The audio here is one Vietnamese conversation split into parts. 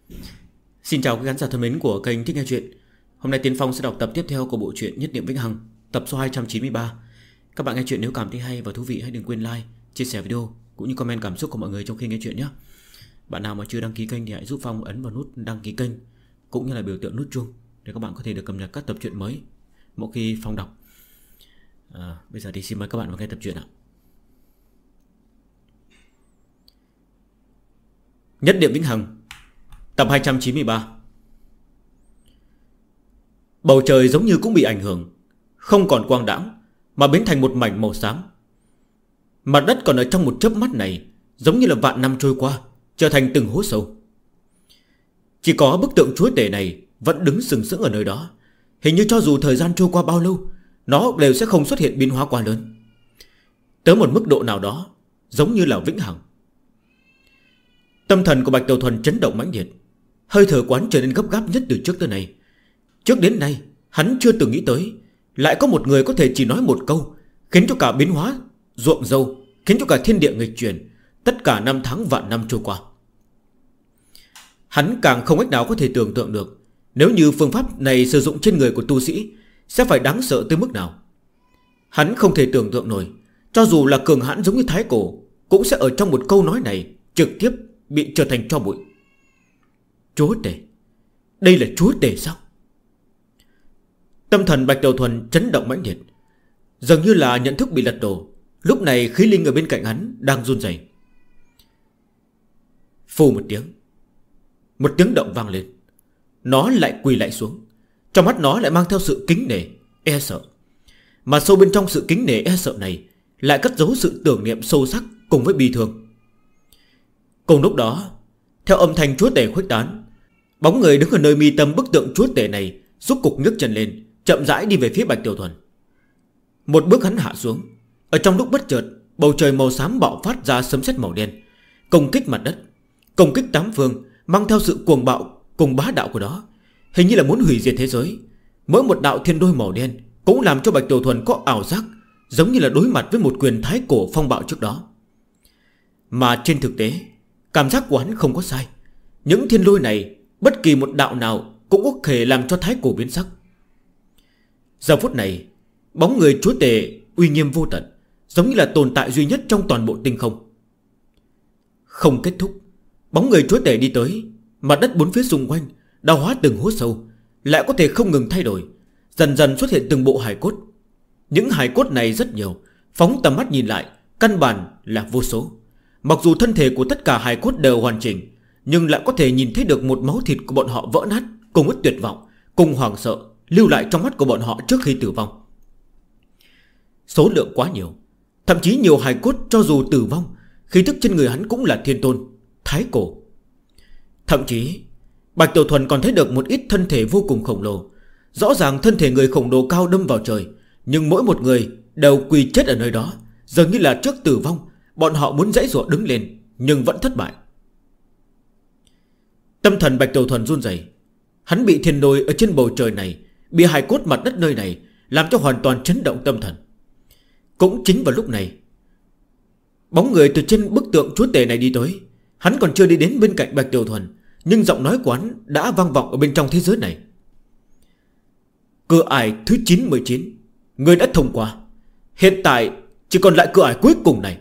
Xin chào các khán giả thân mến của kênh Thích Nghe Chuyện. Hôm nay Tiến Phong sẽ đọc tập tiếp theo của bộ truyện Nhất Niệm Vĩnh Hằng, tập số 293. Các bạn nghe chuyện nếu cảm thấy hay và thú vị hãy đừng quên like, chia sẻ video cũng như comment cảm xúc của mọi người trong khi nghe chuyện nhé. Bạn nào mà chưa đăng ký kênh thì hãy giúp Phong ấn vào nút đăng ký kênh cũng như là biểu tượng nút chuông để các bạn có thể được cập nhật các tập truyện mới mỗi khi Phong đọc. Bây giờ thì xin mời các bạn vào nghe tập truyện ạ. Nhất Niệm Vĩnh Hằng, tập 293. Bầu trời giống như cũng bị ảnh hưởng, không còn quang đãng mà biến thành một mảnh màu xám. Mặt đất còn ở trong một chớp mắt này giống như là vạn năm trôi qua, trở thành từng hố sâu. Chỉ có bức tượng chúa tể này vẫn đứng sừng sững ở nơi đó. Hình như cho dù thời gian trôi qua bao lâu, nó đều sẽ không xuất hiện biến hóa quá lớn. Tới một mức độ nào đó giống như là vĩnh hằng. Tâm thần của Bạch Tiểu Thuần chấn động mãnh liệt, hơi thở quán trở nên gấp gáp nhất từ trước tới nay. Trước đến nay hắn chưa từng nghĩ tới lại có một người có thể chỉ nói một câu khiến cho cả biến hóa ruộng dâu, khiến cho cả thiên địa nghịch chuyển, tất cả năm tháng vạn năm trôi qua. Hắn càng không cách nào có thể tưởng tượng được nếu như phương pháp này sử dụng trên người của tu sĩ sẽ phải đáng sợ tới mức nào. Hắn không thể tưởng tượng nổi, cho dù là cường hãn giống như Thái Cổ cũng sẽ ở trong một câu nói này trực tiếp bị trở thành tro bụi. Chúa tể, đây là chúa tể sao? Tâm thần Bạch Tiểu Thuần chấn động mãnh liệt, dường như là nhận thức bị lật đổ. Lúc này khí linh ở bên cạnh hắn đang run rẩy. Phù một tiếng động vang lên. Nó lại quỳ lại xuống. Trong mắt nó lại mang theo sự kính nể, e sợ. Mà sâu bên trong sự kính nể e sợ này lại cất giấu sự tưởng niệm sâu sắc cùng với bi thương. Cùng lúc đó, theo âm thanh chúa tể khuếch tán, bóng người đứng ở nơi mi tâm bức tượng chúa tể này rút cục nhấc chân lên, chậm rãi đi về phía Bạch Tiểu Thuần. Một bước hắn hạ xuống. Ở trong lúc bất chợt, bầu trời màu xám bạo phát ra sấm sét màu đen, công kích mặt đất, công kích tám phương, mang theo sự cuồng bạo cùng bá đạo của nó, hình như là muốn hủy diệt thế giới. Mỗi một đạo thiên đôi màu đen cũng làm cho Bạch Tiểu Thuần có ảo giác giống như là đối mặt với một quyền thái cổ phong bạo trước đó. Mà trên thực tế, cảm giác của hắn không có sai. Những thiên lôi này, bất kỳ một đạo nào cũng có thể làm cho thái cổ biến sắc. Giờ phút này, bóng người chúa tể uy nghiêm vô tận, giống như là tồn tại duy nhất trong toàn bộ tinh không. Không kết thúc, bóng người chúa tể đi tới, mặt đất bốn phía xung quanh đã hóa từng hố sâu, lại có thể không ngừng thay đổi. Dần dần xuất hiện từng bộ hài cốt. Những hài cốt này rất nhiều, phóng tầm mắt nhìn lại, căn bản là vô số. Mặc dù thân thể của tất cả hài cốt đều hoàn chỉnh, nhưng lại có thể nhìn thấy được một máu thịt của bọn họ vỡ nát, cùng với tuyệt vọng, cùng hoảng sợ lưu lại trong mắt của bọn họ trước khi tử vong. Số lượng quá nhiều, thậm chí nhiều hài cốt cho dù tử vong, khí tức trên người hắn cũng là thiên tôn, thái cổ. Thậm chí Bạch Tiểu Thuần còn thấy được một ít thân thể vô cùng khổng lồ. Rõ ràng thân thể người khổng lồ cao đâm vào trời, nhưng mỗi một người đều quỳ chết ở nơi đó, dường như là trước tử vong bọn họ muốn giãy giụa đứng lên, nhưng vẫn thất bại. Tâm thần Bạch Tiểu Thuần run rẩy. Hắn bị thiên đôi ở trên bầu trời này, bị hài cốt mặt đất nơi này làm cho hoàn toàn chấn động tâm thần. Cũng chính vào lúc này, bóng người từ trên bức tượng chúa tể này đi tới. Hắn còn chưa đi đến bên cạnh Bạch Tiểu Thuần, nhưng giọng nói của hắn đã vang vọng ở bên trong thế giới này. Cửa ải thứ 99 người đã thông qua. Hiện tại chỉ còn lại cửa ải cuối cùng này.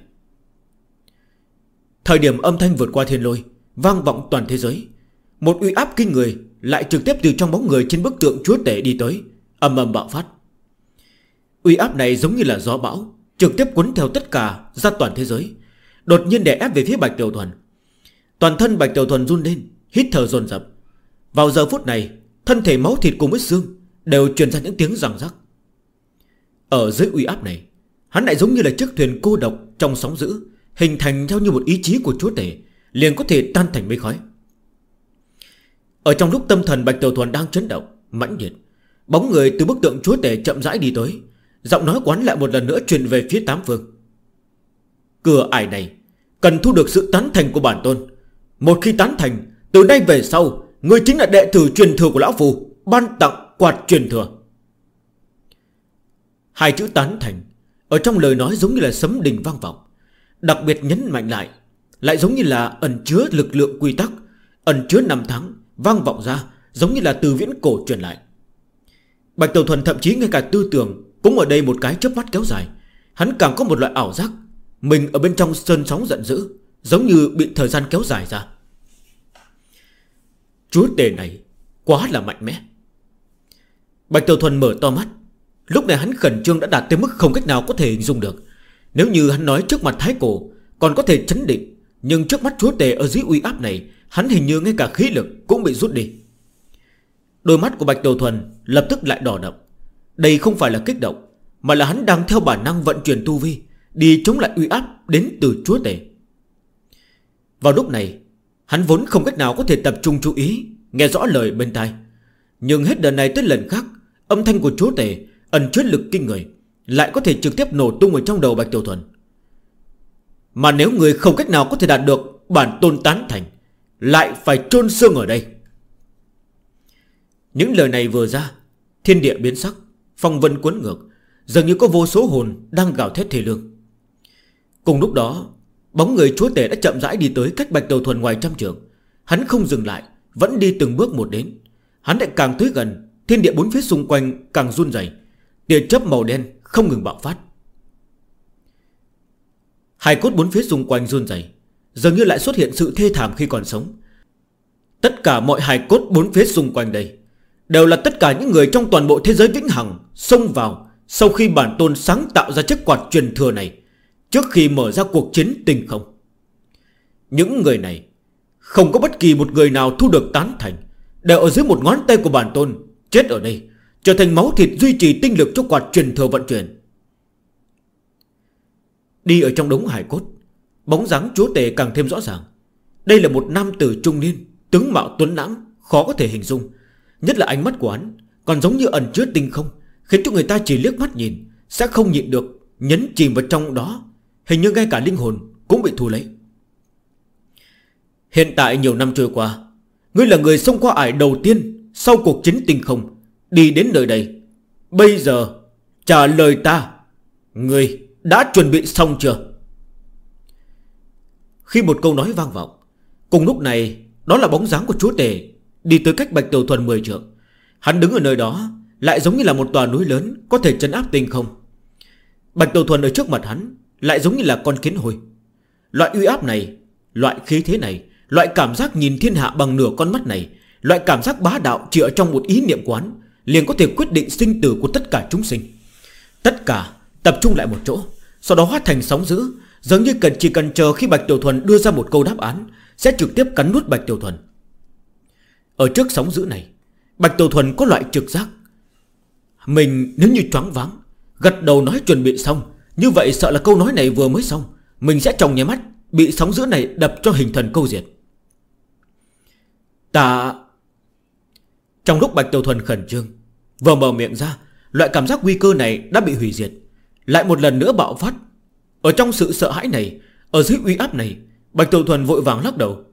Thời điểm âm thanh vượt qua thiên lôi vang vọng toàn thế giới, một uy áp kinh người lại trực tiếp từ trong bóng người trên bức tượng chúa tể đi tới, ầm ầm bạo phát. Uy áp này giống như là gió bão, trực tiếp cuốn theo tất cả ra toàn thế giới, đột nhiên đè ép về phía Bạch Tiểu Thuần. Toàn thân Bạch Tiểu Thuần run lên, hít thở dồn dập. Vào giờ phút này, thân thể máu thịt cùng với xương đều truyền ra những tiếng răng rắc. Ở dưới uy áp này, hắn lại giống như là chiếc thuyền cô độc trong sóng dữ, hình thành theo như một ý chí của chúa tể, liền có thể tan thành mây khói. Ở trong lúc tâm thần Bạch Tiểu Thuần đang chấn động mãnh liệt, bóng người từ bức tượng chúa tể chậm rãi đi tới, giọng nói quán lại một lần nữa truyền về phía tám phương. Cửa ải này cần thu được sự tán thành của bản tôn. Một khi tán thành, từ nay về sau ngươi chính là đệ tử truyền thừa của lão phù, ban tặng quạt truyền thừa. Hai chữ tán thành ở trong lời nói giống như là sấm đình vang vọng, đặc biệt nhấn mạnh lại, lại giống như là ẩn chứa lực lượng quy tắc, ẩn chứa năm tháng, vang vọng ra giống như là từ viễn cổ truyền lại. Bạch Tiểu Thuần thậm chí ngay cả tư tưởng cũng ở đây một cái chớp mắt kéo dài. Hắn càng có một loại ảo giác mình ở bên trong sơn sóng giận dữ, giống như bị thời gian kéo dài ra. Chúa tể này quá là mạnh mẽ. Bạch Tiểu Thuần mở to mắt. Lúc này hắn khẩn trương đã đạt tới mức không cách nào có thể hình dung được. Nếu như hắn nói trước mặt Thái Cổ còn có thể chấn định, nhưng trước mắt chúa tể ở dưới uy áp này, hắn hình như ngay cả khí lực cũng bị rút đi. Đôi mắt của Bạch Tiểu Thuần lập tức lại đỏ đậm. Đây không phải là kích động, mà là hắn đang theo bản năng vận chuyển tu vi đi chống lại uy áp đến từ chúa tể. Vào lúc này, hắn vốn không cách nào có thể tập trung chú ý nghe rõ lời bên tai. Nhưng hết lần này tới lần khác, âm thanh của chúa tể ẩn chứa lực kinh người, lại có thể trực tiếp nổ tung ở trong đầu Bạch Tiểu Thuần. Mà nếu người không cách nào có thể đạt được bản tôn tán thành, lại phải chôn xương ở đây. Những lời này vừa ra, thiên địa biến sắc, phong vân cuốn ngược, dường như có vô số hồn đang gào thét thê lương. Cùng lúc đó, bóng người chúa tể đã chậm rãi đi tới cách Bạch Tiểu Thuần ngoài trăm trượng. Hắn không dừng lại, vẫn đi từng bước một đến. Hắn lại càng tới gần, thiên địa bốn phía xung quanh càng run rẩy, tia chớp màu đen không ngừng bạo phát. Hài cốt bốn phía xung quanh run rẩy, dường như lại xuất hiện sự thê thảm khi còn sống. Tất cả mọi hài cốt bốn phía xung quanh đây đều là tất cả những người trong toàn bộ thế giới vĩnh hằng xông vào sau khi bản tôn sáng tạo ra chiếc quạt truyền thừa này, trước khi mở ra cuộc chiến tinh không. Những người này không có bất kỳ một người nào thu được tán thành, đều ở dưới một ngón tay của bản tôn, chết ở đây, trở thành máu thịt duy trì tinh lực cho quạt truyền thừa vận chuyển. Đi ở trong đống hải cốt, bóng dáng chúa tể càng thêm rõ ràng. Đây là một nam tử trung niên, tướng mạo tuấn lãng, khó có thể hình dung. Nhất là ánh mắt của hắn còn giống như ẩn chứa tinh không, khiến cho người ta chỉ liếc mắt nhìn sẽ không nhịn được nhấn chìm vào trong đó. Hình như ngay cả linh hồn cũng bị thu lấy. Hiện tại nhiều năm trôi qua, ngươi là người xông qua ải đầu tiên sau cuộc chiến tinh không, đi đến nơi đây. Bây giờ trả lời ta, ngươi đã chuẩn bị xong chưa? Khi một câu nói vang vọng, cùng lúc này, đó là bóng dáng của chúa tể đi tới cách Bạch Tiểu Thuần 10 trượng. Hắn đứng ở nơi đó lại giống như là một tòa núi lớn có thể trấn áp tinh không. Bạch Tiểu Thuần ở trước mặt hắn lại giống như là con kiến hôi. Loại uy áp này, loại khí thế này, loại cảm giác nhìn thiên hạ bằng nửa con mắt này, loại cảm giác bá đạo chỉ ở trong một ý niệm quán liền có thể quyết định sinh tử của tất cả chúng sinh. Tất cả tập trung lại một chỗ, sau đó hóa thành sóng dữ, giống như chỉ cần chờ khi Bạch Tiểu Thuần đưa ra một câu đáp án, sẽ trực tiếp cắn nuốt Bạch Tiểu Thuần. Ở trước sóng dữ này, Bạch Tiểu Thuần có loại trực giác mình nếu như choáng váng, gật đầu nói chuẩn bị xong, như vậy sợ là câu nói này vừa mới xong, mình sẽ trong nháy mắt bị sóng dữ này đập cho hình thần câu diệt. Trong lúc Bạch Tiểu Thuần khẩn trương vừa mở miệng ra, loại cảm giác nguy cơ này đã bị hủy diệt, lại một lần nữa bạo phát. Ở trong sự sợ hãi này, ở dưới uy áp này, Bạch Tiểu Thuần vội vàng lắc đầu.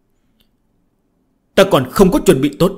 Ta còn không có chuẩn bị tốt.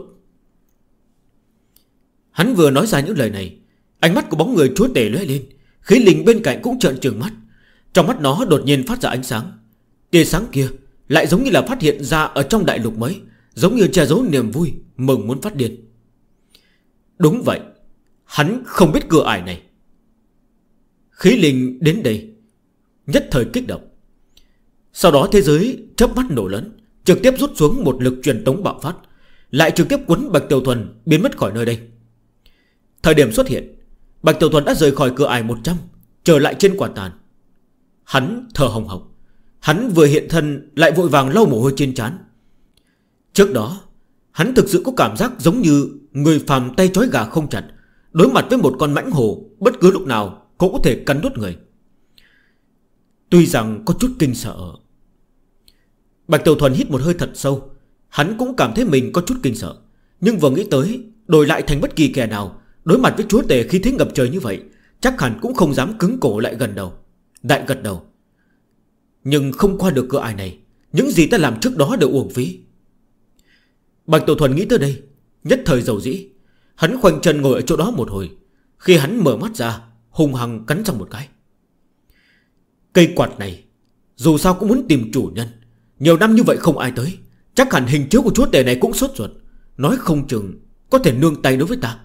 Hắn vừa nói ra những lời này, ánh mắt của bóng người chúa tể lóe lên, khí linh bên cạnh cũng trợn trừng mắt. Trong mắt nó đột nhiên phát ra ánh sáng. Tia sáng kia lại giống như là phát hiện ra ở trong đại lục mới, giống như che giấu niềm vui, mừng muốn phát điên. Đúng vậy, hắn không biết cửa ải này. Khí linh đến đây nhất thời kích động. Sau đó thế giới chớp mắt nổ lớn, trực tiếp rút xuống một lực truyền tống bạo phát, lại trực tiếp cuốn Bạch Tiểu Thuần biến mất khỏi nơi đây. Thời điểm xuất hiện, Bạch Tiểu Thuần đã rời khỏi cửa ải 100, trở lại trên quả tàn. Hắn thở hồng hộc. Hắn vừa hiện thân lại vội vàng lau mồ hôi trên trán. Trước đó hắn thực sự có cảm giác giống như người phàm tay trói gà không chặt, đối mặt với một con mãnh hổ bất cứ lúc nào cũng có thể cắn đốt người. Tuy rằng có chút kinh sợ, Bạch Tiểu Thuần hít một hơi thật sâu. Hắn cũng cảm thấy mình có chút kinh sợ, nhưng vừa nghĩ tới đổi lại thành bất kỳ kẻ nào đối mặt với chúa tể khí thế ngập trời như vậy, chắc hẳn cũng không dám cứng cổ lại gật đầu. Nhưng không qua được cửa ải này, những gì ta làm trước đó đều uổng phí. Bạch Tiểu Thuần nghĩ tới đây, nhất thời dầu dĩ. Hắn khoanh chân ngồi ở chỗ đó một hồi. Khi hắn mở mắt ra, hung hăng cắn răng một cái. Cây quạt này dù sao cũng muốn tìm chủ nhân, nhiều năm như vậy không ai tới, Chắc hẳn hình chiếu của chúa tể này cũng sốt ruột, nói không chừng có thể nương tay đối với ta.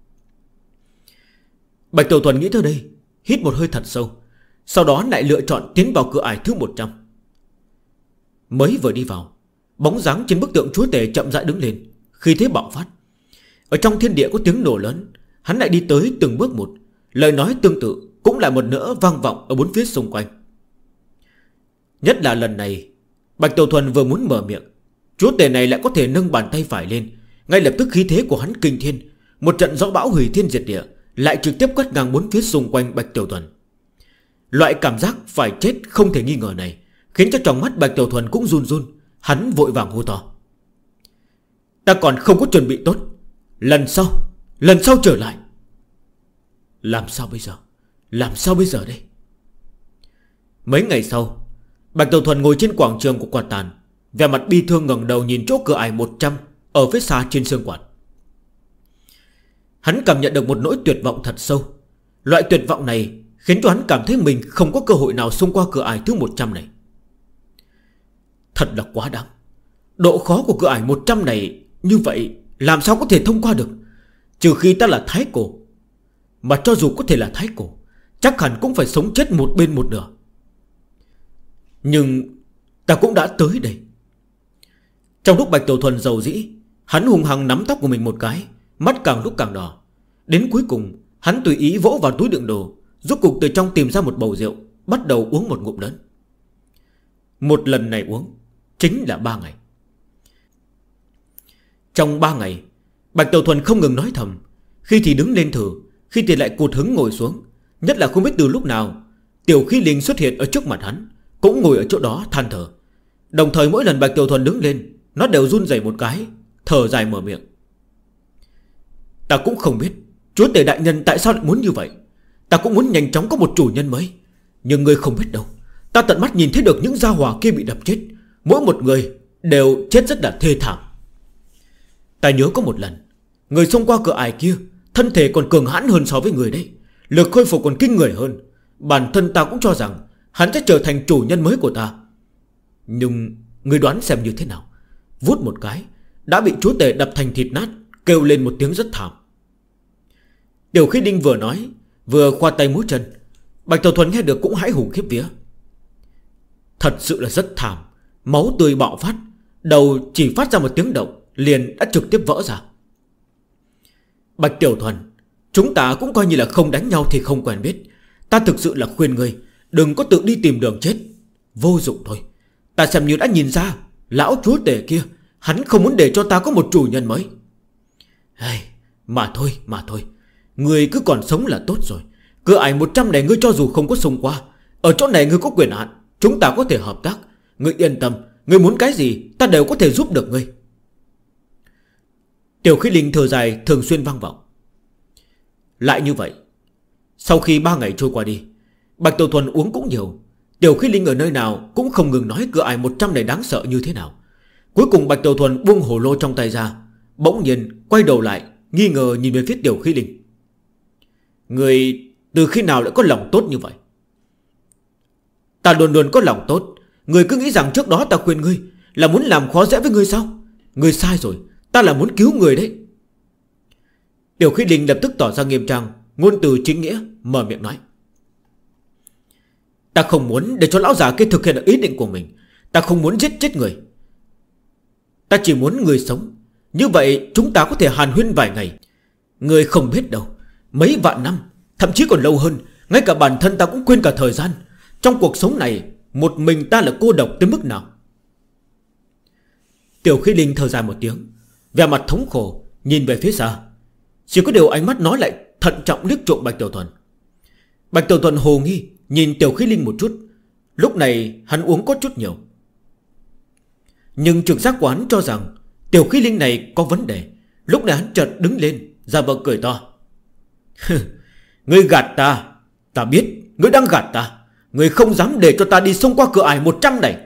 Bạch Tiểu Thuần nghĩ tới đây, hít một hơi thật sâu, sau đó lại lựa chọn tiến vào cửa ải thứ 100. Mới vừa đi vào, bóng dáng trên bức tượng chúa tể chậm rãi đứng lên, khi thế bạo phát. Ở trong thiên địa có tiếng nổ lớn, hắn lại đi tới từng bước một. Lời nói tương tự cũng lại một nữa vang vọng ở bốn phía xung quanh. Nhất là lần này, Bạch Tiểu Thuần vừa muốn mở miệng, chúa tể này lại có thể nâng bàn tay phải lên. Ngay lập tức khí thế của hắn kinh thiên, một trận gió bão hủy thiên diệt địa lại trực tiếp quét ngang bốn phía xung quanh Bạch Tiểu Thuần. Loại cảm giác phải chết không thể nghi ngờ này khiến cho trong mắt Bạch Tiểu Thuần cũng run run. Hắn vội vàng hô to: ta còn không có chuẩn bị tốt, lần sau trở lại. Làm sao bây giờ? Làm sao bây giờ đây? Mấy ngày sau, Bạch Tiểu Thuần ngồi trên quảng trường của Quạt Tàn, vẻ mặt bi thương ngẩng đầu nhìn chỗ cửa ải 100 ở phía xa trên sương quạt. Hắn cảm nhận được một nỗi tuyệt vọng thật sâu. Loại tuyệt vọng này khiến cho hắn cảm thấy mình không có cơ hội nào xông qua cửa ải thứ 100 này. Thật là quá đáng. Độ khó của cửa ải 100 này như vậy làm sao có thể thông qua được? Trừ khi ta là Thái Cổ. Mà cho dù có thể là Thái Cổ, chắc hẳn cũng phải sống chết một bên một nửa. Nhưng ta cũng đã tới đây. Trong lúc Bạch Tiểu Thuần giàu dĩ, hắn hùng hăng nắm tóc của mình một cái, mắt càng lúc càng đỏ. Đến cuối cùng hắn tùy ý vỗ vào túi đựng đồ, rốt cục từ trong tìm ra một bầu rượu, bắt đầu uống một ngụm lớn. Một lần này uống chính là 3 ngày. Trong 3 ngày, Bạch Tiểu Thuần không ngừng nói thầm, khi thì đứng lên thử, khi thì lại cụt hứng ngồi xuống. Nhất là không biết từ lúc nào Tiểu Khí Linh xuất hiện ở trước mặt hắn, cũng ngồi ở chỗ đó than thở. Đồng thời mỗi lần Bạch Tiểu Thuần đứng lên, nó đều run rẩy một cái, thở dài mở miệng: ta cũng không biết chúa tể đại nhân tại sao lại muốn như vậy. Ta cũng muốn nhanh chóng có một chủ nhân mới, nhưng ngươi không biết đâu, ta tận mắt nhìn thấy được những gia hỏa kia bị đập chết, mỗi một người đều chết rất là thê thảm. Ta nhớ có một lần, người xông qua cửa ải kia thân thể còn cường hãn hơn so với người đấy, lực khôi phục còn kinh người hơn. Bản thân ta cũng cho rằng hắn sẽ trở thành chủ nhân mới của ta. Nhưng người đoán xem như thế nào, vút một cái đã bị chúa tể đập thành thịt nát, kêu lên một tiếng rất thảm. Tiểu Khí Linh vừa nói vừa khoa tay múa chân. Bạch Tiểu Thuần nghe được cũng hãi hùng khiếp vía. Thật sự là rất thảm. Máu tươi bạo phát, đầu chỉ phát ra một tiếng động liền đã trực tiếp vỡ ra. Bạch Tiểu Thuần, chúng ta cũng coi như là không đánh nhau thì không quen biết. Ta thực sự là khuyên ngươi đừng có tự đi tìm đường chết. Vô dụng thôi. Ta xem như đã nhìn ra lão chúa tể kia hắn không muốn để cho ta có một chủ nhân mới. Mà thôi, ngươi cứ còn sống là tốt rồi. Cửa ải 100 này ngươi cho dù không có xông qua, ở chỗ này ngươi có quyền hạn, chúng ta có thể hợp tác. Ngươi yên tâm, ngươi muốn cái gì ta đều có thể giúp được ngươi. Tiểu Khí Linh thở dài thường xuyên vang vọng. Lại như vậy, sau khi 3 ngày trôi qua đi, Bạch Tiểu Thuần uống cũng nhiều. Tiểu Khí Linh ở nơi nào cũng không ngừng nói cửa ải 100 này đáng sợ như thế nào. Cuối cùng Bạch Tiểu Thuần buông hồ lô trong tay ra, bỗng nhiên quay đầu lại, nghi ngờ nhìn về phía Tiểu Khí Linh. Người từ khi nào lại có lòng tốt như vậy? Ta luôn luôn có lòng tốt. Người cứ nghĩ rằng trước đó ta khuyên ngươi là muốn làm khó dễ với ngươi sao? Ngươi sai rồi, ta là muốn cứu người đấy. Tiểu Khí Linh lập tức tỏ ra nghiêm trang, ngôn từ chính nghĩa, mở miệng nói: ta không muốn để cho lão già kia thực hiện được ý định của mình. Ta không muốn giết chết người. Ta chỉ muốn người sống. Như vậy chúng ta có thể hàn huyên vài ngày. Người không biết đâu, mấy vạn năm, thậm chí còn lâu hơn, ngay cả bản thân ta cũng quên cả thời gian. Trong cuộc sống này, một mình ta là cô độc tới mức nào. Tiểu Khí Linh thở dài một tiếng, vẻ mặt thống khổ nhìn về phía xa. Chỉ có điều ánh mắt nó lại thận trọng liếc trộm Bạch Tiểu Thuần. Bạch Tiểu Thuần hồ nghi nhìn Tiểu Khí Linh một chút. Lúc này hắn uống có chút nhiều, nhưng trực giác của hắn cho rằng Tiểu Khí Linh này có vấn đề. Lúc này hắn chợt đứng lên, ra vờ cười to: ngươi gạt ta. Ta biết ngươi đang gạt ta. Ngươi không dám để cho ta đi xông qua cửa ải 100 này.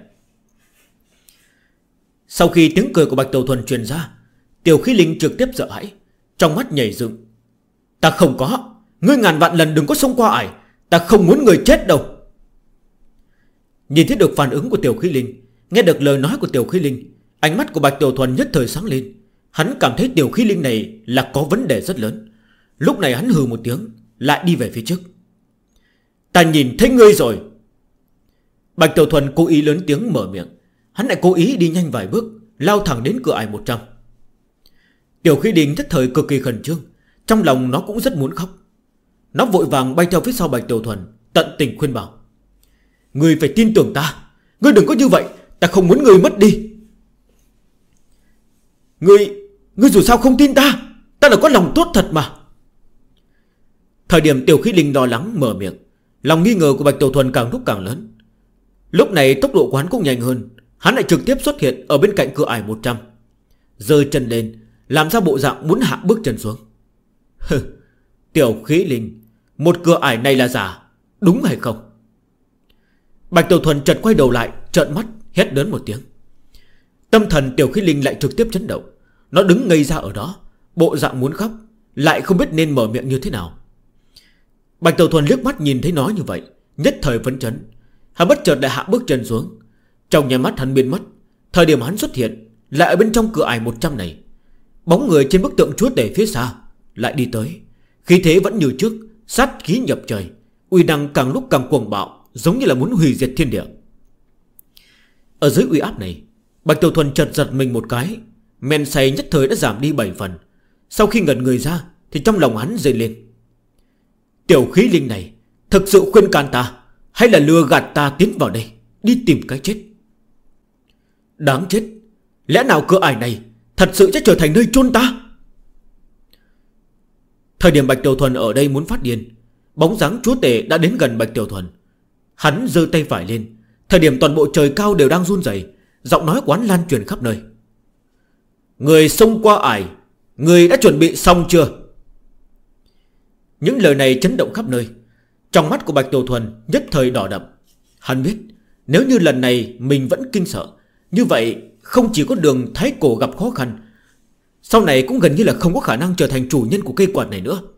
Sau khi tiếng cười của Bạch Tiểu Thuần truyền ra, Tiểu Khí Linh trực tiếp sợ hãi, trong mắt nhảy dựng: ta không có. Ngươi ngàn vạn lần đừng có xông qua ải. Ta không muốn người chết đâu. Nhìn thấy được phản ứng của Tiểu Khí Linh, nghe được lời nói của Tiểu Khí Linh, Ánh mắt của Bạch Tiểu Thuần nhất thời sáng lên. Hắn cảm thấy tiểu khí linh này là có vấn đề rất lớn. Lúc này hắn hừ một tiếng, lại đi về phía trước. Ta nhìn thấy ngươi rồi. Bạch Tiểu Thuần cố ý lớn tiếng mở miệng. Hắn lại cố ý đi nhanh vài bước, lao thẳng đến cửa ải 100. Tiểu khí linh nhất thời cực kỳ khẩn trương, trong lòng nó cũng rất muốn khóc. Nó vội vàng bay theo phía sau Bạch Tiểu Thuần, tận tình khuyên bảo: ngươi phải tin tưởng ta, ngươi đừng có như vậy, ta không muốn ngươi mất đi. Ngươi dù sao không tin ta, ta là có lòng tốt thật mà. Thời điểm tiểu khí linh lo lắng mở miệng, lòng nghi ngờ của Bạch Tiểu Thuần càng lúc càng lớn. Lúc này tốc độ của hắn cũng nhanh hơn. Hắn lại trực tiếp xuất hiện ở bên cạnh cửa ải 100, giơ chân lên, làm ra bộ dạng muốn hạ bước chân xuống. Tiểu khí linh, một cửa ải này là giả, đúng hay không? Bạch Tiểu Thuần chợt quay đầu lại, trợn mắt hét lớn một tiếng. Tâm thần tiểu khí linh lại trực tiếp chấn động. Nó đứng ngây ra ở đó, bộ dạng muốn khóc, lại không biết nên mở miệng như thế nào. Bạch Tiểu Thuần liếc mắt nhìn thấy nó như vậy, nhất thời phấn chấn. Hắn bất chợt lại hạ bước chân xuống. Trong nhà mắt hắn biến mất. Thời điểm hắn xuất hiện lại ở bên trong cửa ải 100 này. Bóng người trên bức tượng chúa tể phía xa lại đi tới. Khí thế vẫn như trước, sát khí nhập trời, uy năng càng lúc càng cuồng bạo, giống như là muốn hủy diệt thiên địa. Ở dưới uy áp này, Bạch Tiểu Thuần chợt giật mình một cái. Men say nhất thời đã giảm đi 7 phần. Sau khi ngẩn người ra thì trong lòng hắn rên lên: tiểu khí linh này thực sự khuyên can ta, hay là lừa gạt ta tiến vào đây đi tìm cái chết? Đáng chết, lẽ nào cửa ải này thật sự sẽ trở thành nơi chôn ta? Thời điểm Bạch Tiểu Thuần ở đây muốn phát điên, bóng dáng chúa tể đã đến gần Bạch Tiểu Thuần. Hắn giơ tay phải lên. Thời điểm toàn bộ trời cao đều đang run rẩy, giọng nói của hắn lan truyền khắp nơi: người xông qua ải, người đã chuẩn bị xong chưa? Những lời này chấn động khắp nơi. Trong mắt của Bạch Tiểu Thuần nhất thời đỏ đậm. Hắn biết nếu như lần này mình vẫn kinh sợ, như vậy không chỉ có đường thái cổ gặp khó khăn, sau này cũng gần như là không có khả năng trở thành chủ nhân của cây quạt này nữa.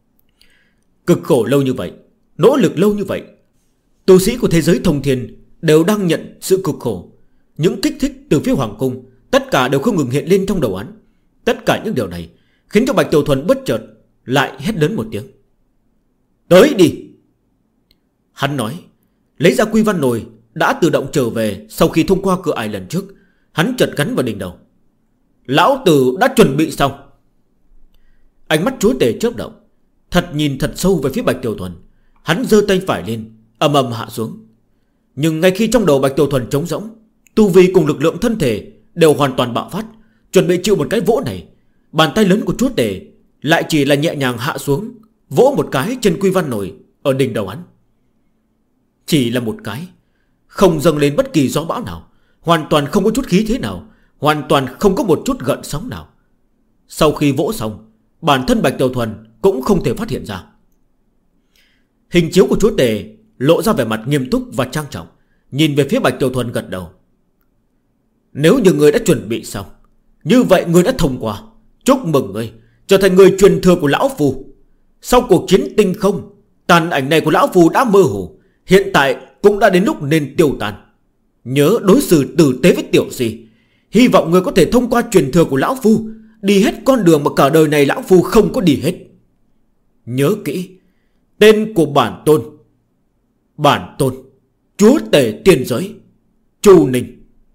Cực khổ lâu như vậy, nỗ lực lâu như vậy, tu sĩ của thế giới thông thiên đều đang nhận sự cực khổ. Những kích thích từ phía hoàng cung tất cả đều không ngừng hiện lên trong đầu hắn. Tất cả những điều này khiến cho Bạch Tiểu Thuần bất chợt lại hét lớn một tiếng: tới đi! Hắn nói, lấy ra quy văn nồi đã tự động trở về sau khi thông qua cửa ải lần trước. Hắn chợt gắn vào đỉnh đầu: lão tử đã chuẩn bị xong. Ánh mắt chúa tể chớp động, thật nhìn thật sâu về phía Bạch Tiểu Thuần. Hắn giơ tay phải lên, ầm ầm hạ xuống. Nhưng ngay khi trong đầu Bạch Tiểu Thuần trống rỗng, tu vi cùng lực lượng thân thể đều hoàn toàn bạo phát, chuẩn bị chịu một cái vỗ này, bàn tay lớn của chúa tể lại chỉ là nhẹ nhàng hạ xuống, vỗ một cái trên quy văn nổi ở đỉnh đầu hắn. Chỉ là một cái, không dâng lên bất kỳ gió bão nào, hoàn toàn không có chút khí thế nào, hoàn toàn không có một chút gợn sóng nào. Sau khi vỗ xong, bản thân Bạch Tiểu Thuần cũng không thể phát hiện ra. Hình chiếu của chúa tể lộ ra vẻ mặt nghiêm túc và trang trọng, nhìn về phía Bạch Tiểu Thuần gật đầu: nếu như ngươi đã chuẩn bị xong, như vậy ngươi đã thông qua. Chúc mừng ngươi trở thành người truyền thừa của lão phù. Sau cuộc chiến tinh không, tàn ảnh này của lão phù đã mơ hồ, hiện tại cũng đã đến lúc nên tiêu tan. Nhớ đối xử tử tế với tiểu gì. Hy vọng ngươi có thể thông qua truyền thừa của lão phu, đi hết con đường mà cả đời này lão phu không có đi hết. Nhớ kỹ tên của bản tôn chúa tể tiên giới Chu Ninh.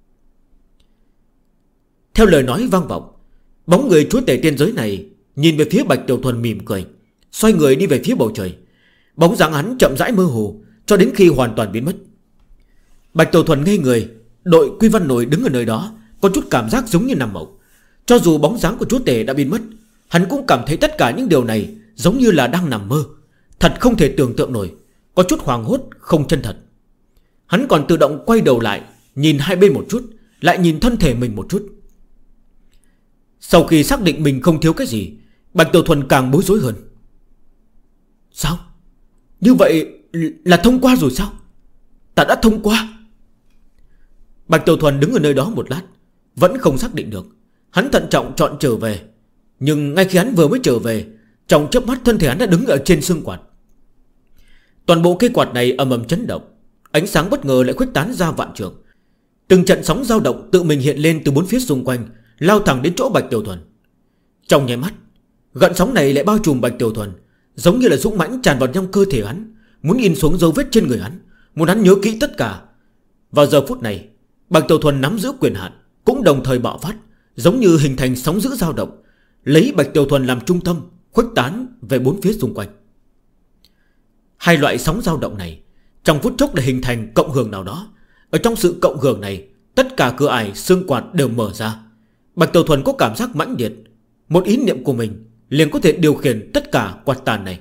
Theo lời nói vang vọng, bóng người chúa tể tiên giới này nhìn về phía Bạch Tiểu Thuần mỉm cười, xoay người đi về phía bầu trời. Bóng dáng hắn chậm rãi mơ hồ cho đến khi hoàn toàn biến mất. Bạch Tiểu Thuần ngây người, đội quy văn nổi đứng ở nơi đó có chút cảm giác giống như nằm mộng. Cho dù bóng dáng của chúa tể đã biến mất, hắn cũng cảm thấy tất cả những điều này giống như là đang nằm mơ, thật không thể tưởng tượng nổi, có chút hoàng hốt không chân thật. Hắn còn tự động quay đầu lại, nhìn hai bên một chút, lại nhìn thân thể mình một chút. Sau khi xác định mình không thiếu cái gì, Bạch Tiểu Thuần càng bối rối hơn. Sao? Như vậy là thông qua rồi sao? Ta đã thông qua. Bạch Tiểu Thuần đứng ở nơi đó một lát, vẫn không xác định được. Hắn thận trọng chọn trở về. Nhưng ngay khi hắn vừa mới trở về, trong chớp mắt thân thể hắn đã đứng ở trên xương quạt. Toàn bộ cây quạt này ầm ầm chấn động, ánh sáng bất ngờ lại khuếch tán ra vạn trường. Từng trận sóng dao động tự mình hiện lên từ bốn phía xung quanh, lao thẳng đến chỗ Bạch Tiểu Thuần. Trong nháy mắt, gợn sóng này lại bao trùm Bạch Tiểu Thuần, giống như là dũng mãnh tràn vào trong cơ thể hắn, muốn in xuống dấu vết trên người hắn, muốn hắn nhớ kỹ tất cả. Vào giờ phút này, Bạch Tiểu Thuần nắm giữ quyền hạn, cũng đồng thời bạo phát, giống như hình thành sóng dữ dao động, lấy Bạch Tiểu Thuần làm trung tâm, khuếch tán về bốn phía xung quanh. Hai loại sóng dao động này trong phút chốc đã hình thành cộng hưởng nào đó. Ở trong sự cộng hưởng này, tất cả cửa ải xương quạt đều mở ra. Bạch Tiểu Thuần có cảm giác mãnh liệt, một ý niệm của mình liền có thể điều khiển tất cả quạt tàn này.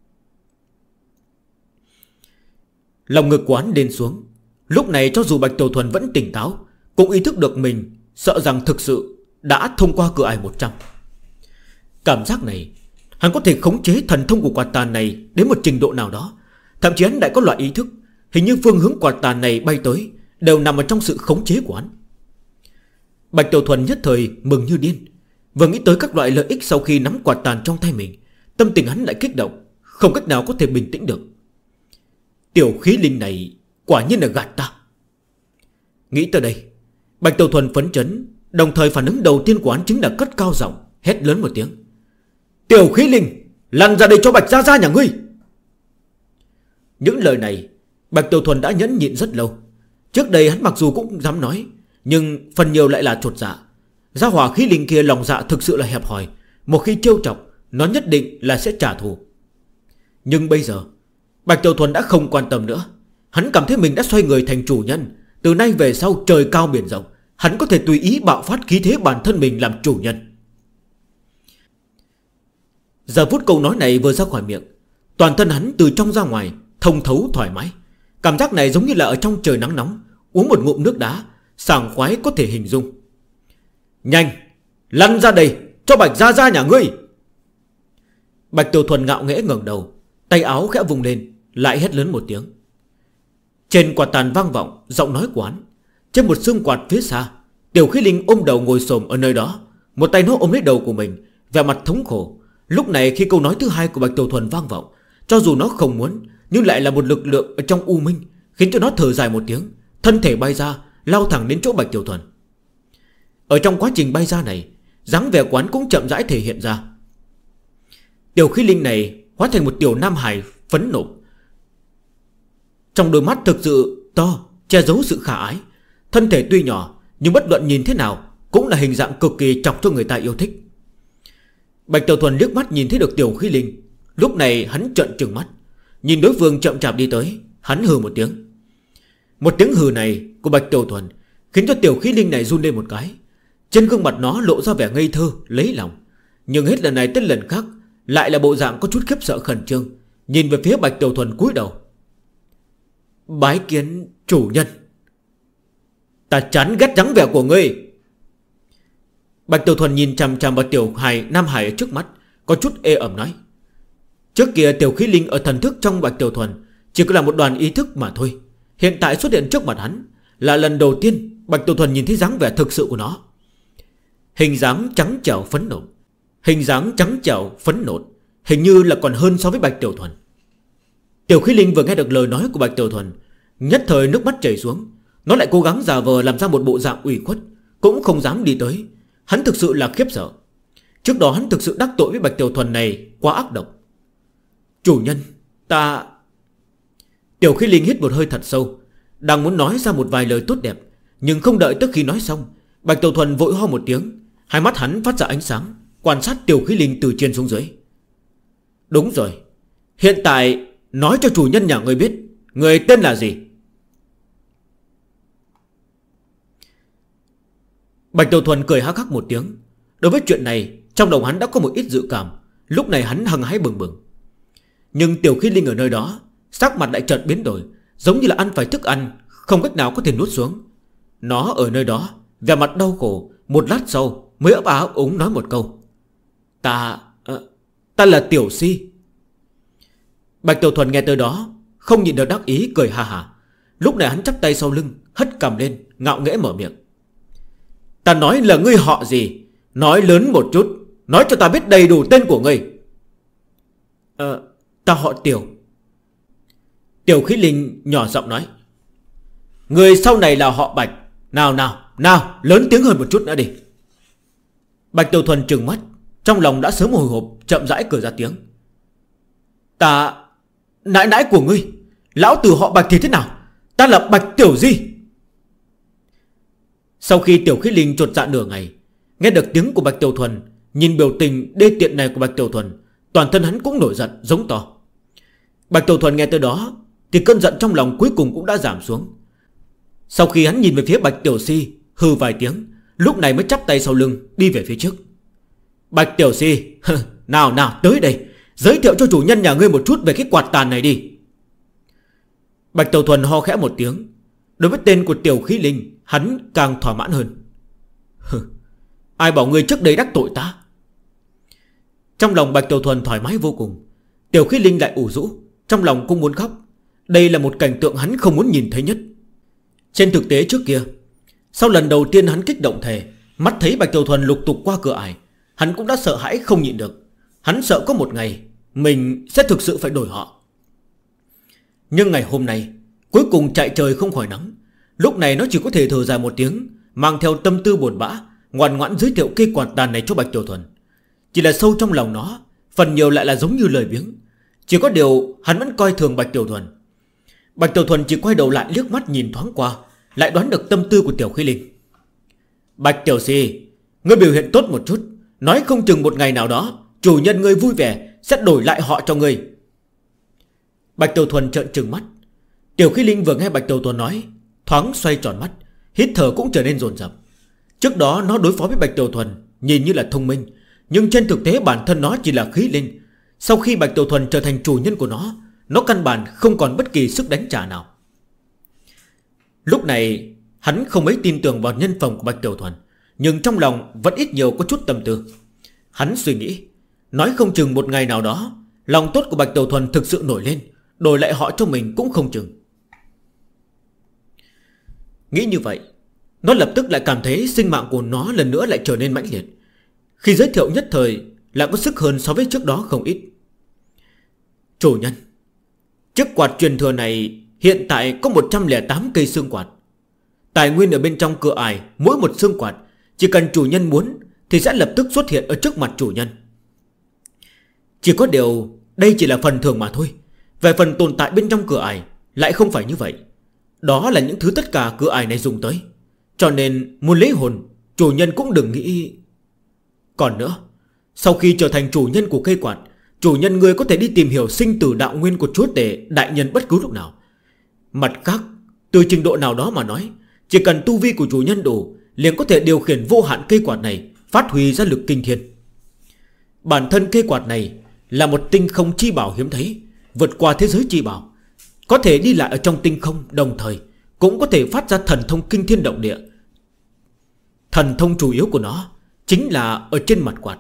Lòng ngực của hắn lên xuống. Lúc này cho dù Bạch Tiểu Thuần vẫn tỉnh táo, cũng ý thức được mình sợ rằng thực sự đã thông qua cửa ải 100. Cảm giác này, hắn có thể khống chế thần thông của quạt tàn này đến một trình độ nào đó. Thậm chí hắn đã có loại ý thức, hình như phương hướng quạt tàn này bay tới đều nằm ở trong sự khống chế của hắn. Bạch Tiểu Thuần nhất thời mừng như điên. Vừa nghĩ tới các loại lợi ích sau khi nắm quạt tàn trong tay mình, tâm tình hắn lại kích động, không cách nào có thể bình tĩnh được. Tiểu khí linh này quả nhiên là gạt ta. Nghĩ tới đây, Bạch Tiểu Thuần phấn chấn, đồng thời phản ứng đầu tiên của hắn chính là cất cao giọng, hét lớn một tiếng: Tiểu khí linh, lăn ra đây cho Bạch Gia Gia nhà ngươi. Những lời này Bạch Tiểu Thuần đã nhẫn nhịn rất lâu. Trước đây hắn mặc dù cũng dám nói, nhưng phần nhiều lại là chột dạ. Gia hỏa khí linh kia lòng dạ thực sự là hẹp hòi, một khi trêu chọc, nó nhất định là sẽ trả thù. Nhưng bây giờ Bạch Tiểu Thuần đã không quan tâm nữa. Hắn cảm thấy mình đã xoay người thành chủ nhân. Từ nay về sau trời cao biển rộng, hắn có thể tùy ý bạo phát khí thế bản thân mình làm chủ nhân. Giờ phút câu nói này vừa ra khỏi miệng, toàn thân hắn từ trong ra ngoài thông thấu thoải mái. Cảm giác này giống như là ở trong trời nắng nóng uống một ngụm nước đá, sảng khoái có thể hình dung. Nhanh, lăn ra đây cho Bạch Gia Gia nhà ngươi. Bạch Tiểu Thuần ngạo nghễ ngẩng đầu, tay áo khẽ vùng lên, lại hét lớn một tiếng. Trên quạt tàn vang vọng giọng nói của hắn. Trên một xương quạt phía xa, Tiểu khí linh ôm đầu ngồi xổm ở nơi đó, một tay nó ôm lấy đầu của mình, vẻ mặt thống khổ. Lúc này khi câu nói thứ hai của Bạch Tiểu Thuần vang vọng, cho dù nó không muốn, nhưng lại là một lực lượng ở trong u minh, khiến cho nó thở dài một tiếng, thân thể bay ra, lao thẳng đến chỗ Bạch Tiểu Thuần. Ở trong quá trình bay ra này, dáng vẻ quán cũng chậm rãi thể hiện ra. Tiểu khí linh này hóa thành một tiểu nam hài phấn nộ, trong đôi mắt thực sự to, che giấu sự khả ái. Thân thể tuy nhỏ, nhưng bất luận nhìn thế nào cũng là hình dạng cực kỳ chọc cho người ta yêu thích. Bạch Tiểu Thuần liếc mắt nhìn thấy được tiểu khí linh. Lúc này hắn trợn trừng mắt, nhìn đối phương chậm chạp đi tới, hắn hừ một tiếng. Một tiếng hừ này của Bạch Tiểu Thuần khiến cho tiểu khí linh này run lên một cái. Trên gương mặt nó lộ ra vẻ ngây thơ, lấy lòng. Nhưng hết lần này tới lần khác lại là bộ dạng có chút khiếp sợ khẩn trương, nhìn về phía Bạch Tiểu Thuần cúi đầu. Bái kiến chủ nhân. Ta chán ghét dáng vẻ của ngươi. Bạch Tiểu Thuần nhìn chằm chằm vào tiểu nam hải ở trước mắt, có chút ê ẩm nói. Trước kia tiểu khí linh ở thần thức trong Bạch Tiểu Thuần chỉ có là một đoàn ý thức mà thôi. Hiện tại xuất hiện trước mặt hắn, là lần đầu tiên Bạch Tiểu Thuần nhìn thấy dáng vẻ thực sự của nó. Hình dáng trắng trẻo phấn nộn, hình dáng trắng trẻo phấn nộn, hình như là còn hơn so với Bạch Tiểu Thuần. Tiểu khí linh vừa nghe được lời nói của Bạch Tiểu Thuần, nhất thời nước mắt chảy xuống. Nó lại cố gắng giả vờ làm ra một bộ dạng ủy khuất, cũng không dám đi tới. Hắn thực sự là khiếp sợ. Trước đó hắn thực sự đắc tội với Bạch Tiểu Thuần này quá ác độc. Chủ nhân, ta... Tiểu khí linh hít một hơi thật sâu, đang muốn nói ra một vài lời tốt đẹp, nhưng không đợi tức khi nói xong, Bạch Tiểu Thuần vội ho một tiếng. Hai mắt hắn phát ra ánh sáng, quan sát tiểu khí linh từ trên xuống dưới. Đúng rồi, hiện tại nói cho chủ nhân nhà ngươi biết người tên là gì. Bạch Tiểu Thuần cười hắc hắc một tiếng. Đối với chuyện này, trong đầu hắn đã có một ít dự cảm. Lúc này hắn hăng hái bừng bừng. Nhưng tiểu khí linh ở nơi đó, sắc mặt lại chợt biến đổi, giống như là ăn phải thức ăn không cách nào có thể nuốt xuống. Nó ở nơi đó, vẻ mặt đau khổ. Một lát sau mới ấp á úng nói một câu. Ta là Tiểu Si. Bạch Tiểu Thuần nghe tới đó, không nhịn được đắc ý cười ha ha. Lúc này hắn chắp tay sau lưng, hất cằm lên, ngạo nghễ mở miệng. Ta nói là ngươi họ gì? Nói lớn một chút, nói cho ta biết đầy đủ tên của ngươi. Ta họ Tiểu. Tiểu khí linh nhỏ giọng nói. Người sau này là họ Bạch, Nào lớn tiếng hơn một chút nữa đi. Bạch Tiểu Thuần trừng mắt, trong lòng đã sớm hồi hộp, chậm rãi cười ra tiếng. Ta... Nãi của ngươi, lão tử họ Bạch thì thế nào? Ta là Bạch Tiểu Di. Sau khi Tiểu Khí Linh chột dạ nửa ngày, nghe được tiếng của Bạch Tiểu Thuần, nhìn biểu tình đê tiện này của Bạch Tiểu Thuần, toàn thân hắn cũng nổi giận giống to. Bạch Tiểu Thuần nghe tới đó thì cơn giận trong lòng cuối cùng cũng đã giảm xuống. Sau khi hắn nhìn về phía Bạch Tiểu Si, hừ vài tiếng, lúc này mới chắp tay sau lưng đi về phía trước. Bạch Tiểu Si, nào tới đây, giới thiệu cho chủ nhân nhà ngươi một chút về cái quạt tàn này đi. Bạch Tiểu Thuần ho khẽ một tiếng. Đối với tên của Tiểu Khí Linh, hắn càng thỏa mãn hơn. Ai bảo ngươi trước đây đắc tội ta? Trong lòng Bạch Tiểu Thuần thoải mái vô cùng. Tiểu Khí Linh lại ủ rũ, trong lòng cũng muốn khóc. Đây là một cảnh tượng hắn không muốn nhìn thấy nhất. Trên thực tế trước kia, sau lần đầu tiên hắn kích động thề, mắt thấy Bạch Tiểu Thuần lục tục qua cửa ải, hắn cũng đã sợ hãi không nhịn được. Hắn sợ có một ngày mình sẽ thực sự phải đổi họ. Nhưng ngày hôm nay cuối cùng chạy trời không khỏi nắng. Lúc này nó chỉ có thể thở dài một tiếng, mang theo tâm tư buồn bã, ngoan ngoãn giới thiệu cây quạt tàn này cho Bạch Tiểu Thuần. Chỉ là sâu trong lòng nó, phần nhiều lại là giống như lời biếng. Chỉ có điều hắn vẫn coi thường Bạch Tiểu Thuần. Bạch Tiểu Thuần chỉ quay đầu lại liếc mắt nhìn thoáng qua, lại đoán được tâm tư của Tiểu Khí Linh. Bạch Tiểu Si, ngươi biểu hiện tốt một chút, nói không chừng một ngày nào đó chủ nhân ngươi vui vẻ sẽ đổi lại họ cho ngươi. Bạch Tiểu Thuần trợn trừng mắt. Tiểu Khí Linh vừa nghe Bạch Tiểu Thuần nói, thoáng xoay tròn mắt, hít thở cũng trở nên dồn dập. Trước đó nó đối phó với Bạch Tiểu Thuần nhìn như là thông minh, nhưng trên thực tế bản thân nó chỉ là khí linh. Sau khi Bạch Tiểu Thuần trở thành chủ nhân của nó căn bản không còn bất kỳ sức đánh trả nào. Lúc này hắn không mấy tin tưởng vào nhân phẩm của Bạch Tiểu Thuần, nhưng trong lòng vẫn ít nhiều có chút tâm tư. Hắn suy nghĩ, nói không chừng một ngày nào đó lòng tốt của Bạch Tiểu Thuần thực sự nổi lên, đổi lại họ cho mình cũng không chừng. Nghĩ như vậy, nó lập tức lại cảm thấy sinh mạng của nó lần nữa lại trở nên mãnh liệt. Khi giới thiệu nhất thời lại có sức hơn so với trước đó không ít. Chủ nhân, chiếc quạt truyền thừa này hiện tại có 108 cây xương quạt. Tài nguyên ở bên trong cửa ải mỗi một xương quạt, chỉ cần chủ nhân muốn thì sẽ lập tức xuất hiện ở trước mặt chủ nhân. Chỉ có điều đây chỉ là phần thường mà thôi. Về phần tồn tại bên trong cửa ải lại không phải như vậy. Đó là những thứ tất cả cửa ải này dùng tới. Cho nên muốn lấy hồn, chủ nhân cũng đừng nghĩ. Còn nữa, sau khi trở thành chủ nhân của cây quạt, chủ nhân ngươi có thể đi tìm hiểu sinh tử đạo nguyên của chúa tể đại nhân bất cứ lúc nào. Mặt khác, từ trình độ nào đó mà nói, chỉ cần tu vi của chủ nhân đủ, liền có thể điều khiển vô hạn cây quạt này, phát huy ra lực kinh thiên. Bản thân cây quạt này là một tinh không chi bảo hiếm thấy, vượt qua thế giới chi bảo, có thể đi lại ở trong tinh không, đồng thời cũng có thể phát ra thần thông kinh thiên động địa. Thần thông chủ yếu của nó chính là ở trên mặt quạt.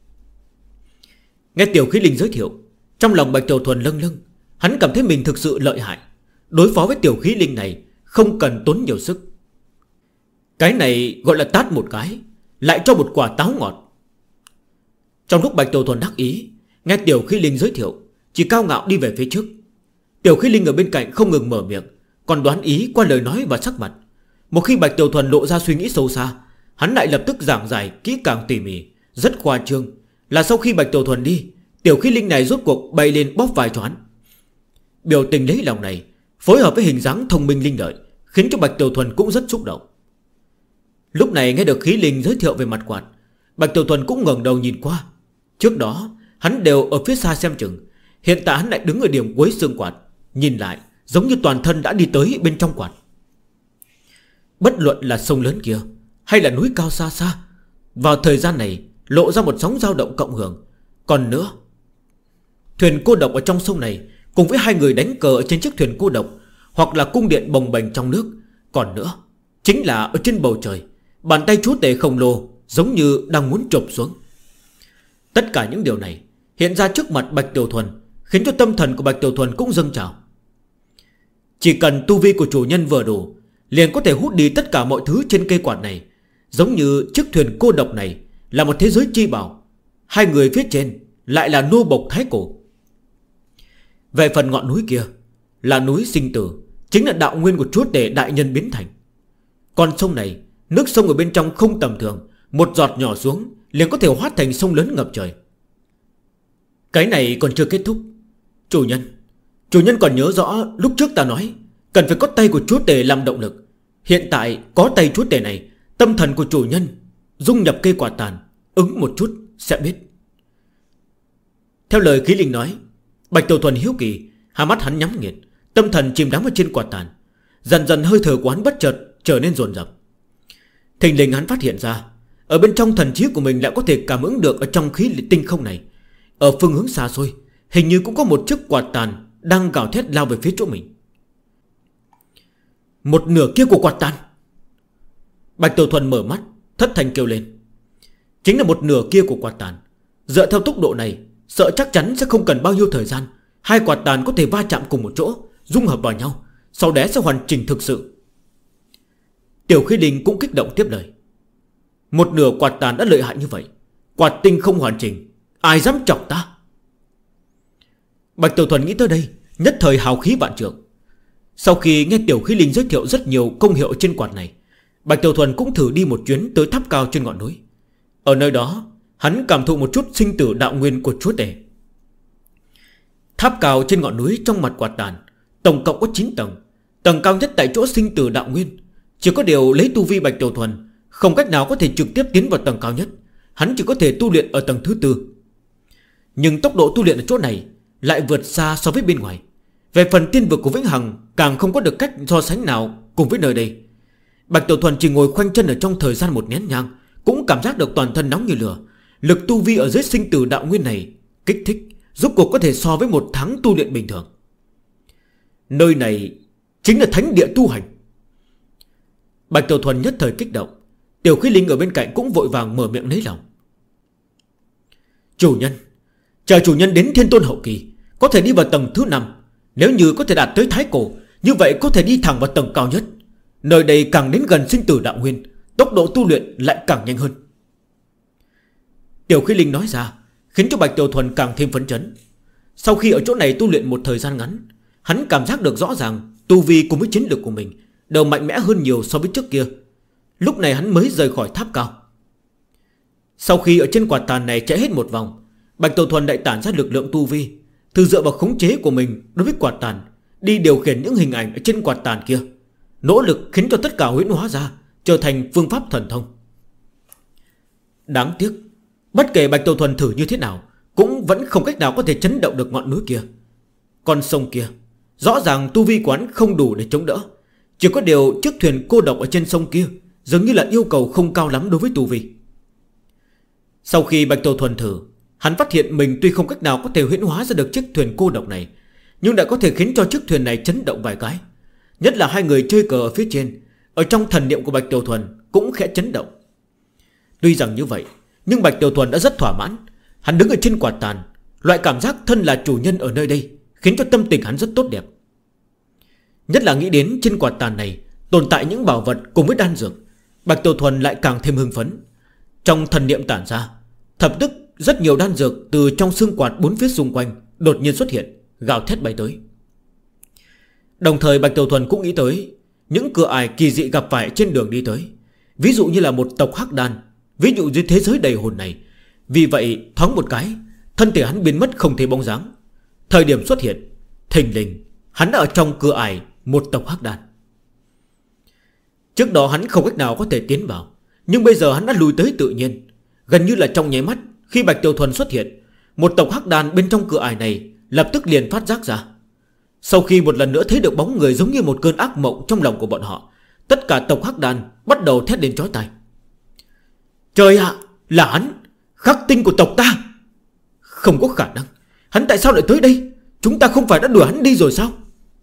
Nghe Tiểu Khí Linh giới thiệu, trong lòng Bạch Tiểu Thuần lâng lâng. Hắn cảm thấy mình thực sự lợi hại. Đối phó với Tiểu Khí Linh này không cần tốn nhiều sức. Cái này gọi là tát một cái, lại cho một quả táo ngọt. Trong lúc Bạch Tiểu Thuần đắc ý, nghe Tiểu Khí Linh giới thiệu, chỉ cao ngạo đi về phía trước. Tiểu Khí Linh ở bên cạnh không ngừng mở miệng, còn đoán ý qua lời nói và sắc mặt. Một khi Bạch Tiểu Thuần lộ ra suy nghĩ sâu xa, hắn lại lập tức giảng giải kỹ càng tỉ mỉ, rất khoa trương. Là sau khi Bạch Tiểu Thuần đi, Tiểu Khí Linh này rốt cuộc bay lên bóp vai cho hắn. Biểu tình lấy lòng này phối hợp với hình dáng thông minh linh lợi, khiến cho Bạch Tiểu Thuần cũng rất xúc động. Lúc này nghe được Khí Linh giới thiệu về mặt quạt, Bạch Tiểu Thuần cũng ngẩng đầu nhìn qua. Trước đó hắn đều ở phía xa xem chừng, hiện tại hắn lại đứng ở điểm cuối xương quạt, nhìn lại giống như toàn thân đã đi tới bên trong quạt. Bất luận là sông lớn kia hay là núi cao xa xa, vào thời gian này lộ ra một sóng dao động cộng hưởng. Còn nữa, thuyền cô độc ở trong sông này cùng với hai người đánh cờ ở trên chiếc thuyền cô độc, hoặc là cung điện bồng bềnh trong nước. Còn nữa, chính là ở trên bầu trời, bàn tay chúa tể khổng lồ giống như đang muốn chộp xuống. Tất cả những điều này hiện ra trước mặt Bạch Tiểu Thuần, khiến cho tâm thần của Bạch Tiểu Thuần cũng dâng trào. Chỉ cần tu vi của chủ nhân vừa đủ, liền có thể hút đi tất cả mọi thứ trên cây quạt này. Giống như chiếc thuyền cô độc này là một thế giới chi bảo, hai người phía trên lại là nô bộc thái cổ. Về phần ngọn núi kia là núi sinh tử, chính là đạo nguyên của chúa tể đại nhân biến thành. Con sông này, nước sông ở bên trong không tầm thường, một giọt nhỏ xuống liền có thể hóa thành sông lớn ngập trời. Cái này còn chưa kết thúc. Chủ nhân còn nhớ rõ lúc trước ta nói cần phải có tay của chúa tể làm động lực. Hiện tại có tay chúa tể này, tâm thần của chủ nhân dung nhập cây quả tàn, ứng một chút sẽ biết. Theo lời khí linh nói, Bạch Tiểu Thuần hiếu kỳ, hai mắt hắn nhắm nghiền, tâm thần chìm đắm ở trên quả tàn. Dần dần hơi thở của hắn bất chợt trở nên dồn dập. Thình lình hắn phát hiện ra, ở bên trong thần trí của mình lại có thể cảm ứng được ở trong khí tinh không này, ở phương hướng xa xôi, hình như cũng có một chiếc quạt tàn đang gào thét lao về phía chỗ mình. Một nửa kia của quạt tàn. Bạch Tiểu Thuần mở mắt, thất thanh kêu lên. Chính là một nửa kia của quạt tàn. Dựa theo tốc độ này, sợ chắc chắn sẽ không cần bao nhiêu thời gian, hai quạt tàn có thể va chạm cùng một chỗ, dung hợp vào nhau, sau đó sẽ hoàn chỉnh thực sự. Tiểu Khí Linh cũng kích động tiếp lời. Một nửa quạt tàn đã lợi hại như vậy, quạt tinh không hoàn chỉnh, ai dám chọc ta? Bạch Tiểu Thuần nghĩ tới đây, nhất thời hào khí vạn trượng. Sau khi nghe Tiểu Khí Linh giới thiệu rất nhiều công hiệu trên quạt này, Bạch Tiểu Thuần cũng thử đi một chuyến tới tháp cao trên ngọn núi. Ở nơi đó, hắn cảm thụ một chút sinh tử đạo nguyên của chúa tể. Tháp cao trên ngọn núi trong mặt quạt tàn tổng cộng có 9 tầng. Tầng cao nhất tại chỗ sinh tử đạo nguyên. Chỉ có điều lấy tu vi Bạch Tiểu Thuần không cách nào có thể trực tiếp tiến vào tầng cao nhất, hắn chỉ có thể tu luyện ở tầng thứ 4. Nhưng tốc độ tu luyện ở chỗ này lại vượt xa so với bên ngoài. Về phần tiên vực của Vĩnh Hằng càng không có được cách so sánh nào cùng với nơi đây. Bạch Tiểu Thuần chỉ ngồi khoanh chân ở trong thời gian một nén nhang, cũng cảm giác được toàn thân nóng như lửa. Lực tu vi ở dưới sinh tử đạo nguyên này kích thích, rốt cuộc có thể so với một tháng tu luyện bình thường. Nơi này chính là thánh địa tu hành. Bạch Tiểu Thuần nhất thời kích động. Tiểu Khí Linh ở bên cạnh cũng vội vàng mở miệng lấy lòng. Chủ nhân, chờ chủ nhân đến Thiên Tôn hậu kỳ, có thể đi vào tầng thứ 5. Nếu như có thể đạt tới Thái Cổ, như vậy có thể đi thẳng vào tầng cao nhất. Nơi đây càng đến gần sinh tử đạo nguyên, tốc độ tu luyện lại càng nhanh hơn. Tiểu Khí Linh nói ra, khiến cho Bạch Tiểu Thuần càng thêm phấn chấn. Sau khi ở chỗ này tu luyện một thời gian ngắn, hắn cảm giác được rõ ràng tu vi cùng với chiến lược của mình đều mạnh mẽ hơn nhiều so với trước kia. Lúc này hắn mới rời khỏi tháp cao. Sau khi ở trên quạt tàn này chạy hết một vòng, Bạch Tiểu Thuần đại tản ra lực lượng tu vi, từ dựa vào khống chế của mình đối với quạt tàn, đi điều khiển những hình ảnh ở trên quạt tàn kia, nỗ lực khiến cho tất cả huyễn hóa ra, trở thành phương pháp thần thông. Đáng tiếc, bất kể Bạch Tiểu Thuần thử như thế nào, cũng vẫn không cách nào có thể chấn động được ngọn núi kia. Con sông kia, rõ ràng tu vi quán không đủ để chống đỡ. Chỉ có điều chiếc thuyền cô độc ở trên sông kia dường như là yêu cầu không cao lắm đối với tu vi. Sau khi Bạch Tiểu Thuần thử, hắn phát hiện mình tuy không cách nào có thể huyễn hóa ra được chiếc thuyền cô độc này, nhưng đã có thể khiến cho chiếc thuyền này chấn động vài cái. Nhất là hai người chơi cờ ở phía trên, ở trong thần niệm của Bạch Tiểu Thuần cũng khẽ chấn động. Tuy rằng như vậy, nhưng Bạch Tiểu Thuần đã rất thỏa mãn. Hắn đứng ở trên quạt tàn, loại cảm giác thân là chủ nhân ở nơi đây khiến cho tâm tình hắn rất tốt đẹp. Nhất là nghĩ đến trên quạt tàn này tồn tại những bảo vật cùng với đan dược, Bạch Tiểu Thuần lại càng thêm hưng phấn. Trong thần niệm tản ra, thập tức rất nhiều đan dược từ trong xương quạt bốn phía xung quanh đột nhiên xuất hiện, gào thét bay tới. Đồng thời Bạch Tiểu Thuần cũng nghĩ tới những cửa ải kỳ dị gặp phải trên đường đi tới. Ví dụ như là một tộc hắc đan, ví dụ như thế giới đầy hồn này. Vì vậy thoáng một cái, thân thể hắn biến mất không thấy bóng dáng. Thời điểm xuất hiện, thình lình hắn đã ở trong cửa ải một tộc hắc đan. Trước đó hắn không cách nào có thể tiến vào, nhưng bây giờ hắn đã lùi tới tự nhiên. Gần như là trong nháy mắt, khi Bạch Tiểu Thuần xuất hiện, một tộc hắc đan bên trong cửa ải này lập tức liền phát giác ra. Sau khi một lần nữa thấy được bóng người giống như một cơn ác mộng trong lòng của bọn họ, tất cả tộc hắc đan bắt đầu thét lên chói tai. Trời ạ, là hắn, khắc tinh của tộc ta. Không có khả năng, hắn tại sao lại tới đây? Chúng ta không phải đã đuổi hắn đi rồi sao?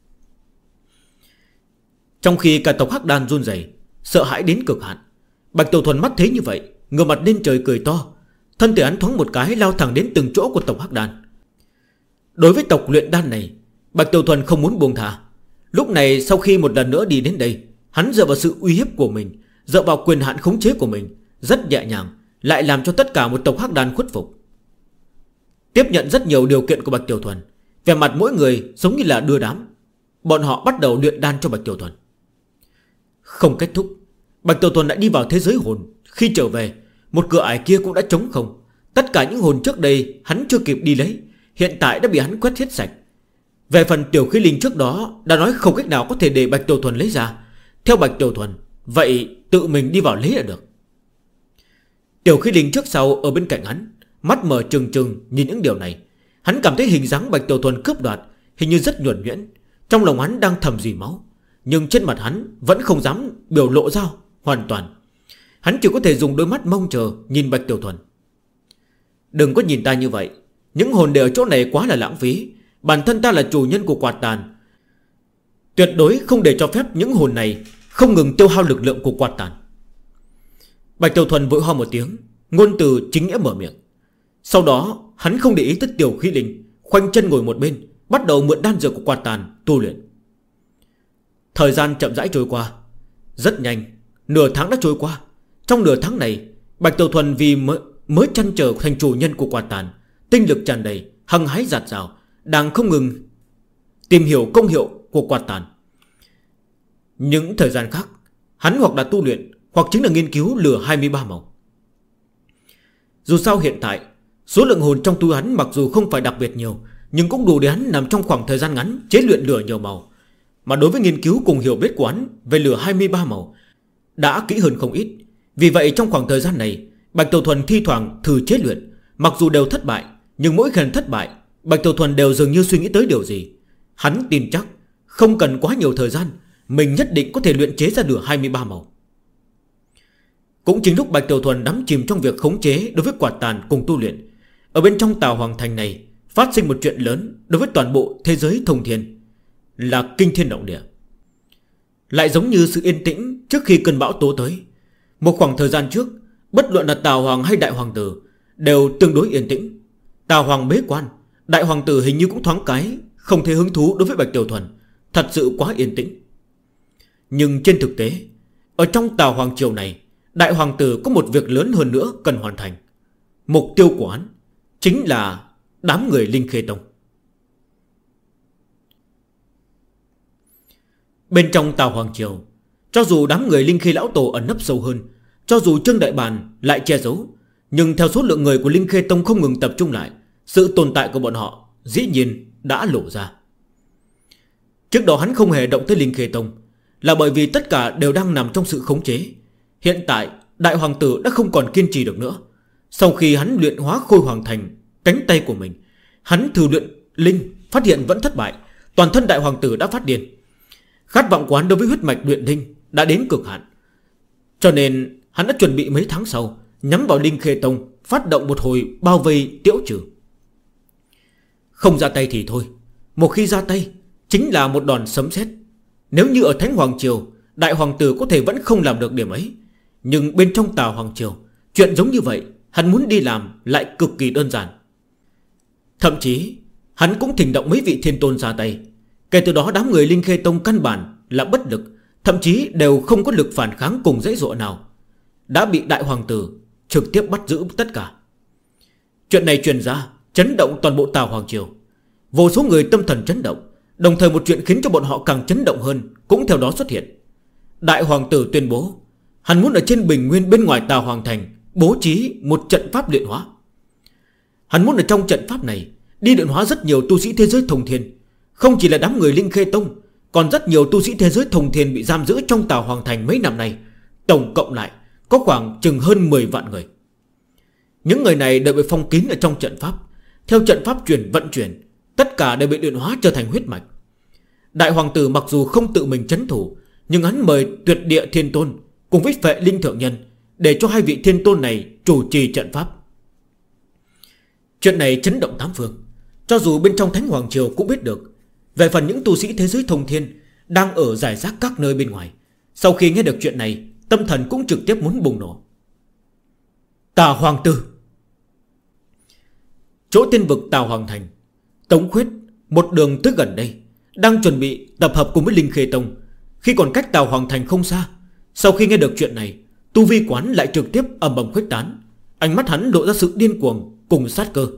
Trong khi cả tộc hắc đan run rẩy, sợ hãi đến cực hạn, Bạch Tiểu Thuần mắt thấy như vậy, ngửa mặt lên trời cười to. Thân thể hắn thoáng một cái lao thẳng đến từng chỗ của tộc hắc đan. Đối với tộc luyện đan này, Bạch Tiểu Thuần không muốn buông thả. Lúc này sau khi một lần nữa đi đến đây, hắn dựa vào sự uy hiếp của mình, dựa vào quyền hạn khống chế của mình, rất nhẹ nhàng, lại làm cho tất cả một tộc hắc đan khuất phục. Tiếp nhận rất nhiều điều kiện của Bạch Tiểu Thuần, về mặt mỗi người giống như là đưa đám. Bọn họ bắt đầu luyện đan cho Bạch Tiểu Thuần. Không kết thúc, Bạch Tiểu Thuần đã đi vào thế giới hồn. Khi trở về, một cửa ải kia cũng đã trống không. Tất cả những hồn trước đây hắn chưa kịp đi lấy, hiện tại đã bị hắn quét hết sạch. Về phần tiểu khí linh trước đó đã nói không cách nào có thể để Bạch Tiểu Thuần lấy ra. Theo Bạch Tiểu Thuần, vậy tự mình đi vào lấy là được. Tiểu khí linh trước sau ở bên cạnh hắn, mắt mở trừng trừng nhìn những điều này. Hắn cảm thấy hình dáng Bạch Tiểu Thuần cướp đoạt hình như rất nhuần nhuyễn. Trong lòng hắn đang thầm dì máu, nhưng trên mặt hắn vẫn không dám biểu lộ ra hoàn toàn. Hắn chỉ có thể dùng đôi mắt mong chờ nhìn Bạch Tiểu Thuần. Đừng có nhìn ta như vậy, những hồn đều ở chỗ này quá là lãng phí. Bản thân ta là chủ nhân của quạt tàn, tuyệt đối không để cho phép những hồn này không ngừng tiêu hao lực lượng của quạt tàn. Bạch Tiểu Thuần vội ho một tiếng, ngôn từ chính nghĩa mở miệng. Sau đó hắn không để ý tới tiểu khí linh, khoanh chân ngồi một bên, bắt đầu mượn đan dược của quạt tàn tu luyện. Thời gian chậm rãi trôi qua. Rất nhanh, nửa tháng đã trôi qua. Trong nửa tháng này, Bạch Tiểu Thuần vì mới chăn trở thành chủ nhân của quạt tàn, tinh lực tràn đầy, hăng hái dạt dào, đang không ngừng tìm hiểu công hiệu của quạt tàn. Những thời gian khác, hắn hoặc là tu luyện, hoặc chính là nghiên cứu lửa 23 màu. Dù sao hiện tại, số lượng hồn trong túi hắn mặc dù không phải đặc biệt nhiều, nhưng cũng đủ để hắn nằm trong khoảng thời gian ngắn chế luyện lửa nhiều màu. Mà đối với nghiên cứu cùng hiểu biết của hắn về lửa 23 màu đã kỹ hơn không ít. Vì vậy trong khoảng thời gian này, Bạch Tiểu Thuần thi thoảng thử chế luyện, mặc dù đều thất bại, nhưng mỗi lần thất bại, Bạch Tiểu Thuần đều dường như suy nghĩ tới điều gì. Hắn tin chắc không cần quá nhiều thời gian, mình nhất định có thể luyện chế ra lửa 23 màu. Cũng chính lúc Bạch Tiểu Thuần đắm chìm trong việc khống chế đối với quạt tàn cùng tu luyện, ở bên trong Tào Hoàng Thành này phát sinh một chuyện lớn đối với toàn bộ thế giới thông thiên, là kinh thiên động địa. Lại giống như sự yên tĩnh trước khi cơn bão tố tới. Một khoảng thời gian trước, bất luận là Tào Hoàng hay Đại Hoàng Tử đều tương đối yên tĩnh. Tào Hoàng bế quan, Đại Hoàng Tử hình như cũng thoáng cái không thấy hứng thú đối với Bạch Tiểu Thuần. Thật sự quá yên tĩnh. Nhưng trên thực tế, ở trong Tào Hoàng triều này, Đại Hoàng Tử có một việc lớn hơn nữa cần hoàn thành. Mục tiêu của hắn chính là đám người Linh Khê Tông. Bên trong Tào Hoàng triều, cho dù đám người Linh Khê Lão Tổ ẩn nấp sâu hơn, cho dù Trương Đại Bàn lại che giấu, nhưng theo số lượng người của Linh Khê Tông không ngừng tập trung lại, sự tồn tại của bọn họ dĩ nhiên đã lộ ra. Trước đó hắn không hề động tới Linh Khê Tông, là bởi vì tất cả đều đang nằm trong sự khống chế. Hiện tại Đại Hoàng Tử đã không còn kiên trì được nữa. Sau khi hắn luyện hóa Khôi Hoàng Thành cánh tay của mình, hắn thử luyện linh, phát hiện vẫn thất bại. Toàn thân Đại Hoàng Tử đã phát điên. Khát vọng của hắn đối với huyết mạch luyện linh đã đến cực hạn. Cho nên hắn đã chuẩn bị mấy tháng sau nhắm vào Linh Khê Tông, phát động một hồi bao vây tiễu trừ. Không ra tay thì thôi, một khi ra tay chính là một đòn sấm sét. Nếu như ở Thánh Hoàng Triều, Đại Hoàng Tử có thể vẫn không làm được điểm ấy, nhưng bên trong Tào Hoàng Triều, chuyện giống như vậy hắn muốn đi làm lại cực kỳ đơn giản. Thậm chí hắn cũng thỉnh động mấy vị thiên tôn ra tay. Kể từ đó đám người Linh Khê Tông căn bản là bất lực, thậm chí đều không có lực phản kháng cùng dễ dụa nào, đã bị Đại Hoàng Tử trực tiếp bắt giữ tất cả. Chuyện này truyền ra chấn động toàn bộ Tào Hoàng Triều. Vô số người tâm thần chấn động. Đồng thời một chuyện khiến cho bọn họ càng chấn động hơn cũng theo đó xuất hiện. Đại Hoàng Tử tuyên bố hắn muốn ở trên bình nguyên bên ngoài Tào Hoàng Thành bố trí một trận pháp luyện hóa. Hắn muốn ở trong trận pháp này đi luyện hóa rất nhiều tu sĩ thế giới thông thiên. Không chỉ là đám người Linh Khê Tông, còn rất nhiều tu sĩ thế giới thông thiên bị giam giữ trong Tào Hoàng Thành mấy năm nay. Tổng cộng lại có khoảng chừng hơn 10 vạn người. Những người này đều bị phong kín ở trong trận pháp. Theo trận pháp vận chuyển, tất cả đều bị luyện hóa trở thành huyết mạch. Đại Hoàng Tử mặc dù không tự mình trấn thủ, nhưng hắn mời Tuyệt Địa Thiên Tôn cùng với Phệ Linh Thượng Nhân để cho hai vị thiên tôn này chủ trì trận pháp. Chuyện này chấn động tám phương. Cho dù bên trong Thánh Hoàng Triều cũng biết được. Về phần những tu sĩ thế giới thông thiên đang ở rải rác các nơi bên ngoài, sau khi nghe được chuyện này, tâm thần cũng trực tiếp muốn bùng nổ. Tào Hoàng Tử. Chỗ tiên vực Tào Hoàng Thành, Tống Khuyết một đường tới gần đây đang chuẩn bị tập hợp cùng với Linh Khê Tông. Khi còn cách Tào Hoàng Thành không xa, sau khi nghe được chuyện này, tu vi quán lại trực tiếp ầm ầm khuếch tán. Ánh mắt hắn lộ ra sự điên cuồng cùng sát cơ.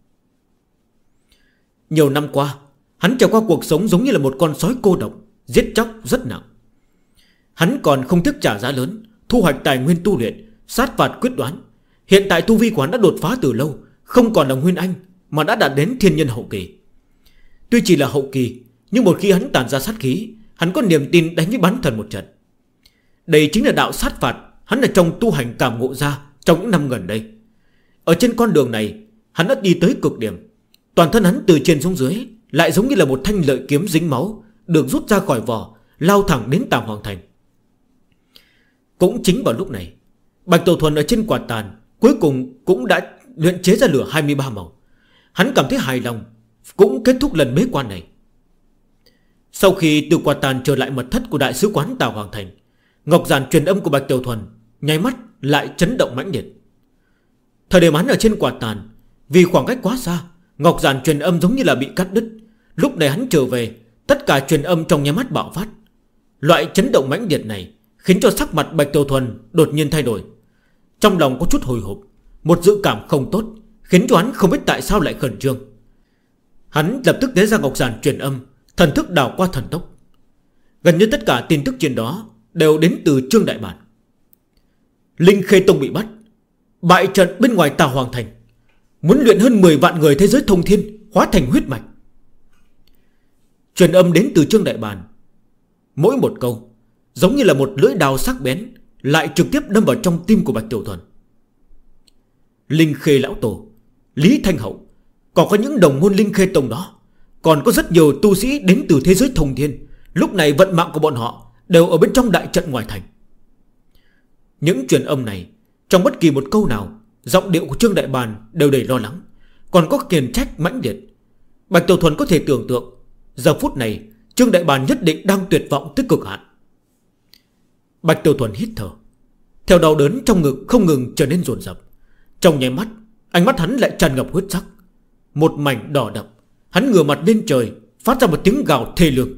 Nhiều năm qua, hắn trải qua cuộc sống giống như là một con sói cô độc, giết chóc rất nặng. Hắn còn không tiếc trả giá lớn, thu hoạch tài nguyên tu luyện, sát phạt quyết đoán. Hiện tại tu vi của hắn đã đột phá từ lâu, không còn là Nguyên Anh mà đã đạt đến thiên nhân hậu kỳ. Tuy chỉ là hậu kỳ, nhưng một khi hắn tản ra sát khí, hắn có niềm tin đánh với bán thần một trận. Đây chính là đạo sát phạt hắn ở trong tu hành cảm ngộ ra trong những năm gần đây. Ở trên con đường này, hắn đã đi tới cực điểm. Toàn thân hắn từ trên xuống dưới lại giống như là một thanh lợi kiếm dính máu, được rút ra khỏi vỏ, lao thẳng đến Tàng Hoàng Thành. Cũng chính vào lúc này, Bạch Tiểu Thuần ở trên quạt tàn cuối cùng cũng đã luyện chế ra lửa 23 màu. Hắn cảm thấy hài lòng, cũng kết thúc lần bế quan này. Sau khi từ quạt tàn trở lại mật thất của đại sứ quán Tào Hoàng Thành, ngọc giản truyền âm của Bạch Tiểu Thuần nháy mắt lại chấn động mãnh liệt. Thời điểm hắn ở trên quạt tàn, vì khoảng cách quá xa, ngọc giản truyền âm giống như là bị cắt đứt. Lúc này hắn trở về, tất cả truyền âm trong nháy mắt bạo phát. Loại chấn động mãnh liệt này khiến cho sắc mặt Bạch Tiểu Thuần đột nhiên thay đổi. Trong lòng có chút hồi hộp, một dự cảm không tốt, khiến cho hắn không biết tại sao lại khẩn trương. Hắn lập tức lấy ra ngọc giản truyền âm, thần thức đảo qua thần tốc. Gần như tất cả tin tức trên đó đều đến từ Trương Đại Bản. Linh Khê Tông bị bắt, bại trận bên ngoài Tào Hoàng Thành, muốn luyện hơn 10 vạn người thế giới thông thiên hóa thành huyết mạch. Truyền âm đến từ Trương Đại Bản, mỗi một câu giống như là một lưỡi đao sắc bén, lại trực tiếp đâm vào trong tim của Bạch Tiểu Thuần. Linh Khê Lão Tổ, Lý Thanh Hậu, còn có những đồng môn Linh Khê Tông đó, còn có rất nhiều tu sĩ đến từ thế giới thông thiên. Lúc này vận mạng của bọn họ đều ở bên trong đại trận ngoài thành. Những truyền âm này, trong bất kỳ một câu nào, giọng điệu của Trương Đại Bản đều đầy lo lắng, còn có kiềm trách mãnh liệt. Bạch Tiểu Thuần có thể tưởng tượng, giờ phút này Trương Đại Bản nhất định đang tuyệt vọng tới cực hạn. Bạch Tiểu Thuần hít thở, theo đau đớn trong ngực không ngừng trở nên dồn dập. Trong nháy mắt, ánh mắt hắn lại tràn ngập huyết sắc, một mảnh đỏ đậm. Hắn ngửa mặt lên trời, phát ra một tiếng gào thê lương.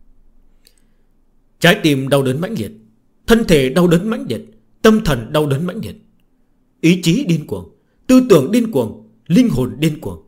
Trái tim đau đớn mãnh liệt, thân thể đau đớn mãnh liệt, tâm thần đau đớn mãnh liệt, ý chí điên cuồng, tư tưởng điên cuồng, linh hồn điên cuồng.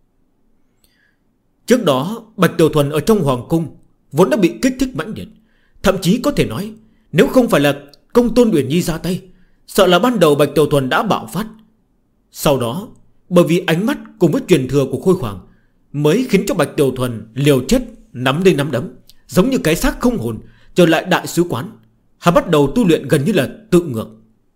Trước đó Bạch Tiểu Thuần ở trong hoàng cung vốn đã bị kích thích mãnh liệt. Thậm chí có thể nói, nếu không phải là Công Tôn Uyển Nhi ra tay, sợ là ban đầu Bạch Tiểu Thuần đã bạo phát. Sau đó, bởi vì ánh mắt cùng với truyền thừa của Khôi Hoàng, mới khiến cho Bạch Tiểu Thuần liều chết nắm lên nắm đấm, giống như cái xác không hồn trở lại đại sứ quán. Hắn bắt đầu tu luyện gần như là tự ngược.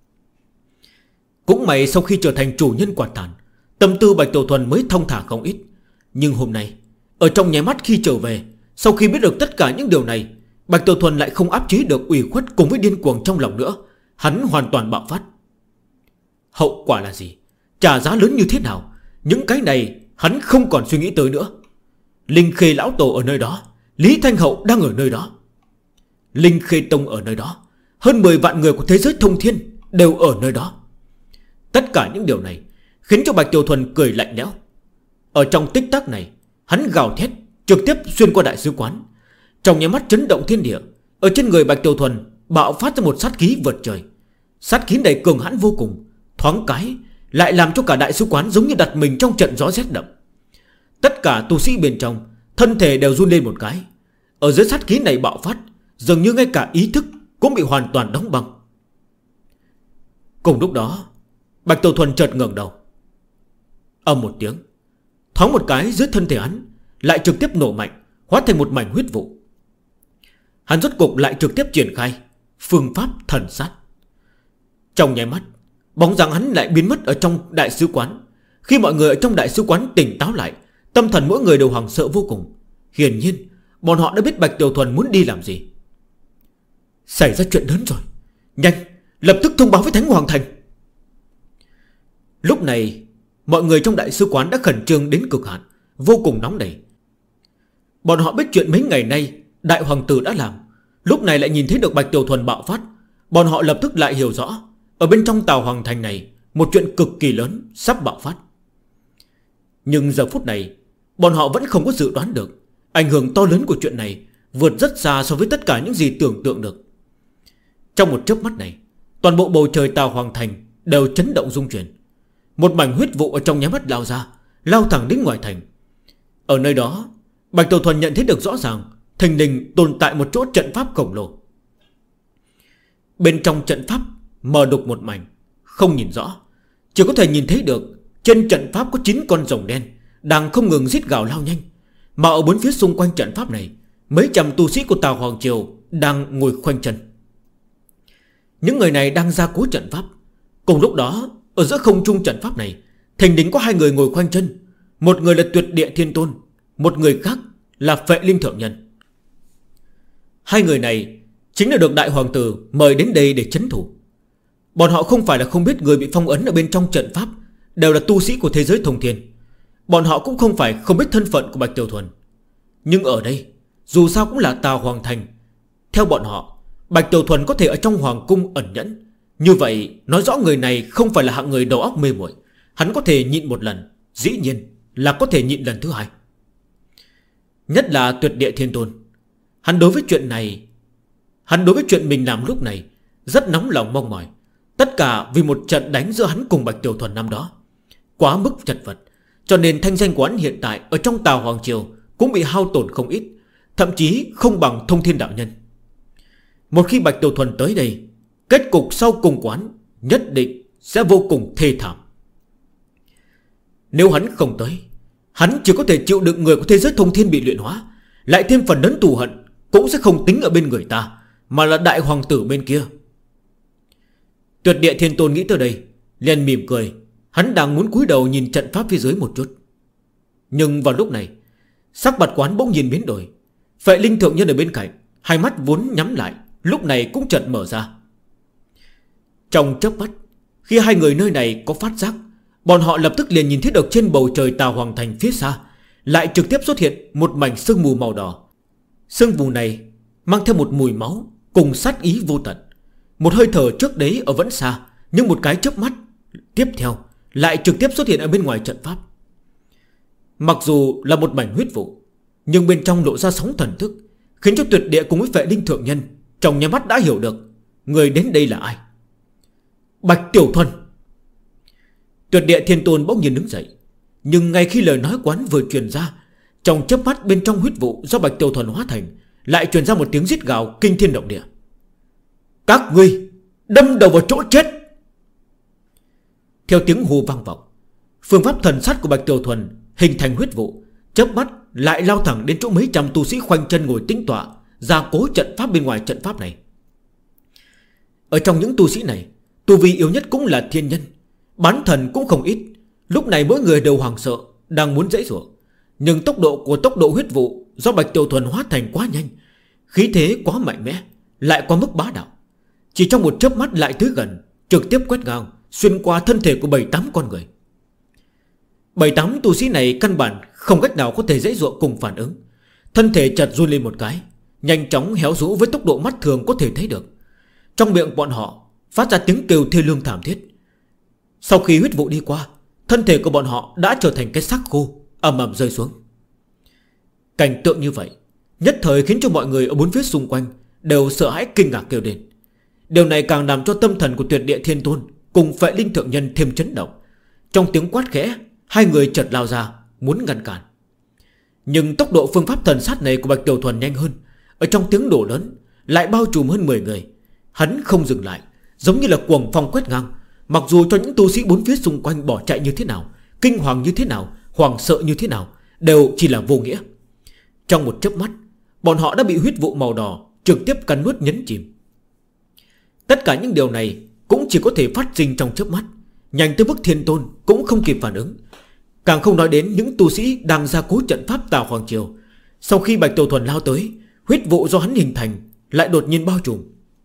Cũng may sau khi trở thành chủ nhân quạt tàn, tâm tư Bạch Tiểu Thuần mới thông thả không ít. Nhưng hôm nay, ở trong nháy mắt khi trở về, sau khi biết được tất cả những điều này, Bạch Tiểu Thuần lại không áp chế được ủy khuất cùng với điên cuồng trong lòng nữa. Hắn hoàn toàn bạo phát. Hậu quả là gì, trả giá lớn như thế nào, những cái này hắn không còn suy nghĩ tới nữa. Linh Khê Lão Tổ ở nơi đó, Lý Thanh Hậu đang ở nơi đó, Linh Khê Tông ở nơi đó, hơn 10 vạn người của thế giới thông thiên đều ở nơi đó. Tất cả những điều này khiến cho Bạch Tiểu Thuần cười lạnh lẽo. Ở trong tích tắc này, hắn gào thét trực tiếp xuyên qua đại sứ quán. Trong nháy mắt chấn động thiên địa, ở trên người Bạch Tiểu Thuần bạo phát ra một sát khí vượt trời. Sát khí này cường hãn vô cùng, thoáng cái lại làm cho cả đại sứ quán giống như đặt mình trong trận gió rét đậm. Tất cả tu sĩ bên trong thân thể đều run lên một cái. Ở dưới sát khí này bạo phát, dường như ngay cả ý thức cũng bị hoàn toàn đóng băng. Cùng lúc đó, Bạch Tiểu Thuần chợt ngẩng đầu. Âm một tiếng, thoáng một cái dưới thân thể hắn lại trực tiếp nổ mạnh, hóa thành một mảnh huyết vụ. Hắn rốt cục lại trực tiếp triển khai phương pháp thần sát. Trong nháy mắt, bóng dáng hắn lại biến mất ở trong đại sứ quán. Khi mọi người ở trong đại sứ quán tỉnh táo lại, tâm thần mỗi người đều hoảng sợ vô cùng. Hiển nhiên bọn họ đã biết Bạch Tiểu Thuần muốn đi làm gì. Xảy ra chuyện lớn rồi, nhanh, lập tức thông báo với Thánh Hoàng Thành. Lúc này mọi người trong đại sứ quán đã khẩn trương đến cực hạn, vô cùng nóng nảy. Bọn họ biết chuyện mấy ngày nay đại hoàng tử đã làm, lúc này lại nhìn thấy được Bạch Tiểu Thuần bạo phát. Bọn họ lập tức lại hiểu rõ, ở bên trong Tào Hoàng Thành này một chuyện cực kỳ lớn sắp bạo phát. Nhưng giờ phút này bọn họ vẫn không có dự đoán được ảnh hưởng to lớn của chuyện này vượt rất xa so với tất cả những gì tưởng tượng được. Trong một chớp mắt này, toàn bộ bầu trời Tào Hoàng Thành đều chấn động rung chuyển. Một mảnh huyết vụ ở trong nháy mắt lao ra, lao thẳng đến ngoài thành. Ở nơi đó, Bạch Tiểu Thuần nhận thấy được rõ ràng thình lình tồn tại một chỗ trận pháp khổng lồ. Bên trong trận pháp mờ đục một mảnh, không nhìn rõ. Chỉ có thể nhìn thấy được trên trận pháp có 9 con rồng đen đang không ngừng rít gào lao nhanh. Mà ở bốn phía xung quanh trận pháp này, mấy trăm tu sĩ của Tào Hoàng Triều đang ngồi khoanh chân. Những người này đang gia cố trận pháp. Cùng lúc đó, ở giữa không trung trận pháp này, thình lình có 2 người ngồi khoanh chân. Một người là Tuyệt Địa Thiên Tôn, một người khác là Phệ Linh Thượng Nhân. 2 người này chính là được Đại Hoàng Tử mời đến đây để trấn thủ. Bọn họ không phải là không biết người bị phong ấn ở bên trong trận pháp đều là tu sĩ của thế giới thông thiên. Bọn họ cũng không phải không biết thân phận của Bạch Tiểu Thuần. Nhưng ở đây, dù sao cũng là Tào Hoàng Thành. Theo bọn họ, Bạch Tiểu Thuần có thể ở trong Hoàng Cung ẩn nhẫn. Như vậy nói rõ người này không phải là hạng người đầu óc mê muội. Hắn có thể nhịn một lần, dĩ nhiên là có thể nhịn lần thứ 2. Nhất là Tuyệt Địa Thiên Tôn. Hắn đối với chuyện mình làm lúc này rất nóng lòng mong mỏi. Tất cả vì một trận đánh giữa hắn cùng Bạch Tiểu Thuần năm đó. Quá mức chật vật, cho nên thanh danh của hắn hiện tại ở trong Tào Hoàng Triều cũng bị hao tổn không ít, thậm chí không bằng Thông Thiên Đạo Nhân. Một khi Bạch Tiểu Thuần tới đây, kết cục sau cùng của hắn nhất định sẽ vô cùng thê thảm. Nếu hắn không tới, hắn chỉ có thể chịu đựng người của thế giới thông thiên bị luyện hóa, lại thêm phần lớn thù hận cũng sẽ không tính ở bên người ta, mà là Đại Hoàng Tử bên kia. Tuyệt Địa Thiên Tôn nghĩ tới đây liền mỉm cười. Hắn đang muốn cúi đầu nhìn trận pháp phía dưới một chút. Nhưng vào lúc này, sắc mặt quán bỗng nhìn biến đổi. Phệ Linh Thượng Nhân ở bên cạnh, hai mắt vốn nhắm lại, lúc này cũng chợt mở ra. Trong chớp mắt, khi 2 người nơi này có phát giác, bọn họ lập tức liền nhìn thấy được trên bầu trời Tào Hoàng Thành phía xa lại trực tiếp xuất hiện một mảnh sương mù màu đỏ. Sương mù này mang theo một mùi máu cùng sát ý vô tận. Một hơi thở trước đấy ở vẫn xa, nhưng một cái chớp mắt tiếp theo lại trực tiếp xuất hiện ở bên ngoài trận pháp. Mặc dù là một mảnh huyết vụ, nhưng bên trong lộ ra sóng thần thức, khiến cho Tuyệt Địa cùng với Phệ Linh Thượng Nhân trong nhà mắt đã hiểu được người đến đây là ai. Bạch Tiểu Thuần. Tuyệt Địa Thiên Tôn bỗng nhiên đứng dậy. Nhưng ngay khi lời nói quán vừa truyền ra, trong chớp mắt bên trong huyết vụ do Bạch Tiểu Thuần hóa thành lại truyền ra một tiếng rít gào kinh thiên động địa. Các ngươi đâm đầu vào chỗ chết. Theo tiếng hô vang vọng, phương pháp thần sát của Bạch Tiểu Thuần hình thành huyết vụ, chớp mắt lại lao thẳng đến chỗ mấy trăm tu sĩ khoanh chân ngồi tĩnh tọa, gia cố trận pháp bên ngoài trận pháp này. Ở trong những tu sĩ này, tu vi yếu nhất cũng là thiên nhân, bán thần cũng không ít. Lúc này mỗi người đều hoảng sợ, đang muốn giãy giụa. Nhưng tốc độ huyết vụ do Bạch Tiểu Thuần hóa thành quá nhanh, khí thế quá mạnh mẽ, lại quá mức bá đạo. Chỉ trong một chớp mắt lại tới gần, trực tiếp quét ngang, xuyên qua thân thể của 7-8 con người. 7-8 tu sĩ này căn bản không cách nào có thể dễ dụa cùng phản ứng. Thân thể chợt run lên một cái, nhanh chóng héo rũ với tốc độ mắt thường có thể thấy được. Trong miệng bọn họ phát ra tiếng kêu thê lương thảm thiết. Sau khi huyết vụ đi qua, thân thể của bọn họ đã trở thành cái xác khô, ầm ầm rơi xuống. Cảnh tượng như vậy nhất thời khiến cho mọi người ở bốn phía xung quanh đều sợ hãi kinh ngạc kêu lên. Điều này càng làm cho tâm thần của Tuyệt Địa Thiên Tôn cùng Phệ Linh Thượng Nhân thêm chấn động. Trong tiếng quát khẽ, 2 người chợt lao ra muốn ngăn cản. Nhưng tốc độ phương pháp thần sát này của Bạch Tiểu Thuần nhanh hơn. Ở trong tiếng nổ lớn lại bao trùm hơn 10 người. Hắn không dừng lại, giống như là cuồng phong quét ngang. Mặc dù cho những tu sĩ bốn phía xung quanh bỏ chạy như thế nào, kinh hoàng như thế nào, hoảng sợ như thế nào, đều chỉ là vô nghĩa. Trong một chớp mắt, bọn họ đã bị huyết vụ màu đỏ trực tiếp cắn nuốt nhấn chìm. Tất cả những điều này cũng chỉ có thể phát sinh trong chớp mắt, nhanh tới mức Thiên Tôn cũng không kịp phản ứng. Càng không nói đến những tu sĩ đang gia cố trận pháp Tào Hoàng Triều. Sau khi Bạch Tiểu Thuần lao tới, huyết vụ do hắn hình thành lại đột nhiên bao trùm.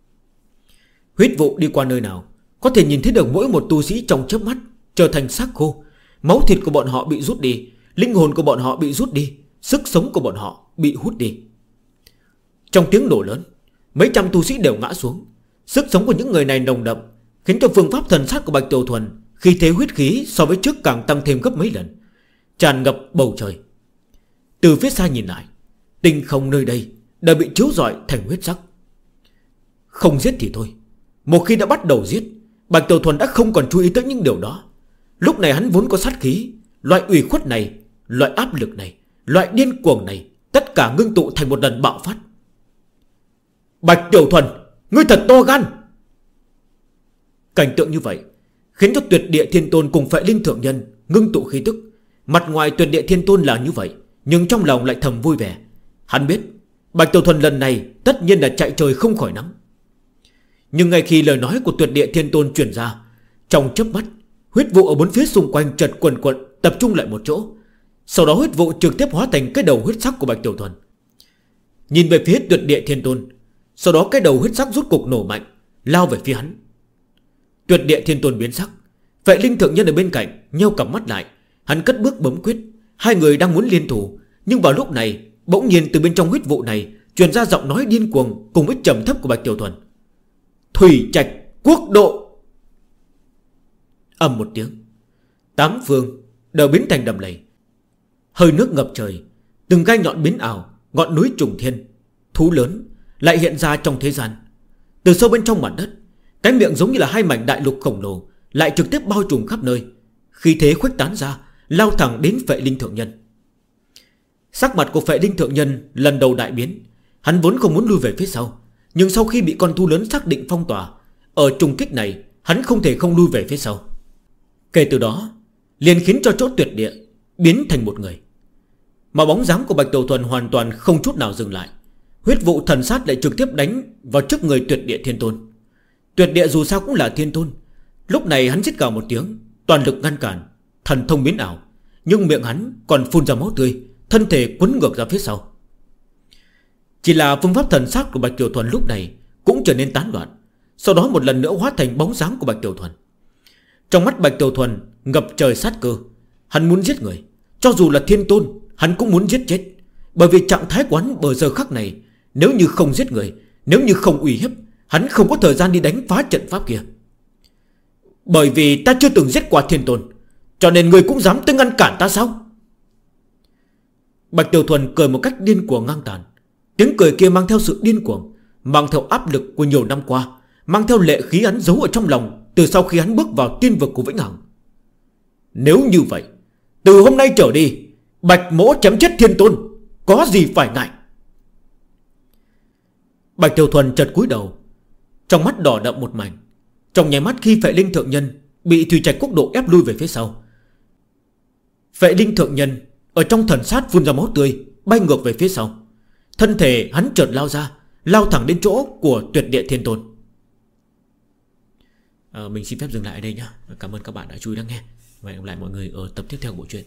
Huyết vụ đi qua nơi nào, có thể nhìn thấy được mỗi một tu sĩ trong chớp mắt trở thành xác khô. Máu thịt của bọn họ bị rút đi, linh hồn của bọn họ bị rút đi, sức sống của bọn họ bị hút đi. Trong tiếng nổ lớn, mấy trăm tu sĩ đều ngã xuống. Sức sống của những người này nồng đậm, khiến cho phương pháp thần sát của Bạch Tiểu Thuần khi thế huyết khí so với trước càng tăng thêm gấp mấy lần, tràn ngập bầu trời. Từ phía xa nhìn lại, tinh không nơi đây đã bị chiếu rọi thành huyết sắc. Không giết thì thôi, một khi đã bắt đầu giết, Bạch Tiểu Thuần đã không còn chú ý tới những điều đó. Lúc này hắn vốn có sát khí, loại ủy khuất này, loại áp lực này, loại điên cuồng này, tất cả ngưng tụ thành một lần bạo phát. Bạch Tiểu Thuần, ngươi thật to gan! Cảnh tượng như vậy khiến cho Tuyệt Địa Thiên Tôn cùng Phệ Linh Thượng Nhân ngưng tụ khí tức. Mặt ngoài Tuyệt Địa Thiên Tôn là như vậy, nhưng trong lòng lại thầm vui vẻ. Hắn biết Bạch Tiểu Thuần lần này tất nhiên là chạy trời không khỏi nắng. Nhưng ngay khi lời nói của Tuyệt Địa Thiên Tôn truyền ra, trong chớp mắt, huyết vụ ở bốn phía xung quanh chợt quần quận tập trung lại một chỗ. Sau đó huyết vụ trực tiếp hóa thành cái đầu huyết sắc của Bạch Tiểu Thuần. Nhìn về phía Tuyệt Địa Thiên Tôn, sau đó cái đầu huyết sắc rút cục nổ mạnh, lao về phía hắn. Tuyệt Địa Thiên Tôn biến sắc. Phệ Linh Thượng Nhân ở bên cạnh nheo cặp mắt lại. Hắn cất bước bấm quyết. Hai người đang muốn liên thủ, nhưng vào lúc này bỗng nhiên từ bên trong huyết vụ này truyền ra giọng nói điên cuồng cùng với trầm thấp của Bạch Tiểu Thuần: Thủy Trạch Quốc Độ. Ầm một tiếng, tám phương đều biến thành đầm lầy. Hơi nước ngập trời, từng gai nhọn biến ảo, ngọn núi trùng thiên, thú lớn lại hiện ra trong thế gian. Từ sâu bên trong mặt đất, cái miệng giống như là hai mảnh đại lục khổng lồ lại trực tiếp bao trùm khắp nơi. Khí thế khuếch tán ra, lao thẳng đến Phệ Linh Thượng Nhân. Sắc mặt của Phệ Linh Thượng Nhân lần đầu đại biến. Hắn vốn không muốn lui về phía sau, nhưng sau khi bị con thú lớn xác định phong tỏa, ở trùng kích này hắn không thể không lui về phía sau. Kể từ đó liền khiến cho chỗ tuyệt địa biến thành một người. Mà bóng dáng của Bạch Tiểu Thuần hoàn toàn không chút nào dừng lại. Huyết vụ thần sát lại trực tiếp đánh vào trước người Tuyệt Địa Thiên Tôn. Tuyệt Địa dù sao cũng là Thiên Tôn. Lúc này hắn rít gào một tiếng, toàn lực ngăn cản, thần thông biến ảo, nhưng miệng hắn còn phun ra máu tươi, thân thể quấn ngược ra phía sau. Chỉ là phương pháp thần sát của Bạch Tiểu Thuần lúc này cũng trở nên tán loạn, sau đó một lần nữa hóa thành bóng dáng của Bạch Tiểu Thuần. Trong mắt Bạch Tiểu Thuần ngập trời sát cơ. Hắn muốn giết người, cho dù là Thiên Tôn hắn cũng muốn giết chết. Bởi vì trạng thái của hắn bờ giờ khắc này, nếu như không giết người, nếu như không uy hiếp, hắn không có thời gian đi đánh phá trận pháp kia. Bởi vì ta chưa từng giết qua Thiên Tôn, cho nên người cũng dám tới ngăn cản ta sao? Bạch Tiểu Thuần cười một cách điên cuồng ngang tàn. Tiếng cười kia mang theo sự điên cuồng, mang theo áp lực của nhiều năm qua, mang theo lệ khí hắn giấu ở trong lòng từ sau khi hắn bước vào tiên vực của Vĩnh Hằng. Nếu như vậy, từ hôm nay trở đi, Bạch Mỗ chém chết Thiên Tôn, có gì phải ngại? Bạch Tiểu Thuần chợt cúi đầu, trong mắt đỏ đậm một mảnh. Trong nháy mắt khi Phệ Linh Thượng Nhân bị Thủy Trạch Quốc Độ ép lui về phía sau, Phệ Linh Thượng Nhân ở trong thần sát phun ra máu tươi, bay ngược về phía sau. Thân thể hắn chợt lao ra, lao thẳng đến chỗ của Tuyệt Địa Thiên Tôn. Mình xin phép dừng lại ở đây nhé. Cảm ơn các bạn đã chú ý lắng nghe. Và hẹn gặp lại mọi người ở tập tiếp theo của bộ truyện.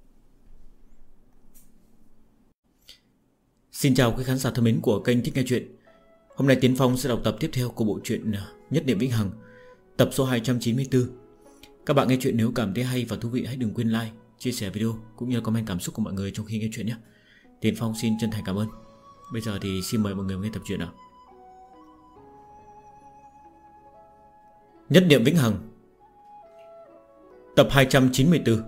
Xin chào quý khán giả thân mến của kênh Thích Nghe Chuyện. Hôm nay Tiến Phong sẽ đọc tập tiếp theo của bộ truyện Nhất Niệm Vĩnh Hằng, tập số 294. Các bạn nghe chuyện nếu cảm thấy hay và thú vị, hãy đừng quên like, chia sẻ video cũng như comment cảm xúc của mọi người trong khi nghe chuyện nhé. Tiến Phong xin chân thành cảm ơn. Bây giờ thì xin mời mọi người nghe tập truyện nào. Nhất Niệm Vĩnh Hằng, tập 294.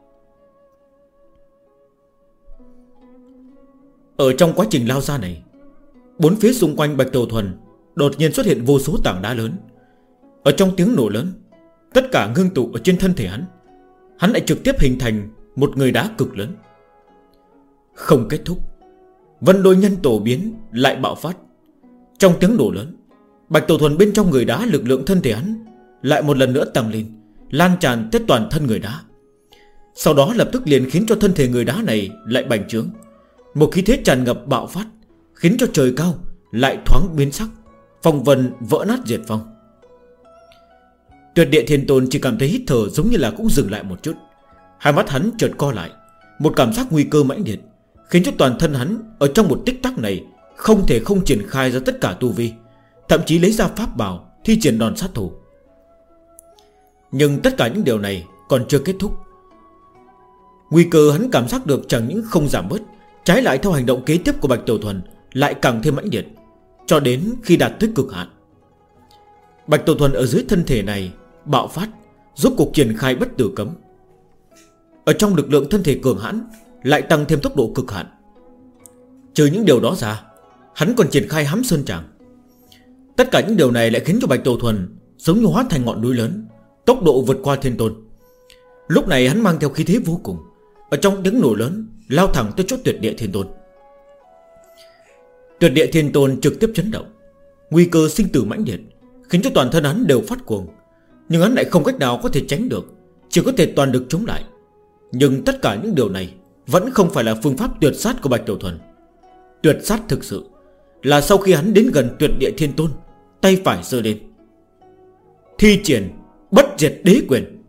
Ở trong quá trình lao ra này, bốn phía xung quanh Bạch Tiểu Thuần đột nhiên xuất hiện vô số tảng đá lớn. Ở trong tiếng nổ lớn, tất cả ngưng tụ ở trên thân thể hắn. Hắn lại trực tiếp hình thành một người đá cực lớn. Không kết thúc, Vân Đôi Nhân Tổ biến lại bạo phát. Trong tiếng nổ lớn, Bạch Tiểu Thuần bên trong người đá, lực lượng thân thể hắn lại một lần nữa tăng lên, lan tràn tới toàn thân người đá. Sau đó lập tức liền khiến cho thân thể người đá này lại bành trướng. Một khí thế tràn ngập bạo phát, khiến cho trời cao lại thoáng biến sắc, phong vân vỡ nát diệt vong. Tuyệt Địa Thiên Tôn chỉ cảm thấy hít thở giống như là cũng dừng lại một chút. Hai mắt hắn chợt co lại, một cảm giác nguy cơ mãnh liệt khiến cho toàn thân hắn ở trong một tích tắc này không thể không triển khai ra tất cả tu vi, thậm chí lấy ra pháp bảo thi triển đòn sát thủ. Nhưng tất cả những điều này còn chưa kết thúc. Nguy cơ hắn cảm giác được chẳng những không giảm bớt, trái lại theo hành động kế tiếp của Bạch Tiểu Thuần lại càng thêm mãnh liệt, cho đến khi đạt tới cực hạn. Bạch Tiểu Thuần ở dưới thân thể này bạo phát, rốt cuộc triển khai bất tử cấm. Ở trong lực lượng thân thể cường hãn lại tăng thêm tốc độ cực hạn. Trừ những điều đó ra, hắn còn triển khai hám sơn tràng. Tất cả những điều này lại khiến cho Bạch Tiểu Thuần giống như hóa thành ngọn núi lớn, tốc độ vượt qua Thiên Tôn. Lúc này hắn mang theo khí thế vô cùng, ở trong tiếng nổ lớn lao thẳng tới chỗ Tuyệt Địa Thiên Tôn. Tuyệt Địa Thiên Tôn trực tiếp chấn động, nguy cơ sinh tử mãnh liệt khiến cho toàn thân hắn đều phát cuồng. Nhưng hắn lại không cách nào có thể tránh được, chỉ có thể toàn lực chống lại. Nhưng tất cả những điều này vẫn không phải là phương pháp tuyệt sát của Bạch Tiểu Thuần. Tuyệt sát thực sự là sau khi hắn đến gần Tuyệt Địa Thiên Tôn, tay phải giơ lên, thi triển Bất Diệt Đế Quyền.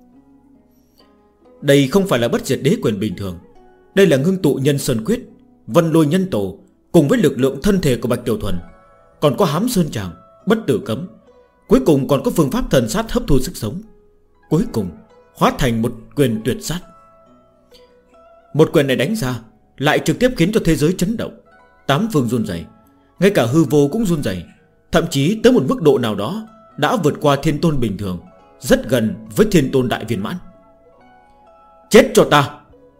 Đây không phải là Bất Diệt Đế Quyền bình thường. Đây là ngưng tụ Nhân Sơn Quyết, Vân Lôi Nhân Tổ, cùng với lực lượng thân thể của Bạch Tiểu Thuần, còn có Hám Sơn Tràng, Bất Tử Cấm, cuối cùng còn có phương pháp thần sát hấp thu sức sống, cuối cùng hóa thành một quyền tuyệt sát. Một quyền này đánh ra lại trực tiếp khiến cho thế giới chấn động, tám phương run rẩy, ngay cả hư vô cũng run rẩy, thậm chí tới một mức độ nào đó đã vượt qua Thiên Tôn bình thường, rất gần với Thiên Tôn đại viên mãn. Chết cho ta!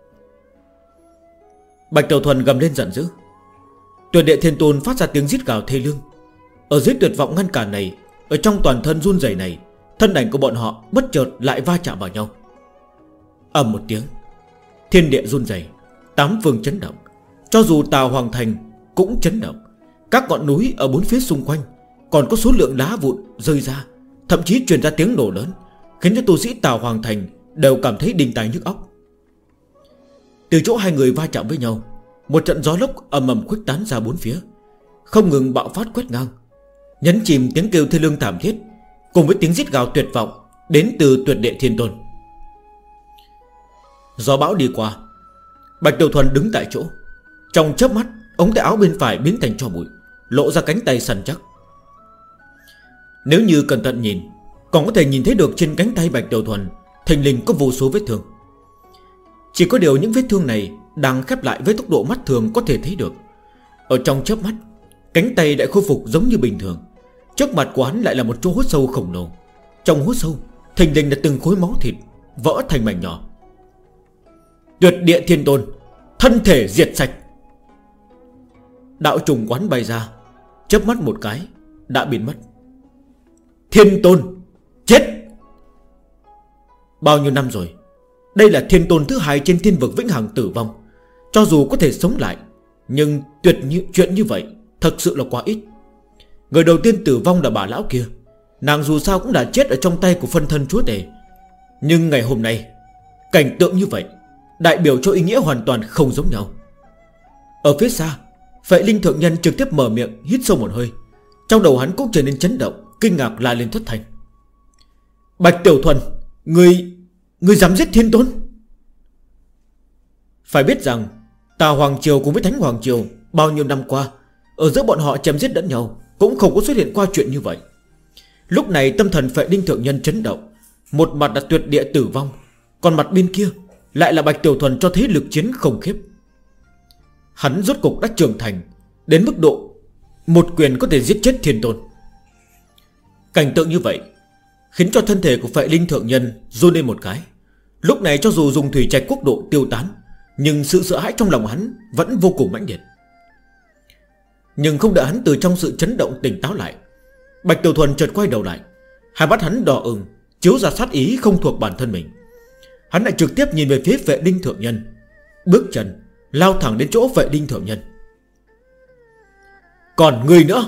Bạch Tiểu Thuần gầm lên giận dữ. Tuyệt Địa Thiên Tôn phát ra tiếng rít gào thê lương. Ở dưới tuyệt vọng ngăn cản này, ở trong toàn thân run rẩy này, thân ảnh của bọn họ bất chợt lại va chạm vào nhau. Ầm một tiếng, thiên địa run rẩy, tám phương chấn động. Cho dù Tào Hoàng Thành cũng chấn động. Các ngọn núi ở bốn phía xung quanh còn có số lượng đá vụn rơi ra, thậm chí truyền ra tiếng nổ lớn, khiến cho tu sĩ Tào Hoàng Thành đều cảm thấy đinh tai nhức óc. Từ chỗ hai người va chạm với nhau, một trận gió lốc ầm ầm khuếch tán ra bốn phía, không ngừng bạo phát quét ngang, nhấn chìm tiếng kêu thê lương thảm thiết, cùng với tiếng rít gào tuyệt vọng đến từ Tuyệt Địa Thiên Tôn. Gió bão đi qua, Bạch Tiểu Thuần đứng tại chỗ. Trong chớp mắt, ống tay áo bên phải biến thành tro bụi, lộ ra cánh tay săn chắc. Nếu như cẩn thận nhìn, còn có thể nhìn thấy được trên cánh tay Bạch Tiểu Thuần thình lình có vô số vết thương. Chỉ có điều những vết thương này đang khép lại với tốc độ mắt thường có thể thấy được. Ở trong chớp mắt, cánh tay đã khôi phục giống như bình thường. Trước mặt của hắn lại là một chỗ hố sâu khổng lồ. Trong hố sâu thình lình là từng khối máu thịt vỡ thành mảnh nhỏ. Tuyệt Địa Thiên Tôn, thân thể diệt sạch. Đạo trùng quán bay ra, chớp mắt một cái đã biến mất. Thiên Tôn chết. Bao nhiêu năm rồi, đây là Thiên Tôn thứ hai trên thiên vực vĩnh hằng tử vong. Cho dù có thể sống lại, nhưng chuyện như vậy thật sự là quá ít. Người đầu tiên tử vong là bà lão kia. Nàng dù sao cũng đã chết ở trong tay của phân thân chúa tể. Nhưng ngày hôm nay, cảnh tượng như vậy đại biểu cho ý nghĩa hoàn toàn không giống nhau. Ở phía xa, Phệ Linh Thượng Nhân trực tiếp mở miệng hít sâu một hơi. Trong đầu hắn cũng trở nên chấn động, kinh ngạc la lên thất thanh. Bạch Tiểu Thuần, Ngươi dám giết Thiên Tôn? Phải biết rằng Tà Hoàng Triều cùng với Thánh Hoàng Triều bao nhiêu năm qua, ở giữa bọn họ chém giết lẫn nhau, cũng không có xuất hiện qua chuyện như vậy. Lúc này tâm thần Phệ Linh Thượng Nhân chấn động. Một mặt là Tuyệt Địa tử vong, còn mặt bên kia lại là Bạch Tiểu Thuần cho thấy lực chiến khủng khiếp. Hắn rốt cục đã trưởng thành đến mức độ một quyền có thể giết chết Thiên Tôn. Cảnh tượng như vậy khiến cho thân thể của Phệ Linh Thượng Nhân run lên một cái. Lúc này cho dù dùng thủy trạch quốc độ tiêu tán, nhưng sự sợ hãi trong lòng hắn vẫn vô cùng mãnh liệt. Nhưng không đợi hắn từ trong sự chấn động tỉnh táo lại, Bạch Tiểu Thuần chợt quay đầu lại. Hai mắt hắn đỏ ửng, chiếu ra sát ý không thuộc bản thân mình. Hắn lại trực tiếp nhìn về phía Phệ Linh Thượng Nhân, bước chân lao thẳng đến chỗ Phệ Linh Thượng Nhân. Còn người nữa!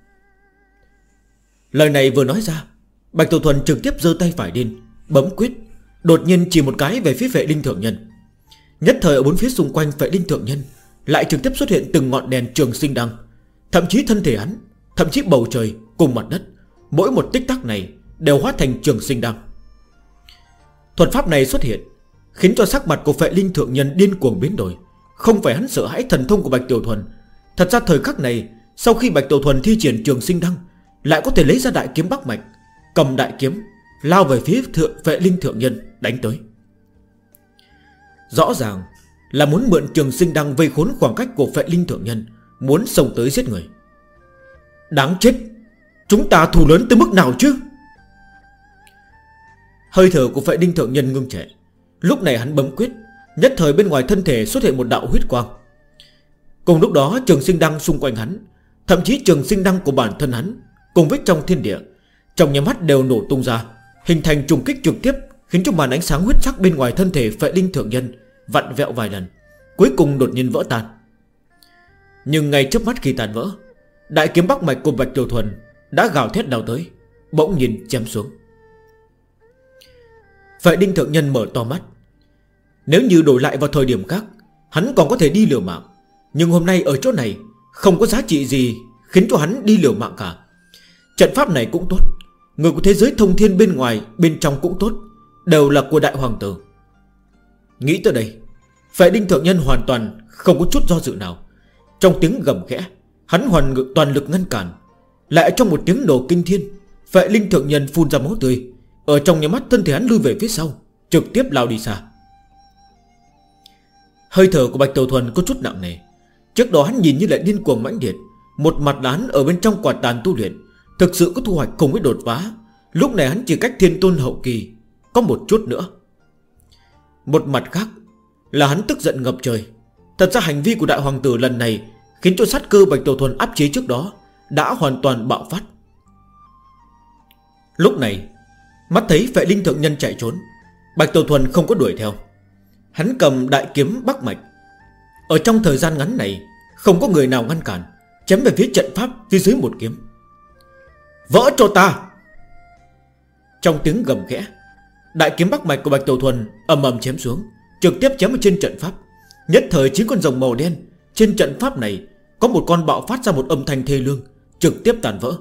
Lời này vừa nói ra, Bạch Tiểu Thuần trực tiếp giơ tay phải lên, bấm quyết, đột nhiên chỉ một cái về phía Phệ Linh Thượng Nhân. Nhất thời ở bốn phía xung quanh Phệ Linh Thượng Nhân lại trực tiếp xuất hiện từng ngọn đèn trường sinh đăng. Thậm chí thân thể hắn, thậm chí bầu trời cùng mặt đất, mỗi một tích tắc này đều hóa thành trường sinh đăng. Thuật pháp này xuất hiện khiến cho sắc mặt của Phệ Linh Thượng Nhân điên cuồng biến đổi. Không phải hắn sợ hãi thần thông của Bạch Tiểu Thuần. Thật ra thời khắc này, sau khi Bạch Tiểu Thuần thi triển trường sinh đăng, lại có thể lấy ra đại kiếm Bắc Mạch, cầm đại kiếm lao về phía Phệ Linh Thượng Nhân đánh tới. Rõ ràng là muốn mượn trường sinh đăng vây khốn khoảng cách của Phệ Linh Thượng Nhân, muốn xông tới giết người. Đáng chết, chúng ta thù lớn tới mức nào chứ? Hơi thở của Phệ Linh Thượng Nhân ngưng trệ. Lúc này hắn bấm quyết, nhất thời bên ngoài thân thể xuất hiện một đạo huyết quang. Cùng lúc đó trường sinh đăng xung quanh hắn, thậm chí trường sinh đăng của bản thân hắn cùng với trong thiên địa, trong nhà mắt đều nổ tung ra, hình thành trùng kích trực tiếp, khiến cho màn ánh sáng huyết sắc bên ngoài thân thể Phệ Linh Thượng Nhân vặn vẹo vài lần, cuối cùng đột nhiên vỡ tan. Nhưng ngay trước mắt khi tan vỡ, đại kiếm Bắc Mạch của Bạch Tiểu Thuần đã gào thét đào tới, bỗng nhìn chém xuống. Vệ Đinh thượng nhân mở to mắt. Nếu như đổi lại vào thời điểm khác, hắn còn có thể đi liều mạng, nhưng hôm nay ở chỗ này không có giá trị gì khiến cho hắn đi liều mạng cả. Trận pháp này cũng tốt, người của thế giới thông thiên bên ngoài bên trong cũng tốt, đều là của đại hoàng tử. Nghĩ tới đây, Vệ Đinh thượng nhân hoàn toàn không có chút do dự nào. Trong tiếng gầm khẽ, hắn hoàn ngự toàn lực ngăn cản. Lại trong một tiếng nổ kinh thiên, Vệ Đinh thượng nhân phun ra máu tươi. Ở trong nháy mắt thân thể hắn lui về phía sau, trực tiếp lao đi xa. Hơi thở của Bạch Tiểu Thuần có chút nặng nề. Trước đó hắn nhìn như lại điên cuồng mãnh liệt, một mặt là hắn ở bên trong quả tàn tu luyện, thực sự có thu hoạch cùng với đột phá. Lúc này hắn chỉ cách thiên tôn hậu kỳ có một chút nữa. Một mặt khác là hắn tức giận ngập trời. Thật ra hành vi của đại hoàng tử lần này khiến cho sát cơ Bạch Tiểu Thuần áp chế trước đó đã hoàn toàn bạo phát. Lúc này mắt thấy Vệ Linh thượng nhân chạy trốn, Bạch Tiểu Thuần không có đuổi theo. Hắn cầm đại kiếm Bắc Mạch. Ở trong thời gian ngắn này không có người nào ngăn cản, chém về phía trận pháp phía dưới một kiếm. Vỡ cho ta! Trong tiếng gầm khẽ, đại kiếm Bắc Mạch của Bạch Tiểu Thuần ầm ầm chém xuống, trực tiếp chém ở trên trận pháp. Nhất thời 9 con rồng màu đen trên trận pháp này có một con bạo phát ra một âm thanh thê lương, trực tiếp tàn vỡ.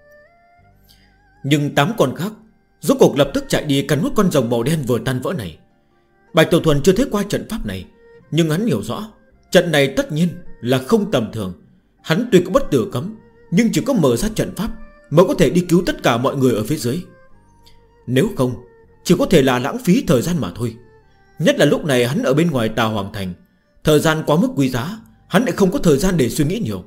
Nhưng 8 con khác rốt cuộc lập tức chạy đi cắn nuốt con rồng màu đen vừa tan vỡ này. Bạch Tiểu Thuần chưa thấy qua trận pháp này, nhưng hắn hiểu rõ trận này tất nhiên là không tầm thường. Hắn tuy có bất tử cấm, nhưng chỉ có mở ra trận pháp mới có thể đi cứu tất cả mọi người ở phía dưới. Nếu không, chỉ có thể là lãng phí thời gian mà thôi. Nhất là lúc này hắn ở bên ngoài Tà Hoàng Thành, thời gian quá mức quý giá, hắn lại không có thời gian để suy nghĩ nhiều.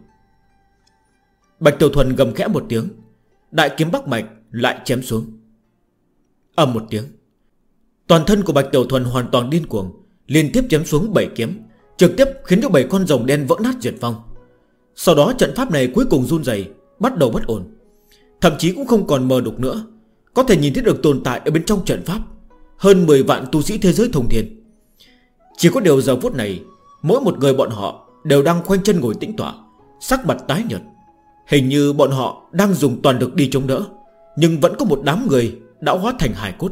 Bạch Tiểu Thuần gầm khẽ một tiếng, đại kiếm Bắc Mạch lại chém xuống. Ầm một tiếng, toàn thân của Bạch Tiểu Thuần hoàn toàn điên cuồng, liên tiếp chém xuống 7 kiếm, trực tiếp khiến cho 7 con rồng đen vỡ nát diệt vong. Sau đó trận pháp này cuối cùng run rẩy, bắt đầu bất ổn, thậm chí cũng không còn mờ đục nữa. Có thể nhìn thấy được tồn tại ở bên trong trận pháp hơn 10 vạn tu sĩ thế giới thông thiên. Chỉ có điều giờ phút này, mỗi một người bọn họ đều đang khoanh chân ngồi tĩnh tọa, sắc mặt tái nhợt. Hình như bọn họ đang dùng toàn lực đi chống đỡ, nhưng vẫn có một đám người đã hóa thành hài cốt.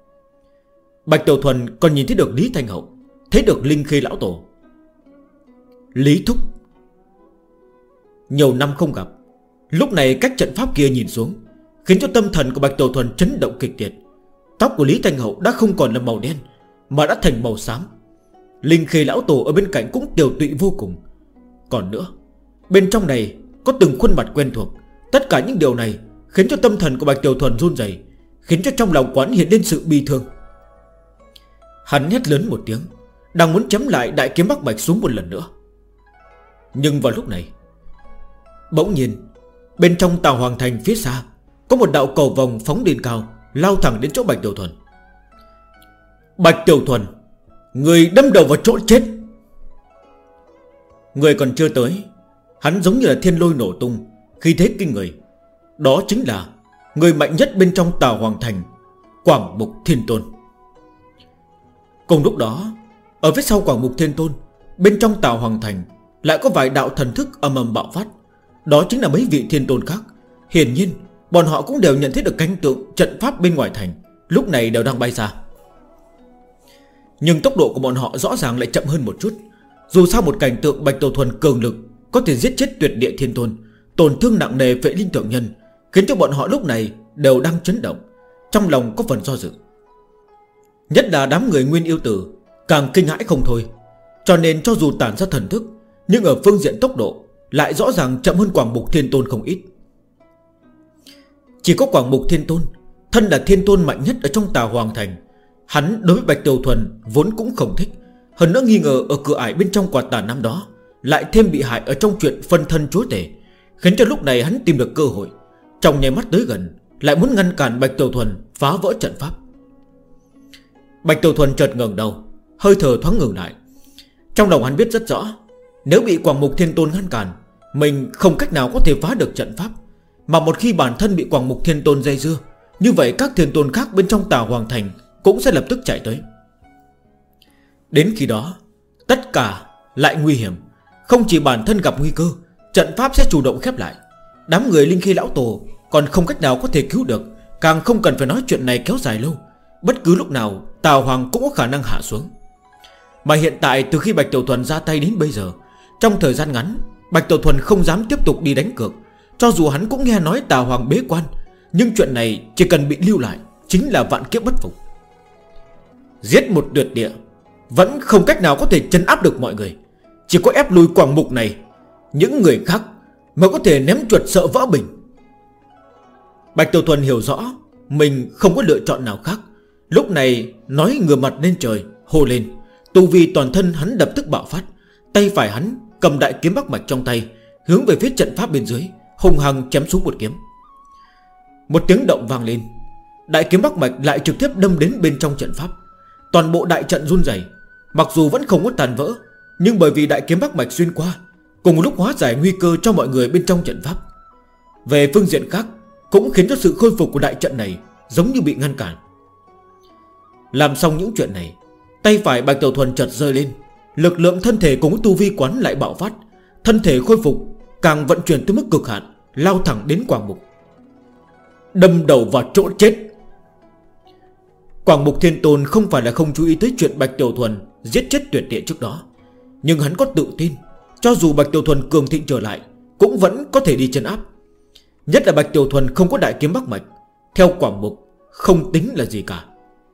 Bạch Tiểu Thuần còn nhìn thấy được Lý Thanh Hậu, thấy được Linh Khê lão tổ. Lý thúc. Nhiều năm không gặp, lúc này cách trận pháp kia nhìn xuống, khiến cho tâm thần của Bạch Tiểu Thuần chấn động kịch liệt. Tóc của Lý Thanh Hậu đã không còn là màu đen, mà đã thành màu xám. Linh Khê lão tổ ở bên cạnh cũng tiều tụy vô cùng. Còn nữa, bên trong này có từng khuôn mặt quen thuộc. Tất cả những điều này khiến cho tâm thần của Bạch Tiểu Thuần run rẩy, khiến cho trong lòng quán hiện lên sự bi thương. Hắn hét lớn một tiếng, đang muốn chém lại đại kiếm Bắc Mạch xuống một lần nữa. Nhưng vào lúc này, bỗng nhiên bên trong Tà Hoàng Thành phía xa có một đạo cầu vòng phóng lên cao, lao thẳng đến chỗ Bạch Tiểu Thuần. Bạch Tiểu Thuần, người đâm đầu vào chỗ chết. Người còn chưa tới, hắn giống như là thiên lôi nổ tung, khí thế kinh người. Đó chính là người mạnh nhất bên trong Tà Hoàng Thành, Quảng Mục Thiên Tôn. Cùng lúc đó, ở phía sau Quảng Mục Thiên Tôn, bên trong Tà Hoàng Thành lại có vài đạo thần thức ầm ầm bạo phát. Đó chính là mấy vị thiên tôn khác. Hiển nhiên bọn họ cũng đều nhận thấy được cảnh tượng trận pháp bên ngoài thành lúc này đều đang bay ra. Nhưng tốc độ của bọn họ rõ ràng lại chậm hơn một chút. Dù sao một cảnh tượng Bạch Tiểu Thuần cường lực có thể giết chết tuyệt địa thiên tôn, tổn thương nặng nề Vệ Linh thượng nhân, khiến cho bọn họ lúc này đều đang chấn động, trong lòng có phần do dự. Nhất là đám người Nguyên Yêu Tử càng kinh hãi không thôi. Cho nên cho dù tản ra thần thức, nhưng ở phương diện tốc độ lại rõ ràng chậm hơn Quảng Mục Thiên Tôn không ít. Chỉ có Quảng Mục Thiên Tôn, thân là thiên tôn mạnh nhất ở trong Tà Hoàng Thành, hắn đối với Bạch Tiểu Thuần vốn cũng không thích. Hơn nữa nghi ngờ ở cửa ải bên trong quả tà năm đó lại thêm bị hại ở trong chuyện phân thân chúa tể, khiến cho lúc này hắn tìm được cơ hội, trong nháy mắt tới gần, lại muốn ngăn cản Bạch Tiểu Thuần phá vỡ trận pháp. Bạch Tiểu Thuần chợt ngẩng đầu, hơi thở thoáng ngừng lại. Trong lòng hắn biết rất rõ, nếu bị Quảng Mục Thiên Tôn ngăn cản, mình không cách nào có thể phá được trận pháp. Mà một khi bản thân bị Quảng Mục Thiên Tôn dây dưa, như vậy các thiên tôn khác bên trong Tà Hoàng Thành cũng sẽ lập tức chạy tới. Đến khi đó, tất cả lại nguy hiểm. Không chỉ bản thân gặp nguy cơ, trận pháp sẽ chủ động khép lại. Đám người Linh Khí lão tổ còn không cách nào có thể cứu được, càng không cần phải nói chuyện này kéo dài lâu. Bất cứ lúc nào Tào Hoàng cũng có khả năng hạ xuống. Mà hiện tại từ khi Bạch Tiểu Thuần ra tay đến bây giờ, trong thời gian ngắn, Bạch Tiểu Thuần không dám tiếp tục đi đánh cược. Cho dù hắn cũng nghe nói Tào Hoàng bế quan, nhưng chuyện này chỉ cần bị lưu lại chính là vạn kiếp bất phục. Giết một tuyệt địa vẫn không cách nào có thể trấn áp được mọi người. Chỉ có ép lui Quảng Mục này, những người khác mới có thể ném chuột sợ vỡ bình. Bạch Tiểu Thuần hiểu rõ mình không có lựa chọn nào khác. Lúc này nói ngửa mặt lên trời, hô lên. Tu vi toàn thân hắn lập tức bạo phát. Tay phải hắn cầm đại kiếm Bắc Mạch trong tay, hướng về phía trận pháp bên dưới, hung hăng chém xuống một kiếm. Một tiếng động vang lên, đại kiếm Bắc Mạch lại trực tiếp đâm đến bên trong trận pháp. Toàn bộ đại trận run rẩy. Mặc dù vẫn không có tàn vỡ, nhưng bởi vì đại kiếm Bắc Mạch xuyên qua, cùng một lúc hóa giải nguy cơ cho mọi người bên trong trận pháp. Về phương diện khác, cũng khiến cho sự khôi phục của đại trận này giống như bị ngăn cản. Làm xong những chuyện này, tay phải Bạch Tiểu Thuần chợt rơi lên. Lực lượng thân thể cùng tu vi quán lại bạo phát. Thân thể khôi phục càng vận chuyển tới mức cực hạn, lao thẳng đến Quảng Mục, đâm đầu vào chỗ chết. Quảng Mục Thiên Tôn không phải là không chú ý tới chuyện Bạch Tiểu Thuần giết chết tuyệt địa trước đó, nhưng hắn có tự tin cho dù Bạch Tiểu Thuần cường thịnh trở lại cũng vẫn có thể đi trấn áp. Nhất là Bạch Tiểu Thuần không có đại kiếm Bắc Mạch, theo Quảng Mục không tính là gì cả.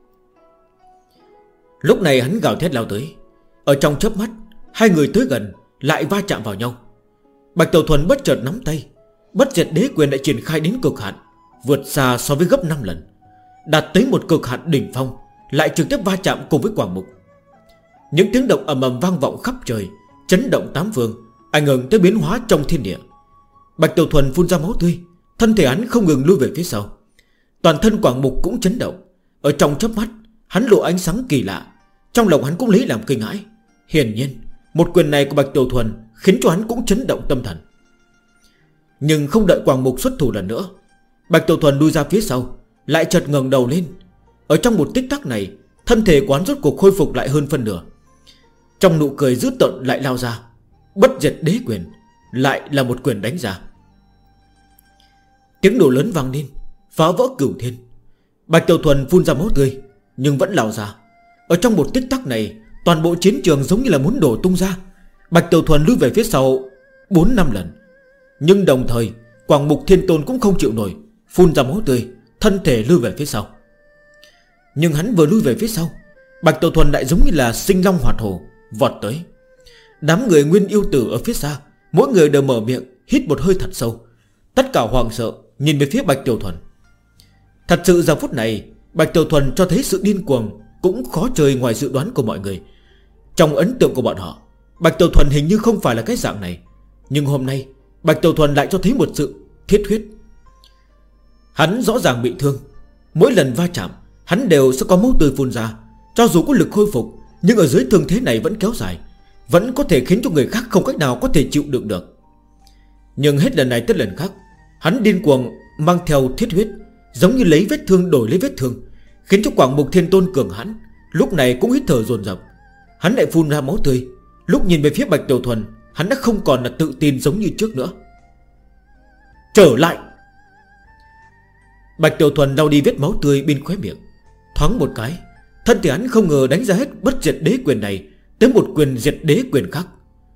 Lúc này hắn gào thét lao tới. Ở trong chớp mắt, hai người tới gần lại va chạm vào nhau. Bạch Tiểu Thuần bất chợt nắm tay, bất diệt đế quyền đã triển khai đến cực hạn, vượt xa so với gấp 5 lần, đạt tới một cực hạn đỉnh phong, lại trực tiếp va chạm cùng với Quảng Mục. Những tiếng động ầm ầm vang vọng khắp trời, chấn động tám phương, ảnh hưởng tới biến hóa trong thiên địa. Bạch Tiểu Thuần phun ra máu tươi, thân thể hắn không ngừng lui về phía sau. Toàn thân Quảng Mục cũng chấn động. Ở trong chớp mắt, hắn lộ ánh sáng kỳ lạ. Trong lòng hắn cũng lấy làm kinh hãi. Hiển nhiên một quyền này của Bạch Tiểu Thuần khiến cho hắn cũng chấn động tâm thần. Nhưng không đợi Quảng Mục xuất thủ lần nữa, Bạch Tiểu Thuần lui ra phía sau, lại chợt ngẩng đầu lên. Ở trong một tích tắc này, thân thể quán rốt cuộc khôi phục lại hơn phân nửa. Trong nụ cười dữ tợn lại lao ra, bất diệt đế quyền lại là một quyền đánh ra. Tiếng nổ lớn vang lên, phá vỡ cửu thiên. Bạch Tiểu Thuần phun ra máu tươi, nhưng vẫn lao ra. Ở trong một tích tắc này, toàn bộ chiến trường giống như là muốn đổ tung ra. Bạch Tiểu Thuần lui về phía sau 4-5 lần. Nhưng đồng thời Quảng Mục Thiên Tôn cũng không chịu nổi, phun ra máu tươi, thân thể lui về phía sau. Nhưng hắn vừa lui về phía sau, Bạch Tiểu Thuần lại giống như là sinh long hoạt hổ vọt tới. Đám người nguyên yêu tử ở phía xa, mỗi người đều mở miệng hít một hơi thật sâu. Tất cả hoảng sợ nhìn về phía Bạch Tiểu Thuần. Thật sự giờ phút này Bạch Tiểu Thuần cho thấy sự điên cuồng cũng khó chơi ngoài dự đoán của mọi người. Trong ấn tượng của bọn họ, Bạch Tiểu Thuần hình như không phải là cái dạng này. Nhưng hôm nay Bạch Tiểu Thuần lại cho thấy một sự thiết huyết. Hắn rõ ràng bị thương, mỗi lần va chạm hắn đều sẽ có máu tươi phun ra. Cho dù có lực khôi phục, nhưng ở dưới thương thế này vẫn kéo dài, vẫn có thể khiến cho người khác không cách nào có thể chịu đựng được. Nhưng hết lần này tới lần khác, hắn điên cuồng mang theo thiết huyết, giống như lấy vết thương đổi lấy vết thương, khiến cho Quảng Mục Thiên Tôn cường hãn lúc này cũng hít thở dồn dập. Hắn lại phun ra máu tươi. Lúc nhìn về phía Bạch Tiểu Thuần, hắn đã không còn là tự tin giống như trước nữa. Trở lại. Bạch Tiểu Thuần lau đi vết máu tươi bên khóe miệng, thoáng một cái, thân thể hắn không ngờ đánh ra hết bất diệt đế quyền này tới một quyền diệt đế quyền khác.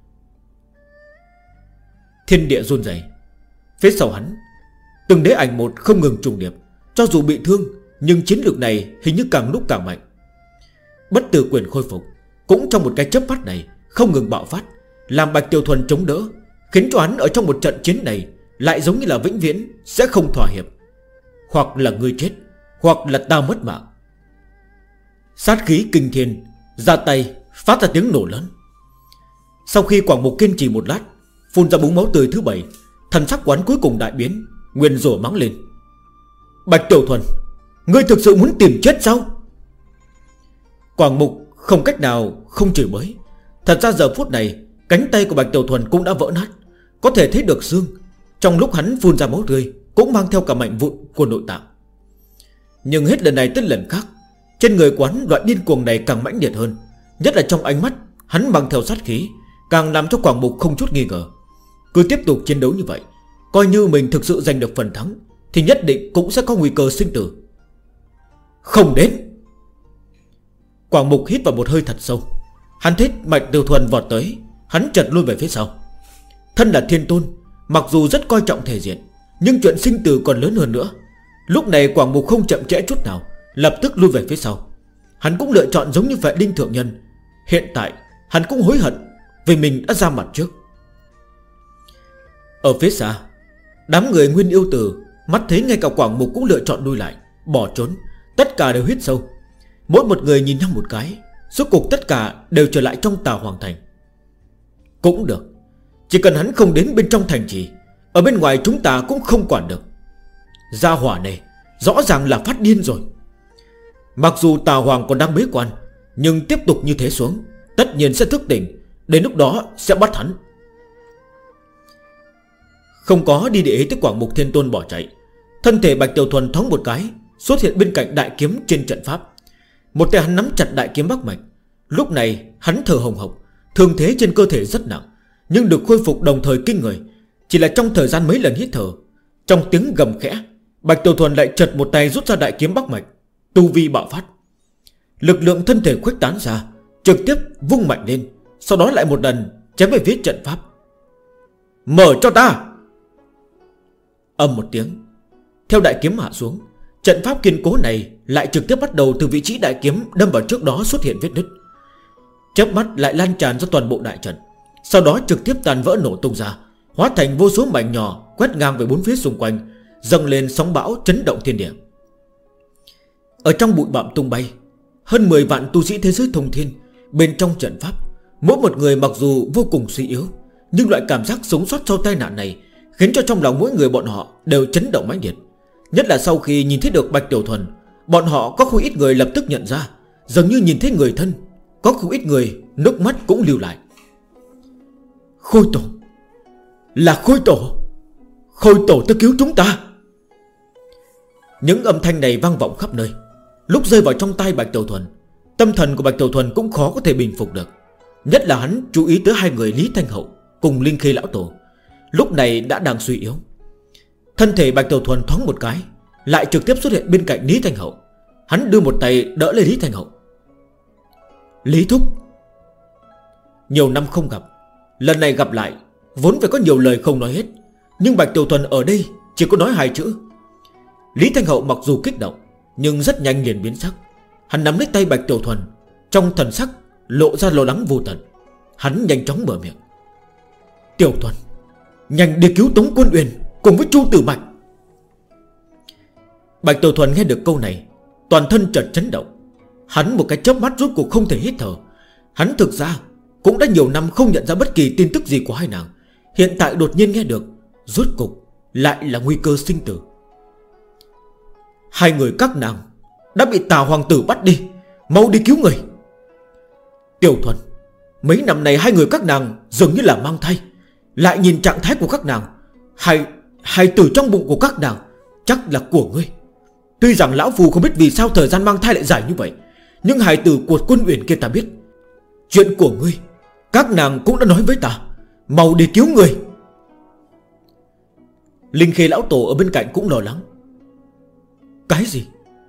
Thiên địa run rẩy. Phía sau hắn, từng đế ảnh một không ngừng trùng điệp. Cho dù bị thương, nhưng chiến lược này hình như càng lúc càng mạnh. Bất tử quyền khôi phục cũng trong một cái chớp mắt này không ngừng bạo phát, làm Bạch Tiểu Thuần chống đỡ, khiến cho hắn ở trong một trận chiến này lại giống như là vĩnh viễn sẽ không thỏa hiệp. Hoặc là ngươi chết, hoặc là ta mất mạng. Sát khí kinh thiên, ra tay phát ra tiếng nổ lớn. Sau khi Quảng Mục kiên trì một lát, phun ra búng máu tươi thứ 7, thần sắc quán cuối cùng đại biến, nguyên rủa mắng lên. Bạch Tiểu Thuần, ngươi thực sự muốn tìm chết sao? Quảng Mục không cách nào không chửi bới. Thật ra giờ phút này, cánh tay của Bạch Tiểu Thuần cũng đã vỡ nát, có thể thấy được xương. Trong lúc hắn phun ra máu tươi, cũng mang theo cả mảnh vụn của nội tạng. Nhưng hết lần này tới lần khác, trên người quán loại điên cuồng này càng mãnh liệt hơn. Nhất là trong ánh mắt hắn mang theo sát khí, càng làm cho Quảng Mục không chút nghi ngờ. Cứ tiếp tục chiến đấu như vậy, coi như mình thực sự giành được phần thắng, thì nhất định cũng sẽ có nguy cơ sinh tử. Không đến. Quảng Mục hít vào một hơi thật sâu. Hắn thấy Bạch Tiểu Thuần vọt tới, hắn chợt lui về phía sau. Thân là thiên tôn, mặc dù rất coi trọng thể diện, nhưng chuyện sinh tử còn lớn hơn nữa. Lúc này Quảng Mục không chậm trễ chút nào, lập tức lui về phía sau. Hắn cũng lựa chọn giống như Vệ Đinh thượng nhân. Hiện tại hắn cũng hối hận vì mình đã ra mặt trước. Ở phía xa, đám người Nguyên Yêu Tử mắt thấy ngay cả Quảng Mục cũng lựa chọn lui lại, bỏ trốn. Tất cả đều hít sâu. Mỗi một người nhìn nhau một cái, rốt cuộc tất cả đều trở lại trong Tà Hoàng Thành. Cũng được, chỉ cần hắn không đến bên trong thành trì, ở bên ngoài chúng ta cũng không quản được. Gia hỏa này rõ ràng là phát điên rồi. Mặc dù Tà Hoàng còn đang bế quan, nhưng tiếp tục như thế xuống tất nhiên sẽ thức tỉnh. Đến lúc đó sẽ bắt hắn. Không có đi để ý tới Quảng Mục Thiên Tôn bỏ chạy. Thân thể Bạch Tiểu Thuần thoáng một cái, xuất hiện bên cạnh đại kiếm trên trận pháp. Một tay hắn nắm chặt đại kiếm Bắc Mạch. Lúc này hắn thở hồng hộc, thương thế trên cơ thể rất nặng, nhưng được khôi phục đồng thời kinh người. Chỉ là trong thời gian mấy lần hít thở, trong tiếng gầm khẽ, Bạch Tiểu Thuần lại chật một tay rút ra đại kiếm Bắc Mạch. Tu vi bạo phát, lực lượng thân thể khuếch tán ra, trực tiếp vung mạnh lên, sau đó lại một lần chém về phía trận pháp. Mở cho ta! Âm một tiếng, theo đại kiếm hạ xuống, trận pháp kiên cố này lại trực tiếp bắt đầu từ vị trí đại kiếm đâm vào trước đó xuất hiện vết nứt. Chớp mắt lại lan tràn ra toàn bộ đại trận, sau đó trực tiếp tan vỡ nổ tung ra, hóa thành vô số mảnh nhỏ quét ngang về bốn phía xung quanh, dâng lên sóng bão chấn động thiên địa. Ở trong bụi bặm tung bay, hơn 10 vạn tu sĩ thế giới thông thiên bên trong trận pháp. Mỗi một người mặc dù vô cùng suy yếu, nhưng loại cảm giác sống sót sau tai nạn này khiến cho trong lòng mỗi người bọn họ đều chấn động mãnh liệt. Nhất là sau khi nhìn thấy được Bạch Tiểu Thuần, bọn họ có không ít người lập tức nhận ra, dường như nhìn thấy người thân. Có không ít người nước mắt cũng lưu lại. Khôi tổ, là Khôi tổ. Khôi tổ tới cứu chúng ta. Những âm thanh này vang vọng khắp nơi. Lúc rơi vào trong tai Bạch Tiểu Thuần, tâm thần của Bạch Tiểu Thuần cũng khó có thể bình phục được. Nhất là hắn chú ý tới hai người Lý Thanh Hậu cùng Linh Khê Lão Tổ, lúc này đã đang suy yếu. Thân thể Bạch Tiểu Thuần thoáng một cái, lại trực tiếp xuất hiện bên cạnh Lý Thanh Hậu. Hắn đưa một tay đỡ lấy Lý Thanh Hậu. Lý Thúc. Nhiều năm không gặp, lần này gặp lại vốn phải có nhiều lời không nói hết, nhưng Bạch Tiểu Thuần ở đây chỉ có nói hai chữ. Lý Thanh Hậu mặc dù kích động, nhưng rất nhanh liền biến sắc. Hắn nắm lấy tay Bạch Tiểu Thuần, trong thần sắc lộ ra lo lắng vô tận. Hắn nhanh chóng mở miệng. Tiểu Thuần, nhanh đi cứu Tống Quân Uyển cùng với Chu Tử Bạch. Bạch Tiểu Thuần nghe được câu này, toàn thân chợt chấn động. Hắn một cái chớp mắt rốt cuộc không thể hít thở. Hắn thực ra cũng đã nhiều năm không nhận ra bất kỳ tin tức gì của hai nàng. Hiện tại đột nhiên nghe được, rốt cục lại là nguy cơ sinh tử. Hai người các nàng đã bị Tà Hoàng tử bắt đi, mau đi cứu người. Tiểu Thuần, mấy năm này hai người các nàng dường như là mang thai. Lại nhìn trạng thái của các nàng, hai tử trong bụng của các nàng chắc là của ngươi. Tuy rằng lão phù không biết vì sao thời gian mang thai lại dài như vậy, nhưng hài tử của Quân Uyển kia ta biết. Chuyện của ngươi các nàng cũng đã nói với ta, mau đi cứu người. Linh Khê Lão Tổ ở bên cạnh cũng lo lắng. Cái gì?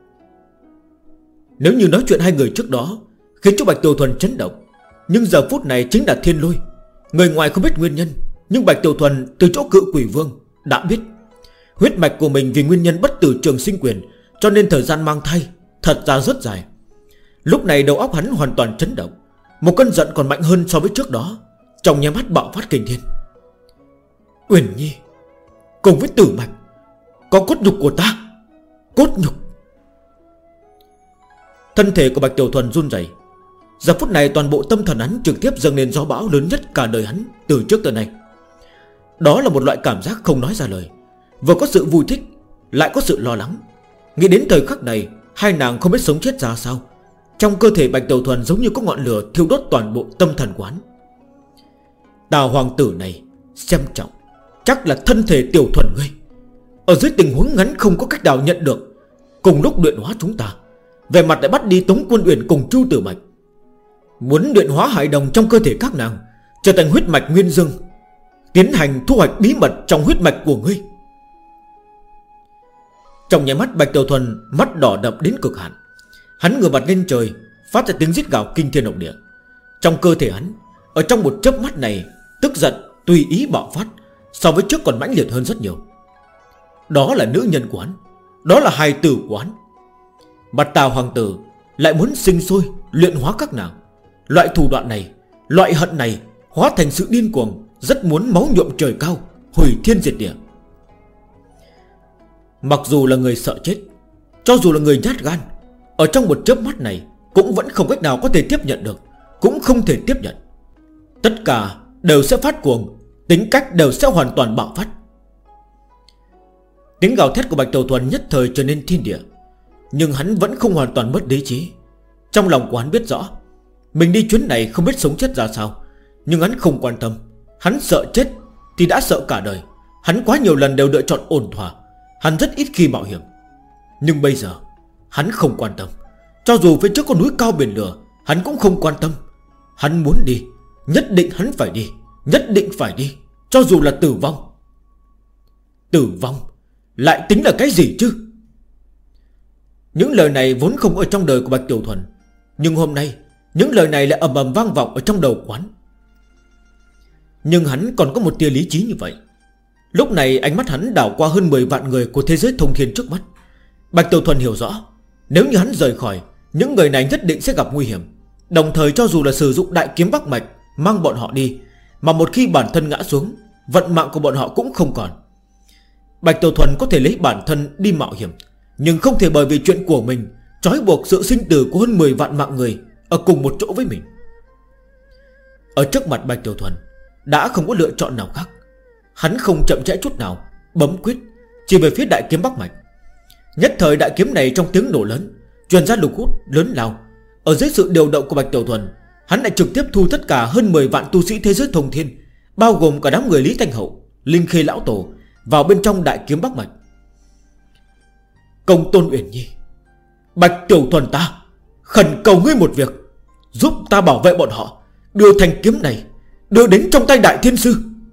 Nếu như nói chuyện hai người trước đó khiến cho Bạch Tiểu Thuần chấn động, nhưng giờ phút này chính là thiên lôi. Người ngoài không biết nguyên nhân, nhưng Bạch Tiểu Thuần từ chỗ Cự Quỷ Vương đã biết. Huyết mạch của mình vì nguyên nhân bất tử trường sinh quyền, cho nên thời gian mang thai thật ra rất dài. Lúc này đầu óc hắn hoàn toàn chấn động. Một cơn giận còn mạnh hơn so với trước đó, trong nháy mắt bạo phát kinh thiên. Uyển Nhi cùng với Tử Mạch có cốt nhục của ta. Cốt nhục. Thân thể của Bạch Tiểu Thuần run rẩy. Giờ phút này toàn bộ tâm thần hắn trực tiếp dâng lên gió bão lớn nhất cả đời hắn từ trước tới nay. Đó là một loại cảm giác không nói ra lời, vừa có sự vui thích, lại có sự lo lắng. Nghĩ đến thời khắc này, hai nàng không biết sống chết ra sao. Trong cơ thể Bạch Tiểu Thuần giống như có ngọn lửa thiêu đốt toàn bộ tâm thần của hắn. Tà Hoàng tử này xem trọng, chắc là thân thể Tiểu Thuần ngươi. Ở dưới tình huống ngắn không có cách nào nhận được, cùng lúc luyện hóa chúng ta, về mặt lại bắt đi Tống Quân Uyển cùng Chu Tử Mạch, muốn luyện hóa hải đồng trong cơ thể các nàng, trở thành huyết mạch nguyên dương, tiến hành thu hoạch bí mật trong huyết mạch của ngươi. Trong nháy mắt Bạch Tiểu Thuần mắt đỏ đậm đến cực hạn. Hắn ngửa mặt lên trời, phát ra tiếng rít gào kinh thiên động địa. Trong cơ thể hắn, ở trong một chớp mắt này, tức giận tùy ý bạo phát, so với trước còn mãnh liệt hơn rất nhiều. Đó là nữ nhân của hắn, đó là hài tử của hắn. Mà Tào hoàng tử lại muốn sinh sôi luyện hóa các nàng. Loại thủ đoạn này, loại hận này hóa thành sự điên cuồng, rất muốn máu nhuộm trời cao, hủy thiên diệt địa. Mặc dù là người sợ chết, cho dù là người nhát gan, ở trong một chớp mắt này cũng vẫn không cách nào có thể tiếp nhận được, cũng không thể tiếp nhận. Tất cả đều sẽ phát cuồng, tính cách đều sẽ hoàn toàn bạo phát. Tiếng gào thét của Bạch Tiểu Thuần nhất thời trở nên thiên địa. Nhưng hắn vẫn không hoàn toàn mất lý trí. Trong lòng của hắn biết rõ mình đi chuyến này không biết sống chết ra sao, nhưng hắn không quan tâm. Hắn sợ chết thì đã sợ cả đời. Hắn quá nhiều lần đều lựa chọn ổn thỏa. Hắn rất ít khi mạo hiểm. Nhưng bây giờ hắn không quan tâm. Cho dù phía trước có núi cao biển lửa, hắn cũng không quan tâm. Hắn muốn đi, nhất định hắn phải đi, nhất định phải đi, cho dù là tử vong. Tử vong lại tính là cái gì chứ? Những lời này vốn không ở trong đời của Bạch Tiểu Thuần, nhưng hôm nay những lời này lại ầm ầm vang vọng ở trong đầu quán. Nhưng hắn còn có một tia lý trí như vậy. Lúc này ánh mắt hắn đảo qua hơn 10 vạn người của thế giới thông thiên trước mắt. Bạch Tiểu Thuần hiểu rõ, nếu như hắn rời khỏi, những người này nhất định sẽ gặp nguy hiểm. Đồng thời cho dù là sử dụng đại kiếm Bắc Mạch mang bọn họ đi, mà một khi bản thân ngã xuống, vận mạng của bọn họ cũng không còn. Bạch Tiểu Thuần có thể lấy bản thân đi mạo hiểm, nhưng không thể bởi vì chuyện của mình trói buộc sự sinh tử của hơn 10 vạn mạng người ở cùng một chỗ với mình. Ở trước mặt Bạch Tiểu Thuần đã không có lựa chọn nào khác. Hắn không chậm trễ chút nào, bấm quyết chỉ về phía đại kiếm Bắc Mạch. Nhất thời đại kiếm này trong tiếng nổ lớn truyền ra lực hút lớn lao. Ở dưới sự điều động của Bạch Tiểu Thuần, hắn lại trực tiếp thu tất cả hơn 10 vạn tu sĩ thế giới thông thiên, bao gồm cả đám người Lý Thanh Hậu, Linh Khê Lão Tổ, vào bên trong đại kiếm Bắc Mạch. Công Tôn Uyển Nhi, Bạch Tiểu Thuần ta khẩn cầu ngươi một việc, giúp ta bảo vệ bọn họ, đưa thanh kiếm này đưa đến trong tay Đại Thiên Sư.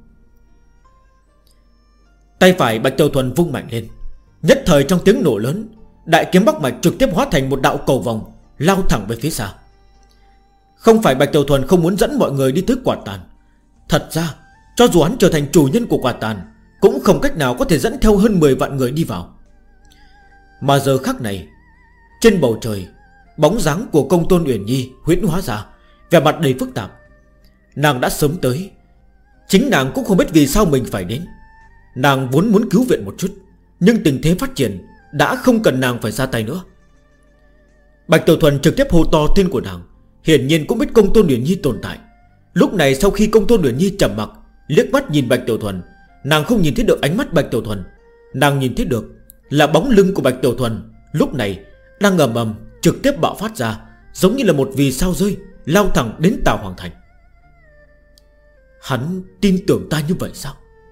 Tay phải Bạch Tiểu Thuần vung mạnh lên. Nhất thời trong tiếng nổ lớn, đại kiếm Bắc Mạch trực tiếp hóa thành một đạo cầu vòng, lao thẳng về phía xa. Không phải Bạch Tiểu Thuần không muốn dẫn mọi người đi tới Quả Tàn. Thật ra cho dù hắn trở thành chủ nhân của Quả Tàn, cũng không cách nào có thể dẫn theo hơn 10 vạn người đi vào. Mà giờ khắc này, trên bầu trời, bóng dáng của Công Tôn Uyển Nhi huyễn hóa ra, vẻ mặt đầy phức tạp. Nàng đã sớm tới, chính nàng cũng không biết vì sao mình phải đến. Nàng vốn muốn cứu viện một chút, nhưng tình thế phát triển đã không cần nàng phải ra tay nữa. Bạch Tiểu Thuần trực tiếp hô to tên của nàng, hiển nhiên cũng biết Công Tôn Uyển Nhi tồn tại. Lúc này sau khi Công Tôn Uyển Nhi trầm mặc, liếc mắt nhìn Bạch Tiểu Thuần, nàng không nhìn thấy được ánh mắt Bạch Tiểu Thuần. Nàng nhìn thấy được là bóng lưng của Bạch Tiểu Thuần lúc này đang ầm ầm trực tiếp bạo phát ra, giống như là một vì sao rơi, lao thẳng đến Tào Hoàng Thành. Hắn tin tưởng ta như vậy sao?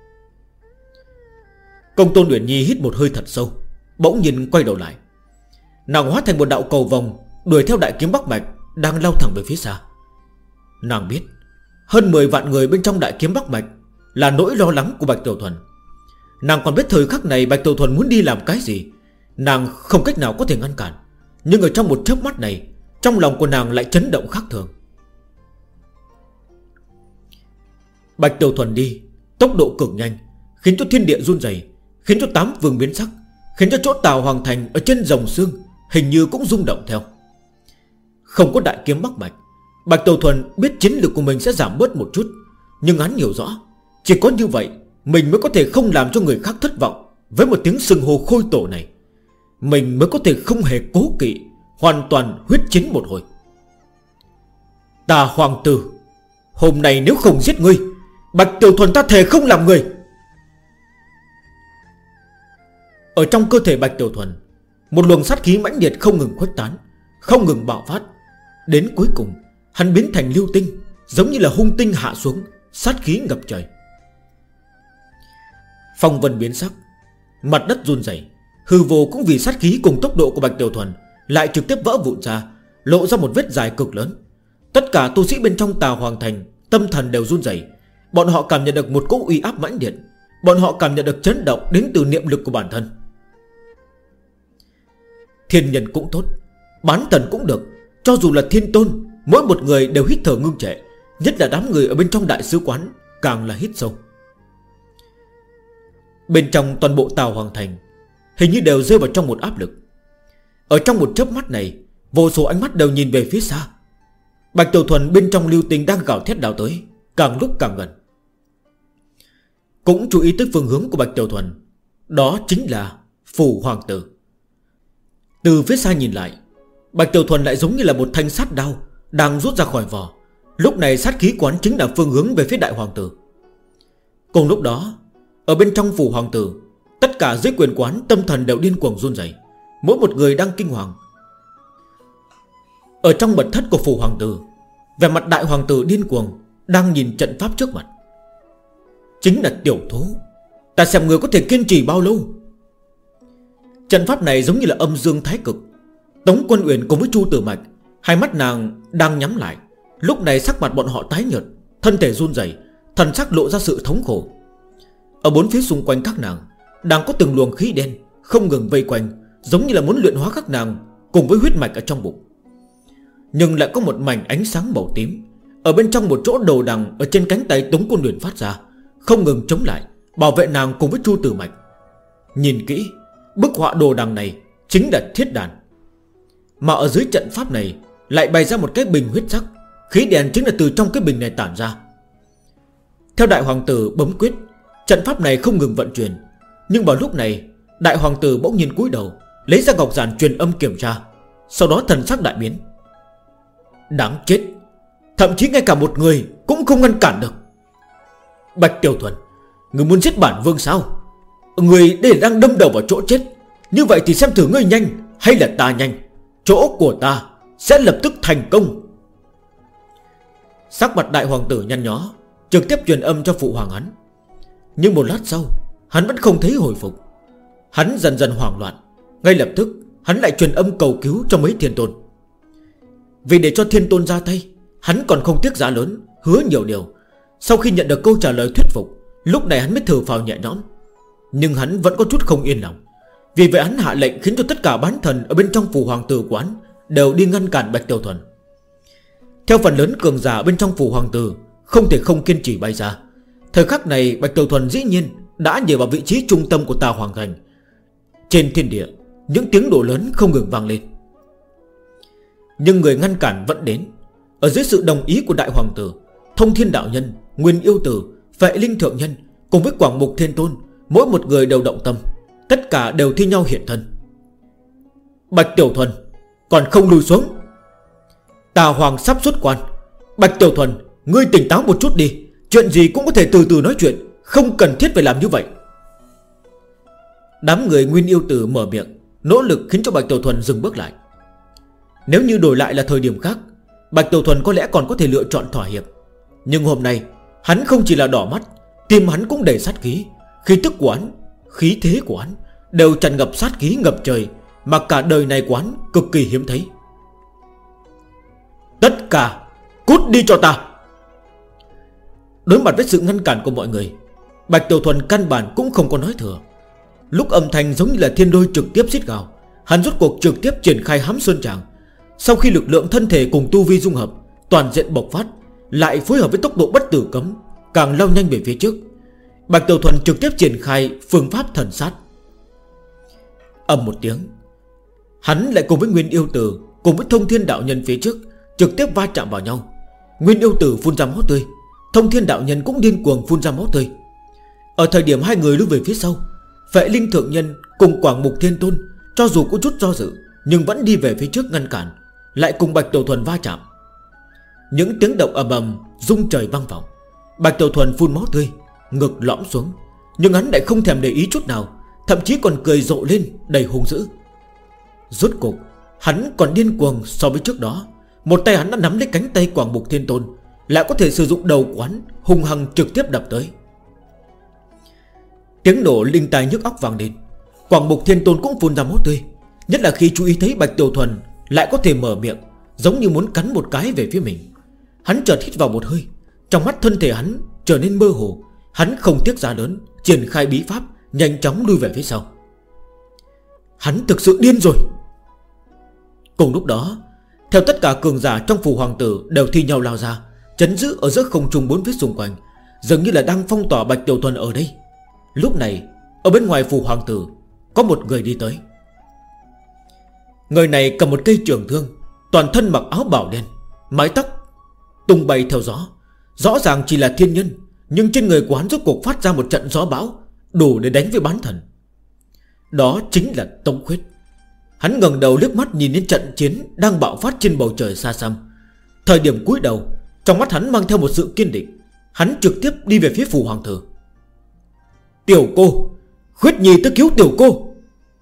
Công Tôn Uyển Nhi hít một hơi thật sâu, bỗng nhìn quay đầu lại. Nàng hóa thành một đạo cầu vòng, đuổi theo đại kiếm Bắc Mạch đang lao thẳng về phía xa. Nàng biết hơn 10 vạn người bên trong đại kiếm Bắc Mạch là nỗi lo lắng của Bạch Tiểu Thuần. Nàng còn biết thời khắc này Bạch Tiểu Thuần muốn đi làm cái gì. Nàng không cách nào có thể ngăn cản. Nhưng ở trong một chớp mắt này, trong lòng của nàng lại chấn động khác thường. Bạch Tiểu Thuần đi tốc độ cực nhanh, khiến cho thiên địa run rẩy, khiến cho 8 vương biến sắc, khiến cho chỗ Tào Hoàng Thành ở trên dòng xương hình như cũng rung động theo. Không có đại kiếm Bắc Mạch, Bạch Tiểu Thuần biết chiến lược của mình sẽ giảm bớt một chút. Nhưng hắn hiểu rõ, chỉ có như vậy mình mới có thể không làm cho người khác thất vọng với một tiếng sừng hồ khôi tổ này. Mình mới có thể không hề cố kỵ, hoàn toàn huyết chiến một hồi. Ta hoàng tử, hôm nay nếu không giết ngươi, Bạch Tiểu Thuần ta thề không làm người. Ở trong cơ thể Bạch Tiểu Thuần, một luồng sát khí mãnh liệt không ngừng khuếch tán, không ngừng bạo phát. Đến cuối cùng hắn biến thành lưu tinh, giống như là hung tinh hạ xuống, sát khí ngập trời. Phong vân biến sắc, mặt đất run rẩy, hư vô cũng vì sát khí cùng tốc độ của Bạch Tiểu Thuần lại trực tiếp vỡ vụn ra, lộ ra một vết dài cực lớn. Tất cả tu sĩ bên trong Tào Hoàng Thành tâm thần đều run rẩy. Bọn họ cảm nhận được một cỗ uy áp mãnh liệt. Bọn họ cảm nhận được chấn động đến từ niệm lực của bản thân. Thiên nhân cũng tốt, bán thần cũng được, Cho dù là thiên tôn, mỗi một người đều hít thở ngưng trệ, nhất là đám người ở bên trong đại sứ quán càng là hít sâu. Bên trong toàn bộ Tào Hoàng Thành hình như đều rơi vào trong một áp lực. Ở trong một chớp mắt này, vô số ánh mắt đều nhìn về phía xa. Bạch Tiểu Thuần bên trong lưu tinh đang gào thét đào tới, càng lúc càng gần. Cũng chú ý tới phương hướng của Bạch Tiểu Thuần, đó chính là Phủ Hoàng Tử. Từ phía xa nhìn lại, Bạch Tiểu Thuần lại giống như là một thanh sát đao đang rút ra khỏi vỏ. Lúc này sát khí quán chính là phương hướng về phía Đại Hoàng Tử. Cùng lúc đó, ở bên trong Phủ Hoàng Tử, tất cả dưới quyền quán tâm thần đều điên cuồng run rẩy, mỗi một người đang kinh hoàng. Ở trong mật thất của Phủ Hoàng Tử, vẻ mặt Đại Hoàng Tử điên cuồng đang nhìn trận pháp trước mặt. Chính là tiểu thú, ta xem người có thể kiên trì bao lâu. Trận pháp này giống như là âm dương thái cực. Tống Quân Uyển cùng với Chu Tử Mạch, hai mắt nàng đang nhắm lại. Lúc này sắc mặt bọn họ tái nhợt, thân thể run rẩy, thần sắc lộ ra sự thống khổ. Ở bốn phía xung quanh các nàng đang có từng luồng khí đen không ngừng vây quanh, giống như là muốn luyện hóa các nàng cùng với huyết mạch ở trong bụng. Nhưng lại có một mảnh ánh sáng màu tím ở bên trong một chỗ đồ đằng ở trên cánh tay Tống Quân Uyển phát ra, không ngừng chống lại, bảo vệ nàng cùng với Chu Tử Mạch. Nhìn kỹ, bức họa đồ đằng này chính là thiết đàn. Mà ở dưới trận pháp này lại bày ra một cái bình huyết sắc, khí đèn chính là từ trong cái bình này tản ra. Theo Đại Hoàng Tử bấm quyết, trận pháp này không ngừng vận chuyển. Nhưng vào lúc này, Đại Hoàng Tử bỗng nhiên cúi đầu, lấy ra ngọc giản truyền âm kiểm tra. Sau đó thần sắc đại biến. Đáng chết, thậm chí ngay cả một người cũng không ngăn cản được. Bạch Tiểu Thuần, người muốn giết bản vương sao? Người đây đang đâm đầu vào chỗ chết. Như vậy thì xem thử ngươi nhanh hay là ta nhanh. Chỗ của ta sẽ lập tức thành công. Sắc mặt Đại Hoàng Tử nhăn nhó, trực tiếp truyền âm cho phụ hoàng hắn. Nhưng một lát sau, hắn vẫn không thấy hồi phục. Hắn dần dần hoảng loạn. Ngay lập tức hắn lại truyền âm cầu cứu cho mấy thiên tôn. Vì để cho thiên tôn ra tay, hắn còn không tiếc giá lớn, hứa nhiều điều. Sau khi nhận được câu trả lời thuyết phục, lúc này hắn mới thở phào nhẹ nhõm. Nhưng hắn vẫn có chút không yên lòng. Vì vậy hắn hạ lệnh khiến cho tất cả bán thần ở bên trong Phủ Hoàng Tử quán đều đi ngăn cản Bạch Tiểu Thuần. Theo phần lớn cường giả bên trong Phủ Hoàng Tử không thể không kiên trì bay ra. Thời khắc này Bạch Tiểu Thuần dĩ nhiên đã nhảy vào vị trí trung tâm của Tào Hoàng Thành. Trên thiên địa, những tiếng nổ lớn không ngừng vang lên. Nhưng người ngăn cản vẫn đến. Ở dưới sự đồng ý của Đại Hoàng Tử, Thông Thiên Đạo Nhân, Nguyên Yêu Tử, Phệ Linh Thượng Nhân cùng với Quảng Mục Thiên Tôn, mỗi một người đều động tâm. Tất cả đều thi nhau hiện thân. Bạch Tiểu Thuần, còn không lùi xuống. Tào Hoàng sắp xuất quan. Bạch Tiểu Thuần, ngươi tỉnh táo một chút đi. Chuyện gì cũng có thể từ từ nói chuyện, không cần thiết phải làm như vậy. Đám người Nguyên Yêu Tử mở miệng, nỗ lực khiến cho Bạch Tiểu Thuần dừng bước lại. Nếu như đổi lại là thời điểm khác, Bạch Tiểu Thuần có lẽ còn có thể lựa chọn thỏa hiệp. Nhưng hôm nay hắn không chỉ là đỏ mắt, tim hắn cũng đầy sát khí. Khí tức của hắn, khí thế của hắn đều tràn ngập sát khí ngập trời, mà cả đời này của hắn cực kỳ hiếm thấy. Tất cả cút đi cho ta. Đối mặt với sự ngăn cản của mọi người, Bạch Tiểu Thuần căn bản cũng không có nói thừa. Lúc âm thanh giống như là thiên đôi trực tiếp giết gào, hắn rốt cuộc trực tiếp triển khai hám sơn tràng. Sau khi lực lượng thân thể cùng tu vi dung hợp, toàn diện bộc phát, lại phối hợp với tốc độ bất tử cấm, càng lao nhanh về phía trước. Bạch Tiểu Thuần trực tiếp triển khai phương pháp thần sát. Ầm một tiếng, hắn lại cùng với Nguyên Yêu Tử cùng với Thông Thiên Đạo Nhân phía trước trực tiếp va chạm vào nhau. Nguyên Yêu Tử phun ra máu tươi, Thông Thiên Đạo Nhân cũng điên cuồng phun ra máu tươi. Ở thời điểm hai người lui về phía sau, Phệ Linh Thượng Nhân cùng Quảng Mục Thiên Tôn cho dù có chút do dự, nhưng vẫn đi về phía trước ngăn cản, lại cùng Bạch Tiểu Thuần va chạm. Những tiếng động ầm ầm rung trời vang vọng. Bạch Tiểu Thuần phun máu tươi, ngực lõm xuống, nhưng hắn lại không thèm để ý chút nào, thậm chí còn cười rộ lên đầy hung dữ. Rốt cục hắn còn điên cuồng so với trước đó. Một tay hắn đã nắm lấy cánh tay Quảng Mục Thiên Tôn, lại có thể sử dụng đầu quán hung hăng trực tiếp đập tới. Tiếng nổ linh tai nhức óc vang lên. Quảng Mục Thiên Tôn cũng phun ra máu tươi, nhất là khi chú ý thấy Bạch Tiểu Thuần lại có thể mở miệng, giống như muốn cắn một cái về phía mình. Hắn chợt hít vào một hơi, trong mắt thân thể hắn trở nên mơ hồ. Hắn không tiếc giá lớn, triển khai bí pháp, nhanh chóng lui về phía sau. Hắn thực sự điên rồi. Cùng lúc đó, Theo tất cả cường giả trong phủ hoàng tử đều thi nhau lao ra, chấn giữ ở giữa không trung bốn phía xung quanh, dường như là đang phong tỏa Bạch Tiểu Thuần ở đây. Lúc này ở bên ngoài phủ hoàng tử có một người đi tới. Người này cầm một cây trường thương, toàn thân mặc áo bào đen, mái tóc tung bay theo gió. Rõ ràng chỉ là thiên nhân, nhưng trên người của hắn rốt cuộc phát ra một trận gió bão, đủ để đánh với bán thần. Đó chính là Tông Khuyết. Hắn ngẩng đầu liếc mắt nhìn đến trận chiến đang bạo phát trên bầu trời xa xăm. Thời điểm cúi đầu, trong mắt hắn mang theo một sự kiên định. Hắn trực tiếp đi về phía phủ hoàng tử. Tiểu cô, Khuyết Nhi tới cứu tiểu cô.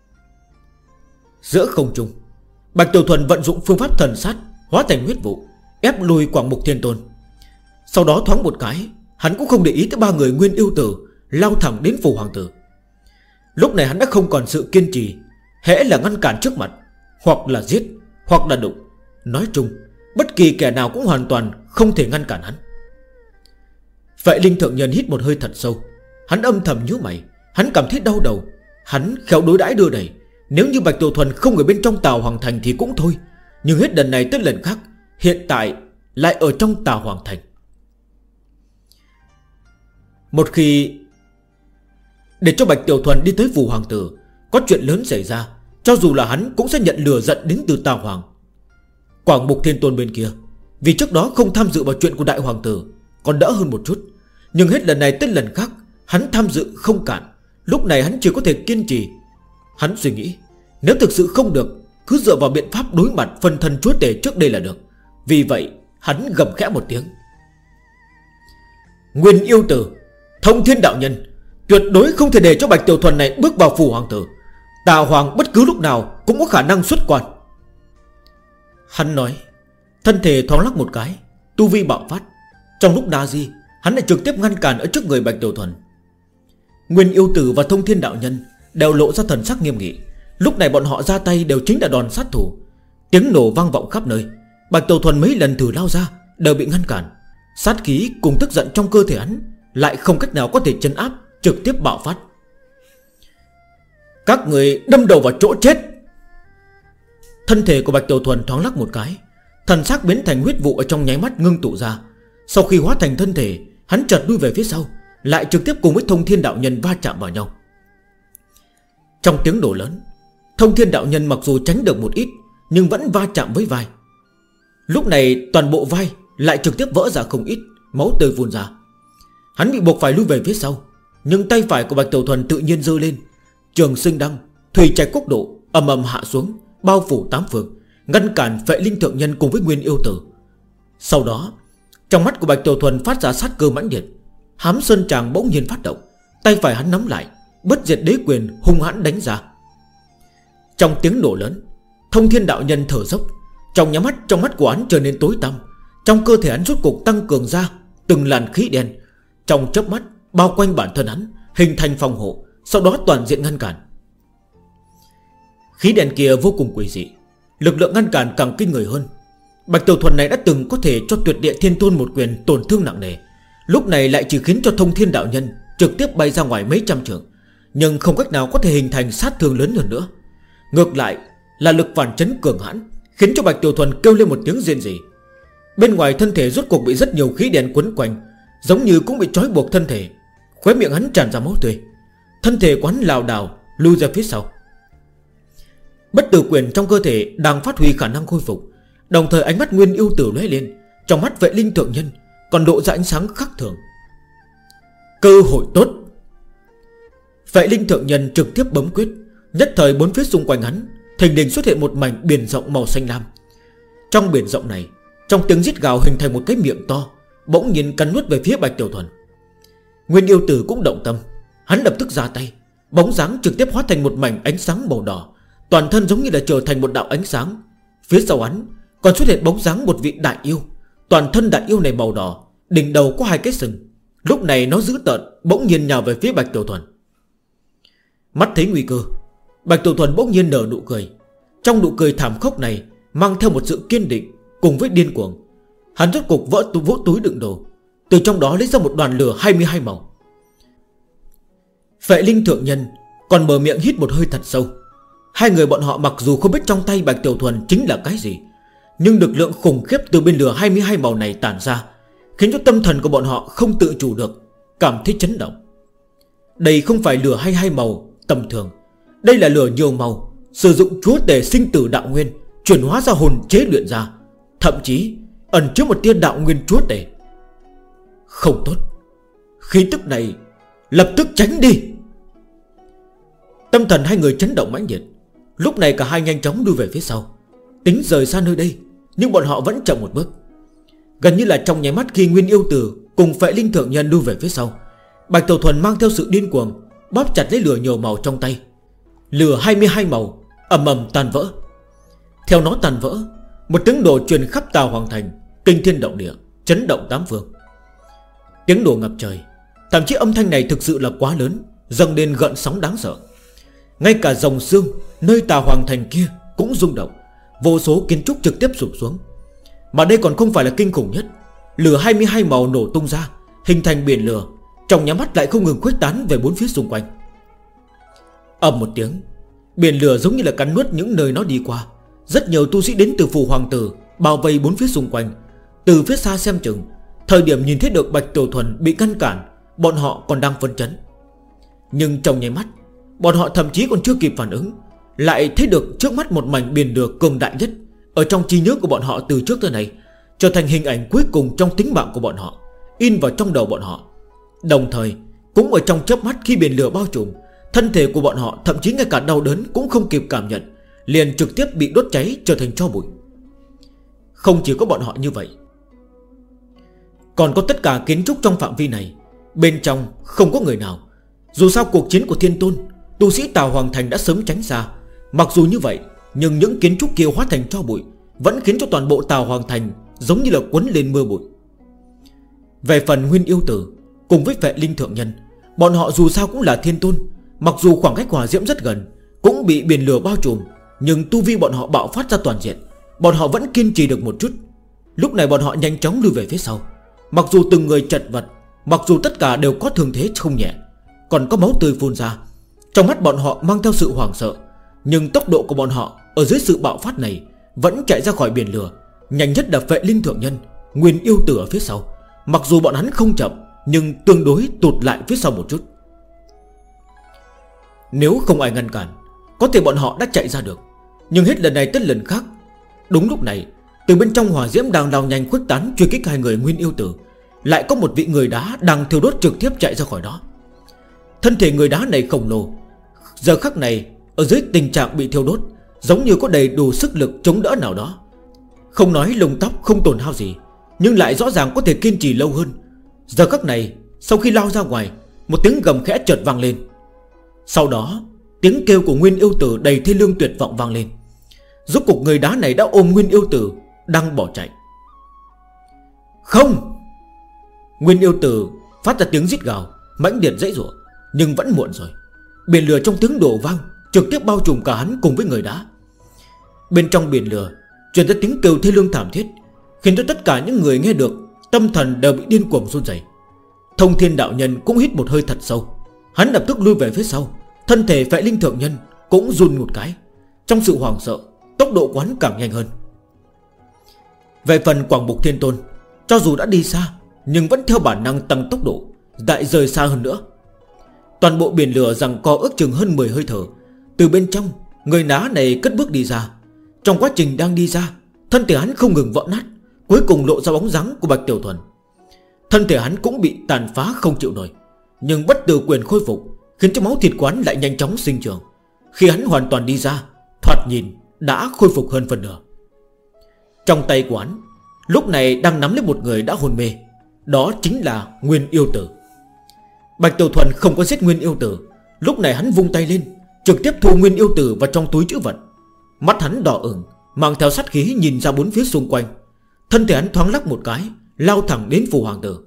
Giữa không trung, Bạch Tiểu Thuần vận dụng phương pháp thần sát, hóa thành huyết vụ, ép lùi Quảng Mục Thiên Tôn. Sau đó thoáng một cái, hắn cũng không để ý tới ba người Nguyên Yêu Tử lao thẳng đến phủ hoàng tử. Lúc này hắn đã không còn sự kiên trì, hễ là ngăn cản trước mặt, hoặc là giết, hoặc là đụng. Nói chung, bất kỳ kẻ nào cũng hoàn toàn không thể ngăn cản hắn. Vệ Linh Thượng Nhân hít một hơi thật sâu. Hắn âm thầm nhíu mày. Hắn cảm thấy đau đầu. Hắn khéo đối đãi đưa đẩy. Nếu như Bạch Tiểu Thuần không ở bên trong Tào Hoàng Thành thì cũng thôi, nhưng hết lần này tới lần khác, hiện tại lại ở trong Tào Hoàng Thành. Một khi để cho Bạch Tiểu Thuần đi tới phủ hoàng tử, có chuyện lớn xảy ra, cho dù là hắn cũng sẽ nhận lửa giận đến từ Tào Hoàng. Quảng Mục Thiên Tôn bên kia, vì trước đó không tham dự vào chuyện của Đại Hoàng tử, còn đỡ hơn một chút. Nhưng hết lần này tới lần khác, hắn tham dự không cản. Lúc này hắn chỉ có thể kiên trì. Hắn suy nghĩ, nếu thực sự không được, cứ dựa vào biện pháp đối mặt phân thân chúa tể trước đây là được. Vì vậy hắn gầm khẽ một tiếng. Nguyên Yêu Tử, Thông Thiên Đạo Nhân, tuyệt đối không thể để cho Bạch Tiểu Thuần này bước vào phủ hoàng tử. Tào Hoàng bất cứ lúc nào cũng có khả năng xuất quan. Hắn nói, thân thể thoáng lắc một cái, tu vi bạo phát. Trong lúc đa di, hắn lại trực tiếp ngăn cản ở trước người Bạch Tiểu Thuần. Nguyên Yêu Tử và Thông Thiên Đạo Nhân đều lộ ra thần sắc nghiêm nghị. Lúc này bọn họ ra tay đều chính là đòn sát thủ. Tiếng nổ vang vọng khắp nơi. Bạch Tiểu Thuần mấy lần thử lao ra đều bị ngăn cản. Sát khí cùng tức giận trong cơ thể hắn lại không cách nào có thể trấn áp, trực tiếp bạo phát. Các người đâm đầu vào chỗ chết. Thân thể của Bạch Tiểu Thuần thoáng lắc một cái, thần sắc biến thành huyết vụ ở trong nháy mắt ngưng tụ ra. Sau khi hóa thành thân thể, hắn chợt lui về phía sau, lại trực tiếp cùng với Thông Thiên Đạo Nhân va chạm vào nhau. Trong tiếng nổ lớn, Thông Thiên Đạo Nhân mặc dù tránh được một ít, nhưng vẫn va chạm với vai. Lúc này toàn bộ vai lại trực tiếp vỡ ra không ít, máu tươi phun ra. Hắn bị buộc phải lui về phía sau, nhưng tay phải của Bạch Tiểu Thuần tự nhiên giơ lên. Trường Sinh Đăng, Thủy Trạch Quốc Độ ầm ầm hạ xuống, bao phủ tám phương, ngăn cản Vệ Linh Thượng Nhân cùng với Nguyên Yêu Tử. Sau đó, trong mắt của Bạch Tiểu Thuần phát ra sát cơ mãnh liệt. Hám Sơn Tràng bỗng nhiên phát động, tay phải hắn nắm lại, bất diệt đế quyền hung hãn đánh ra. Trong tiếng nổ lớn, Thông Thiên Đạo Nhân thở dốc. Trong mắt của hắn trở nên tối tăm. Trong cơ thể hắn rốt cục tăng cường ra từng làn khí đen, trong chớp mắt bao quanh bản thân hắn, hình thành phòng hộ, sau đó toàn diện ngăn cản. Khí đen kia vô cùng quỷ dị, lực lượng ngăn cản càng kinh người hơn. Bạch Tiểu Thuần này đã từng có thể cho Tuyệt Địa Thiên Tôn một quyền tổn thương nặng nề, lúc này lại chỉ khiến cho Thông Thiên Đạo Nhân trực tiếp bay ra ngoài mấy trăm trượng, nhưng không cách nào có thể hình thành sát thương lớn hơn nữa. Ngược lại là lực phản chấn cường hãn, khiến cho Bạch Tiểu Thuần kêu lên một tiếng rên rỉ. Bên ngoài thân thể rốt cuộc bị rất nhiều khí đen quấn quanh, giống như cũng bị trói buộc thân thể. Khóe miệng hắn tràn ra máu tươi, thân thể của hắn lảo đảo lui ra phía sau. Bất tử quyền trong cơ thể đang phát huy khả năng khôi phục, đồng thời ánh mắt Nguyên Yêu Tử lóe lên. Trong mắt Vệ Linh Thượng Nhân còn lộ ra ánh sáng khác thường. Cơ hội tốt. Vệ Linh Thượng Nhân trực tiếp bấm quyết, nhất thời bốn phía xung quanh hắn thình lình xuất hiện một mảnh biển rộng màu xanh lam. Trong biển rộng này, trong tiếng rít gào hình thành một cái miệng to, bỗng nhiên cắn nuốt về phía Bạch Tiểu Thuần. Nguyên Yêu Tử cũng động tâm, hắn lập tức ra tay, bóng dáng trực tiếp hóa thành một mảnh ánh sáng màu đỏ, toàn thân giống như là trở thành một đạo ánh sáng. Phía sau hắn còn xuất hiện bóng dáng một vị đại yêu, toàn thân đại yêu này màu đỏ, đỉnh đầu có hai cái sừng. Lúc này nó dữ tợn, bỗng nhiên nhào về phía Bạch Tiểu Thuần. Mắt thấy nguy cơ, Bạch Tiểu Thuần bỗng nhiên nở nụ cười. Trong nụ cười thảm khốc này mang theo một sự kiên định cùng với điên cuồng. Hắn rốt cục vỗ túi đựng đồ, từ trong đó lấy ra một đoàn lửa 22 màu. Vệ Linh Thượng Nhân còn mở miệng hít một hơi thật sâu. Hai người bọn họ mặc dù không biết trong tay Bạch Tiểu Thuần chính là cái gì, Nhưng lực lượng khủng khiếp từ bên lửa 22 màu này tản ra, khiến cho tâm thần của bọn họ không tự chủ được, cảm thấy chấn động. Đây không phải lửa 22 màu tầm thường, đây là lửa nhiều màu, sử dụng chúa tể sinh tử đạo nguyên chuyển hóa ra hồn chế luyện ra, thậm chí ẩn chứa một tia đạo nguyên chúa tể. Không tốt, khí tức này lập tức tránh đi. Tâm thần hai người chấn động mãnh liệt. Lúc này cả hai nhanh chóng đuổi về phía sau, tính rời xa nơi đây, nhưng bọn họ vẫn chậm một bước. Gần như là trong nháy mắt khi Nguyên Yêu Tử cùng Phệ Linh Thượng Nhân đuổi về phía sau, Bạch Tiểu Thuần mang theo sự điên cuồng bóp chặt lấy lửa nhiều màu trong tay. Lửa 22 màu ầm ầm tan vỡ. Theo nó tan vỡ, một tiếng nổ truyền khắp Tào Hoàng Thành, kinh thiên động địa, chấn động tám phương. Tiếng nổ ngập trời, thậm chí âm thanh này thực sự là quá lớn, dâng lên gợn sóng đáng sợ. Ngay cả dòng sương nơi Tào Hoàng Thành kia cũng rung động, vô số kiến trúc trực tiếp sụp xuống. Mà đây còn không phải là kinh khủng nhất. Lửa 22 màu nổ tung ra, hình thành biển lửa, trong nhắm mắt lại không ngừng khuếch tán về bốn phía xung quanh. Ầm một tiếng, biển lửa giống như là cắn nuốt những nơi nó đi qua. Rất nhiều tu sĩ đến từ phủ hoàng tử bao vây bốn phía xung quanh. Từ phía xa xem chừng, thời điểm nhìn thấy được Bạch Tiểu Thuần bị ngăn cản, bọn họ còn đang phấn chấn. Nhưng trong nháy mắt, bọn họ thậm chí còn chưa kịp phản ứng, lại thấy được trước mắt một mảnh biển lửa cường đại nhất ở trong trí nhớ của bọn họ từ trước tới nay, trở thành hình ảnh cuối cùng trong tính mạng của bọn họ, in vào trong đầu bọn họ. Đồng thời cũng ở trong chớp mắt khi biển lửa bao trùm, thân thể của bọn họ thậm chí ngay cả đau đớn cũng không kịp cảm nhận, liền trực tiếp bị đốt cháy trở thành tro bụi. Không chỉ có bọn họ như vậy, còn có tất cả kiến trúc trong phạm vi này, bên trong không có người nào. Dù sao cuộc chiến của Thiên Tôn, tu sĩ Tào Hoàng Thành đã sớm tránh xa. Mặc dù như vậy, nhưng những kiến trúc kia hóa thành tro bụi vẫn khiến cho toàn bộ Tào Hoàng Thành giống như là cuốn lên mưa bụi. Về phần Nguyên Yêu Tử cùng với Phệ Linh Thượng Nhân, bọn họ dù sao cũng là Thiên Tôn, mặc dù khoảng cách hỏa diễm rất gần, cũng bị biển lửa bao trùm, nhưng tu vi bọn họ bạo phát ra toàn diện. Bọn họ vẫn kiên trì được một chút. Lúc này bọn họ nhanh chóng lùi về phía sau. Mặc dù từng người chật vật, mặc dù tất cả đều có thương thế không nhẹ, còn có máu tươi phun ra, trong mắt bọn họ mang theo sự hoảng sợ. Nhưng tốc độ của bọn họ ở dưới sự bạo phát này vẫn chạy ra khỏi biển lửa. Nhanh nhất là Phệ Linh Thượng Nhân, Nguyên Yêu Tử ở phía sau. Mặc dù bọn hắn không chậm, nhưng tương đối tụt lại phía sau một chút. Nếu không ai ngăn cản, có thể bọn họ đã chạy ra được. Nhưng hết lần này tới lần khác, đúng lúc này, từ bên trong hỏa diễm đang lao nhanh khuếch tán truy kích hai người Nguyên Yêu Tử, lại có một vị người đá đang thiêu đốt trực tiếp chạy ra khỏi đó. Thân thể người đá này khổng lồ, giờ khắc này ở dưới tình trạng bị thiêu đốt, giống như có đầy đủ sức lực chống đỡ nào đó. Không nói lông tóc không tổn hao gì, nhưng lại rõ ràng có thể kiên trì lâu hơn. Giờ khắc này, sau khi lao ra ngoài, một tiếng gầm khẽ chợt vang lên. Sau đó, tiếng kêu của Nguyên Yêu Tử đầy thê lương tuyệt vọng vang lên. Rốt cục người đá này đã ôm Nguyên Yêu Tử đang bỏ chạy. Không! Nguyên Yêu Tử phát ra tiếng rít gào mãnh liệt dãy giụa, nhưng vẫn muộn rồi. Biển lửa trong tiếng đổ vang trực tiếp bao trùm cả hắn cùng với người đá. Bên trong biển lửa truyền ra tiếng kêu thê lương thảm thiết, khiến cho tất cả những người nghe được tâm thần đều bị điên cuồng run rẩy. Thông Thiên Đạo Nhân cũng hít một hơi thật sâu, hắn lập tức lui về phía sau. Thân thể Phệ Linh Thượng Nhân cũng run một cái. Trong sự hoảng sợ, tốc độ quán càng nhanh hơn. Về phần Quảng Bục Thiên Tôn, cho dù đã đi xa, nhưng vẫn theo bản năng tăng tốc độ, lại rời xa hơn nữa. Toàn bộ biển lửa giằng co ước chừng hơn 10 hơi thở. Từ bên trong, người ná này cất bước đi ra. Trong quá trình đang đi ra, thân thể hắn không ngừng vỡ nát, cuối cùng lộ ra bóng dáng của Bạch Tiểu Thuần. Thân thể hắn cũng bị tàn phá không chịu nổi, nhưng bất tử quyền khôi phục, khiến cho máu thịt quán lại nhanh chóng sinh trưởng. Khi hắn hoàn toàn đi ra, thoạt nhìn đã khôi phục hơn phần nửa. Trong tay của hắn lúc này đang nắm lấy một người đã hôn mê. Đó chính là Nguyên Yêu Tử. Bạch Tiểu Thuần không có giết Nguyên Yêu Tử. Lúc này hắn vung tay lên, trực tiếp thu Nguyên Yêu Tử vào trong túi trữ vật. Mắt hắn đỏ ửng, mang theo sát khí nhìn ra bốn phía xung quanh. Thân thể hắn thoáng lắc một cái, lao thẳng đến phủ hoàng tử.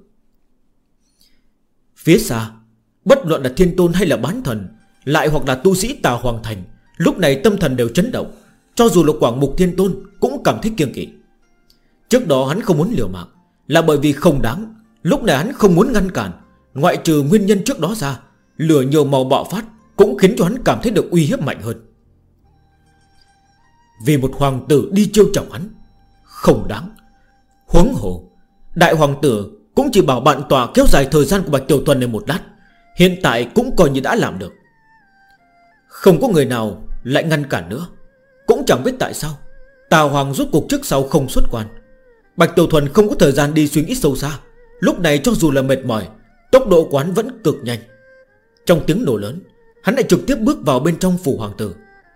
Phía xa, bất luận là Thiên Tôn hay là Bán Thần, lại hoặc là tu sĩ Tà Hoàng Thành, lúc này tâm thần đều chấn động. Cho dù là Quảng Mục Thiên Tôn cũng cảm thấy kiêng kỵ. Trước đó hắn không muốn liều mạng là bởi vì không đáng. Lúc này hắn không muốn ngăn cản. Ngoại trừ nguyên nhân trước đó ra, lửa nhiều màu bạo phát cũng khiến cho hắn cảm thấy được uy hiếp mạnh hơn. Vì một hoàng tử đi trêu chọc hắn, Không đáng. Huống hồ đại hoàng tử cũng chỉ bảo bạn tòa kéo dài thời gian của Bạch Tiểu Thuần này một lát, hiện tại cũng coi như đã làm được. Không có người nào lại ngăn cản nữa. Cũng chẳng biết tại sao Tào Hoàng rốt cuộc trước sau không xuất quan. Bạch Tiểu Thuần không có thời gian đi suy nghĩ sâu xa. Lúc này cho dù là mệt mỏi, tốc độ quán vẫn cực nhanh. Trong tiếng nổ lớn, hắn lại trực tiếp bước vào bên trong phủ hoàng tử.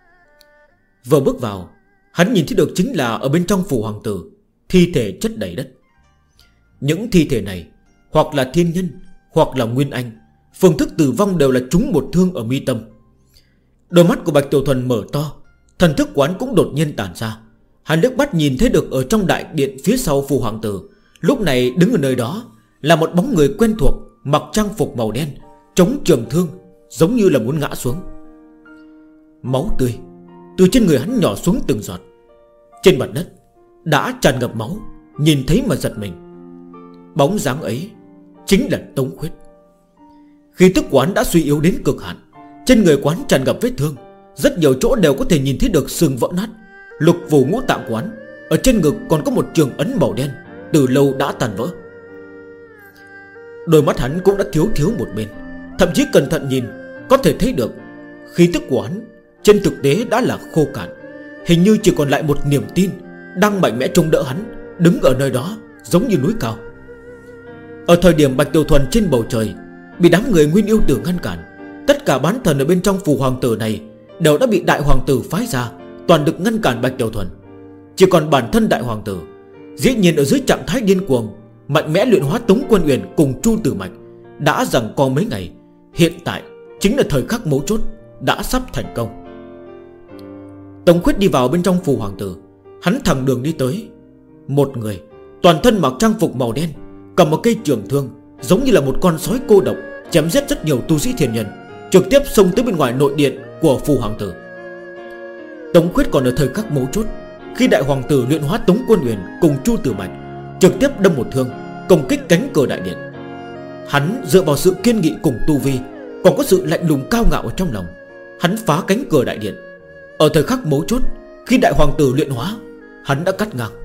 Vừa bước vào, hắn nhìn thấy được chính là ở bên trong phủ hoàng tử thi thể chất đầy đất. Những thi thể này hoặc là thiên nhân, hoặc là nguyên anh. Phương thức tử vong đều là trúng một thương ở mi tâm. Đôi mắt của Bạch Tiểu Thuần mở to, thần thức quán cũng đột nhiên tản ra. Hắn liếc mắt nhìn thấy được ở trong đại điện phía sau phủ hoàng tử, lúc này đứng ở nơi đó là một bóng người quen thuộc, mặc trang phục màu đen, chống trường thương, giống như là muốn ngã xuống. Máu tươi từ trên người hắn nhỏ xuống từng giọt. Trên mặt đất đã tràn ngập máu, nhìn thấy mà giật mình. Bóng dáng ấy chính là Tống Khuyết. Khí tức quán đã suy yếu đến cực hạn. Trên người quán tràn ngập vết thương, rất nhiều chỗ đều có thể nhìn thấy được xương vỡ nát. Lục phủ ngũ tạng quán, ở trên ngực còn có một trường ấn màu đen, từ lâu đã tàn vỡ. Đôi mắt hắn cũng đã thiếu một bên. Thậm chí cẩn thận nhìn, có thể thấy được khí tức của hắn trên thực tế đã là khô cạn. Hình như chỉ còn lại một niềm tin đang mạnh mẽ chống đỡ hắn, đứng ở nơi đó giống như núi cao. Ở thời điểm Bạch Tiểu Thuần trên bầu trời bị đám người Nguyên Yêu Tử ngăn cản, tất cả bán thần ở bên trong phủ hoàng tử này đều đã bị đại hoàng tử phái ra, toàn được ngăn cản Bạch Tiểu Thuần. Chỉ còn bản thân đại hoàng tử dĩ nhiên ở dưới trạng thái điên cuồng, mạnh mẽ luyện hóa Tống Quân Uyển cùng Chu Tử Mạch, đã giằng co mấy ngày. Hiện tại chính là thời khắc mấu chốt, đã sắp thành công. Tống Khuyết đi vào bên trong phủ hoàng tử. Hắn thẳng đường đi tới. Một người toàn thân mặc trang phục màu đen, cầm một cây trường thương, giống như là một con sói cô độc, chém giết rất nhiều tu sĩ thiên nhân, trực tiếp xông tới bên ngoài nội điện của phủ hoàng tử. Tống Khuyết còn ở thời khắc mấu chốt, khi đại hoàng tử luyện hóa Tống Quân Uyển cùng Chu Tử Mạch, trực tiếp đâm một thương công kích cánh cửa đại điện. Hắn dựa vào sự kiên nghị cùng tu vi, còn có sự lạnh lùng cao ngạo ở trong lòng, hắn phá cánh cửa đại điện. Ở thời khắc mấu chốt, khi đại hoàng tử luyện hóa, hắn đã cắt ngang.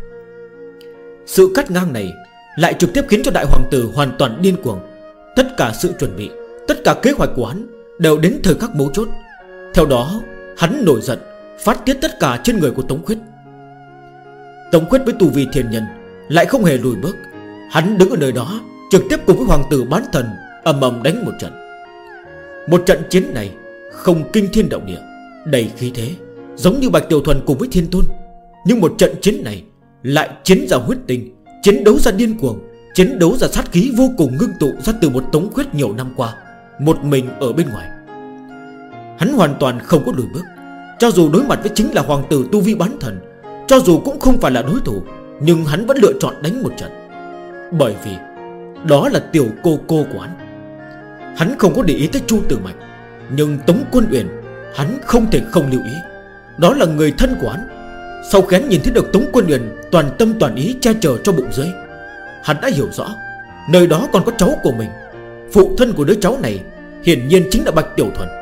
Sự cắt ngang này lại trực tiếp khiến cho đại hoàng tử hoàn toàn điên cuồng. Tất cả sự chuẩn bị, tất cả kế hoạch của hắn đều đến thời khắc mấu chốt. Theo đó hắn nổi giận, phát tiết tất cả trên người của Tống Khuyết. Tống Khuyết với tu vi thiên nhân lại không hề lùi bước. Hắn đứng ở nơi đó, trực tiếp cùng với hoàng tử bán thần ầm ầm đánh một trận. Một trận chiến này không kinh thiên động địa, đầy khí thế, giống như Bạch Tiểu Thuần cùng với Thiên Tôn. Nhưng một trận chiến này lại chiến ra huyết tinh, chiến đấu ra điên cuồng, chiến đấu ra sát khí vô cùng ngưng tụ ra từ một Tống Khuyết nhiều năm qua, một mình ở bên ngoài. Hắn hoàn toàn không có lùi bước. Cho dù đối mặt với chính là hoàng tử tu vi bán thần, cho dù cũng không phải là đối thủ, nhưng hắn vẫn lựa chọn đánh một trận. Bởi vì đó là tiểu cô của hắn. Hắn không có để ý tới Chu Tử Mạch, nhưng Tống Quân Uyển hắn không thể không lưu ý. Đó là người thân của hắn. Sau khi hắn nhìn thấy được Tống Quân Uyển toàn tâm toàn ý che chở cho bụng dưới, hắn đã hiểu rõ nơi đó còn có cháu của mình. Phụ thân của đứa cháu này hiển nhiên chính là Bạch Tiểu Thuần.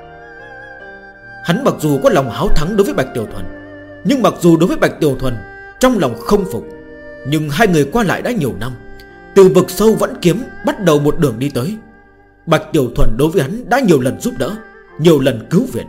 Hắn mặc dù có lòng háo thắng đối với Bạch Tiểu Thuần, nhưng mặc dù đối với Bạch Tiểu Thuần trong lòng không phục, nhưng hai người qua lại đã nhiều năm, từ vực sâu vẫn kiếm bắt đầu một đường đi tới. Bạch Tiểu Thuần đối với hắn đã nhiều lần giúp đỡ, nhiều lần cứu viện.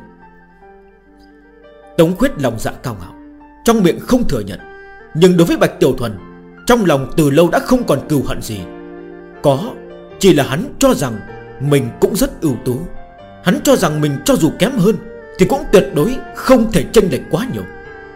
Tống Khuyết lòng dạ cao ngạo, trong miệng không thừa nhận, nhưng đối với Bạch Tiểu Thuần, trong lòng từ lâu đã không còn cừu hận gì. Có, chỉ là hắn cho rằng mình cũng rất ưu tú. Hắn cho rằng mình cho dù kém hơn thì cũng tuyệt đối không thể chênh lệch quá nhiều.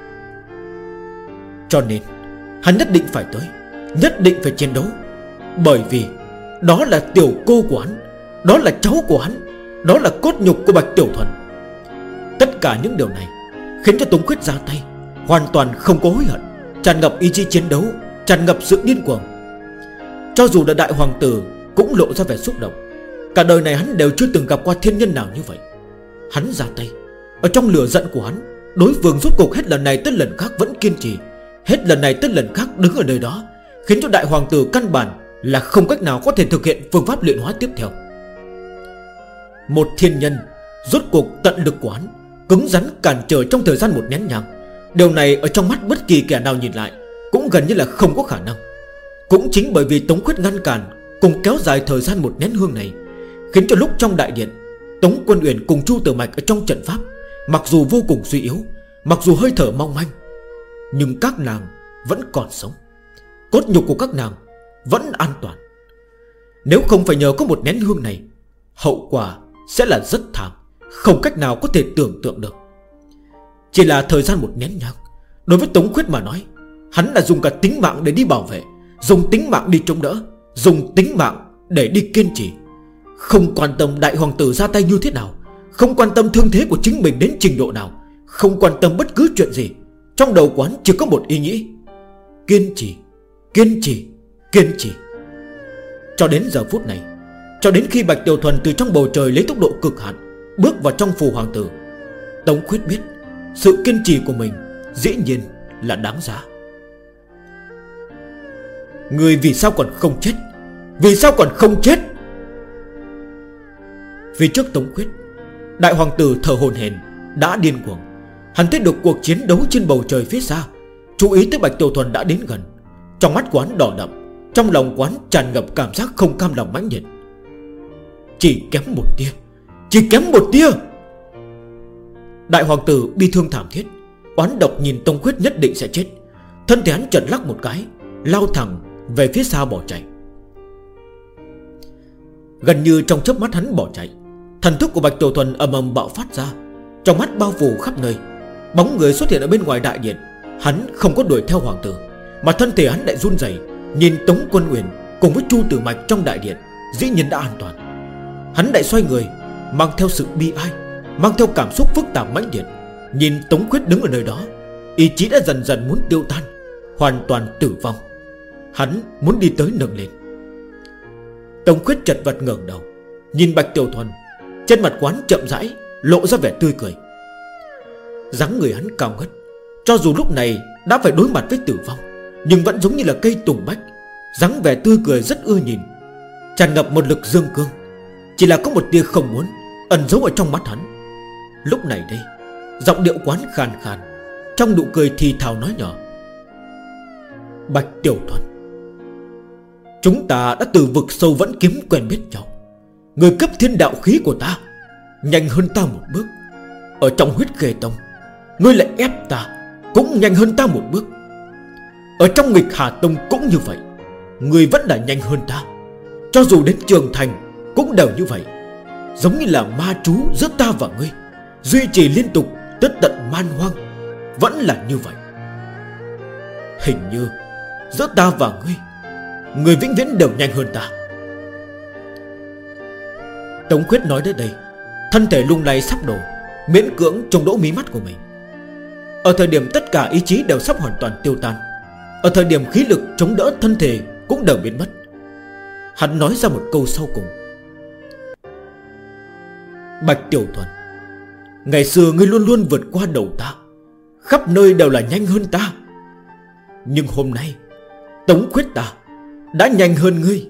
Cho nên hắn nhất định phải tới, nhất định phải chiến đấu. Bởi vì đó là tiểu cô của hắn, đó là cháu của hắn, đó là cốt nhục của Bạch Tiểu Thuần. Tất cả những điều này khiến cho Tống Khuyết ra tay hoàn toàn không có hối hận, tràn ngập ý chí chiến đấu, tràn ngập sự điên cuồng. Cho dù là đại hoàng tử cũng lộ ra vẻ xúc động. Cả đời này hắn đều chưa từng gặp qua thiên nhân nào như vậy. Hắn ra tay, ở trong lửa giận của hắn, đối phương rốt cuộc hết lần này tới lần khác vẫn kiên trì, hết lần này tới lần khác đứng ở nơi đó, khiến cho đại hoàng tử căn bản là không cách nào có thể thực hiện phương pháp luyện hóa tiếp theo. Một thiên nhân rốt cuộc tận lực của hắn, cứng rắn cản trở trong thời gian một nén nhang. Điều này ở trong mắt bất kỳ kẻ nào nhìn lại cũng gần như là không có khả năng. Cũng chính bởi vì Tống Khuyết ngăn cản cùng kéo dài thời gian một nén hương này, khiến cho lúc trong đại điện, Tống Quân Uyển cùng Chu Tử Mạch ở trong trận pháp, mặc dù vô cùng suy yếu, mặc dù hơi thở mong manh, nhưng các nàng vẫn còn sống. Cốt nhục của các nàng vẫn an toàn. Nếu không phải nhờ có một nén hương này, hậu quả sẽ là rất thảm, không cách nào có thể tưởng tượng được. Chỉ là thời gian một nén nhang, đối với Tống Khuyết mà nói, hắn là dùng cả tính mạng để đi bảo vệ, dùng tính mạng đi chống đỡ, dùng tính mạng để đi kiên trì. Không quan tâm đại hoàng tử ra tay như thế nào, không quan tâm thương thế của chính mình đến trình độ nào, không quan tâm bất cứ chuyện gì. Trong đầu quán chỉ có một ý nghĩ: kiên trì, kiên trì, kiên trì. Cho đến giờ phút này, cho đến khi Bạch Tiểu Thuần từ trong bầu trời lấy tốc độ cực hạn bước vào trong phủ hoàng tử, Tống Khuyết biết sự kiên trì của mình dĩ nhiên là đáng giá. Người vì sao còn không chết? Vì sao còn không chết? Vì trước Tống Khuyết, đại hoàng tử thở hổn hển đã điên cuồng. Hắn thấy được cuộc chiến đấu trên bầu trời phía xa, chú ý tới Bạch Tiểu Thuần đã đến gần. Trong mắt quán đỏ đậm, trong lòng quán tràn ngập cảm giác không cam lòng mãnh liệt. Chỉ kém một tia, chỉ kém một tia. Đại hoàng tử bi thương thảm thiết, oán độc nhìn Tống Khuyết nhất định sẽ chết. Thân thể hắn chợt lắc một cái, lao thẳng về phía xa bỏ chạy. Gần như trong chớp mắt hắn bỏ chạy, thần thức của Bạch Tiểu Thuần ầm ầm bạo phát ra, trong mắt bao phủ khắp nơi. Bóng người xuất hiện ở bên ngoài đại điện. Hắn không có đuổi theo hoàng tử, mà thân thể hắn lại run rẩy, nhìn Tống Quân Uyển cùng với Chu Tử Mạch trong đại điện dĩ nhiên đã an toàn. Hắn lại xoay người, mang theo sự bi ai, mang theo cảm xúc phức tạp mãnh liệt, nhìn Tống Khuyết đứng ở nơi đó. Ý chí đã dần dần muốn tiêu tan, hoàn toàn tử vong. Hắn muốn đi tới nâng lên. Tống Khuyết chật vật ngẩng đầu, nhìn Bạch Tiểu Thuần. Trên mặt quán chậm rãi lộ ra vẻ tươi cười. Dáng người hắn cao ngất, cho dù lúc này đã phải đối mặt với tử vong, nhưng vẫn giống như là cây tùng bách. Dáng vẻ tươi cười rất ưa nhìn, tràn ngập một lực dương cương. Chỉ là có một tia không muốn ẩn giấu ở trong mắt hắn. Lúc này đây, giọng điệu quán khàn khàn, trong nụ cười thì thào nói nhỏ: Bạch Tiểu Thuần, chúng ta đã từ vực sâu vẫn kiếm quen biết nhau. Người cấp thiên đạo khí của ta nhanh hơn ta một bước. Ở trong huyết khê tông, ngươi lại ép ta cũng nhanh hơn ta một bước. Ở trong nghịch hà tông cũng như vậy, ngươi vẫn là nhanh hơn ta. Cho dù đến trường thành cũng đều như vậy. Giống như là ma chú giữa ta và ngươi, duy trì liên tục tới tận man hoang, vẫn là như vậy. Hình như giữa ta và ngươi vĩnh viễn đều nhanh hơn ta. Tống Khuyết nói đến đây, thân thể lung lay sắp đổ, miễn cưỡng chống đỗ mí mắt của mình. Ở thời điểm tất cả ý chí đều sắp hoàn toàn tiêu tan, ở thời điểm khí lực chống đỡ thân thể cũng đều biến mất, hắn nói ra một câu sau cùng: Bạch Tiểu Thuần, ngày xưa ngươi luôn luôn vượt qua đầu ta, khắp nơi đều là nhanh hơn ta. Nhưng hôm nay Tống Khuyết ta đã nhanh hơn ngươi.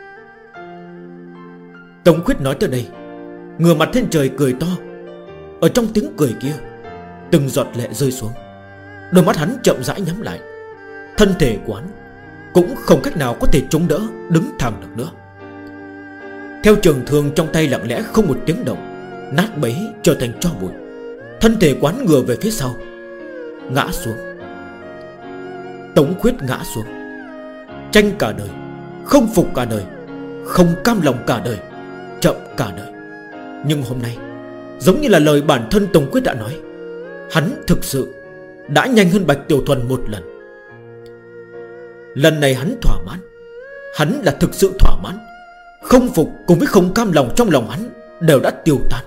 Tống Khuyết nói tới đây, ngửa mặt lên trời cười to. Ở trong tiếng cười kia, từng giọt lệ rơi xuống. Đôi mắt hắn chậm rãi nhắm lại. Thân thể quán cũng không cách nào có thể chống đỡ, đứng thẳng được nữa. Theo trường thương trong tay lặng lẽ không một tiếng động, nát bấy trở thành tro bụi. Thân thể quán ngửa về phía sau, ngã xuống. Tống Khuyết ngã xuống. Tranh cả đời, không phục cả đời, không cam lòng cả đời, chậm cả đời. Nhưng hôm nay, giống như là lời bản thân Tống Khuyết đã nói, hắn thực sự đã nhanh hơn Bạch Tiểu Thuần một lần. Lần này hắn thỏa mãn. Hắn là thực sự thỏa mãn. Không phục cùng với không cam lòng trong lòng hắn đều đã tiêu tan.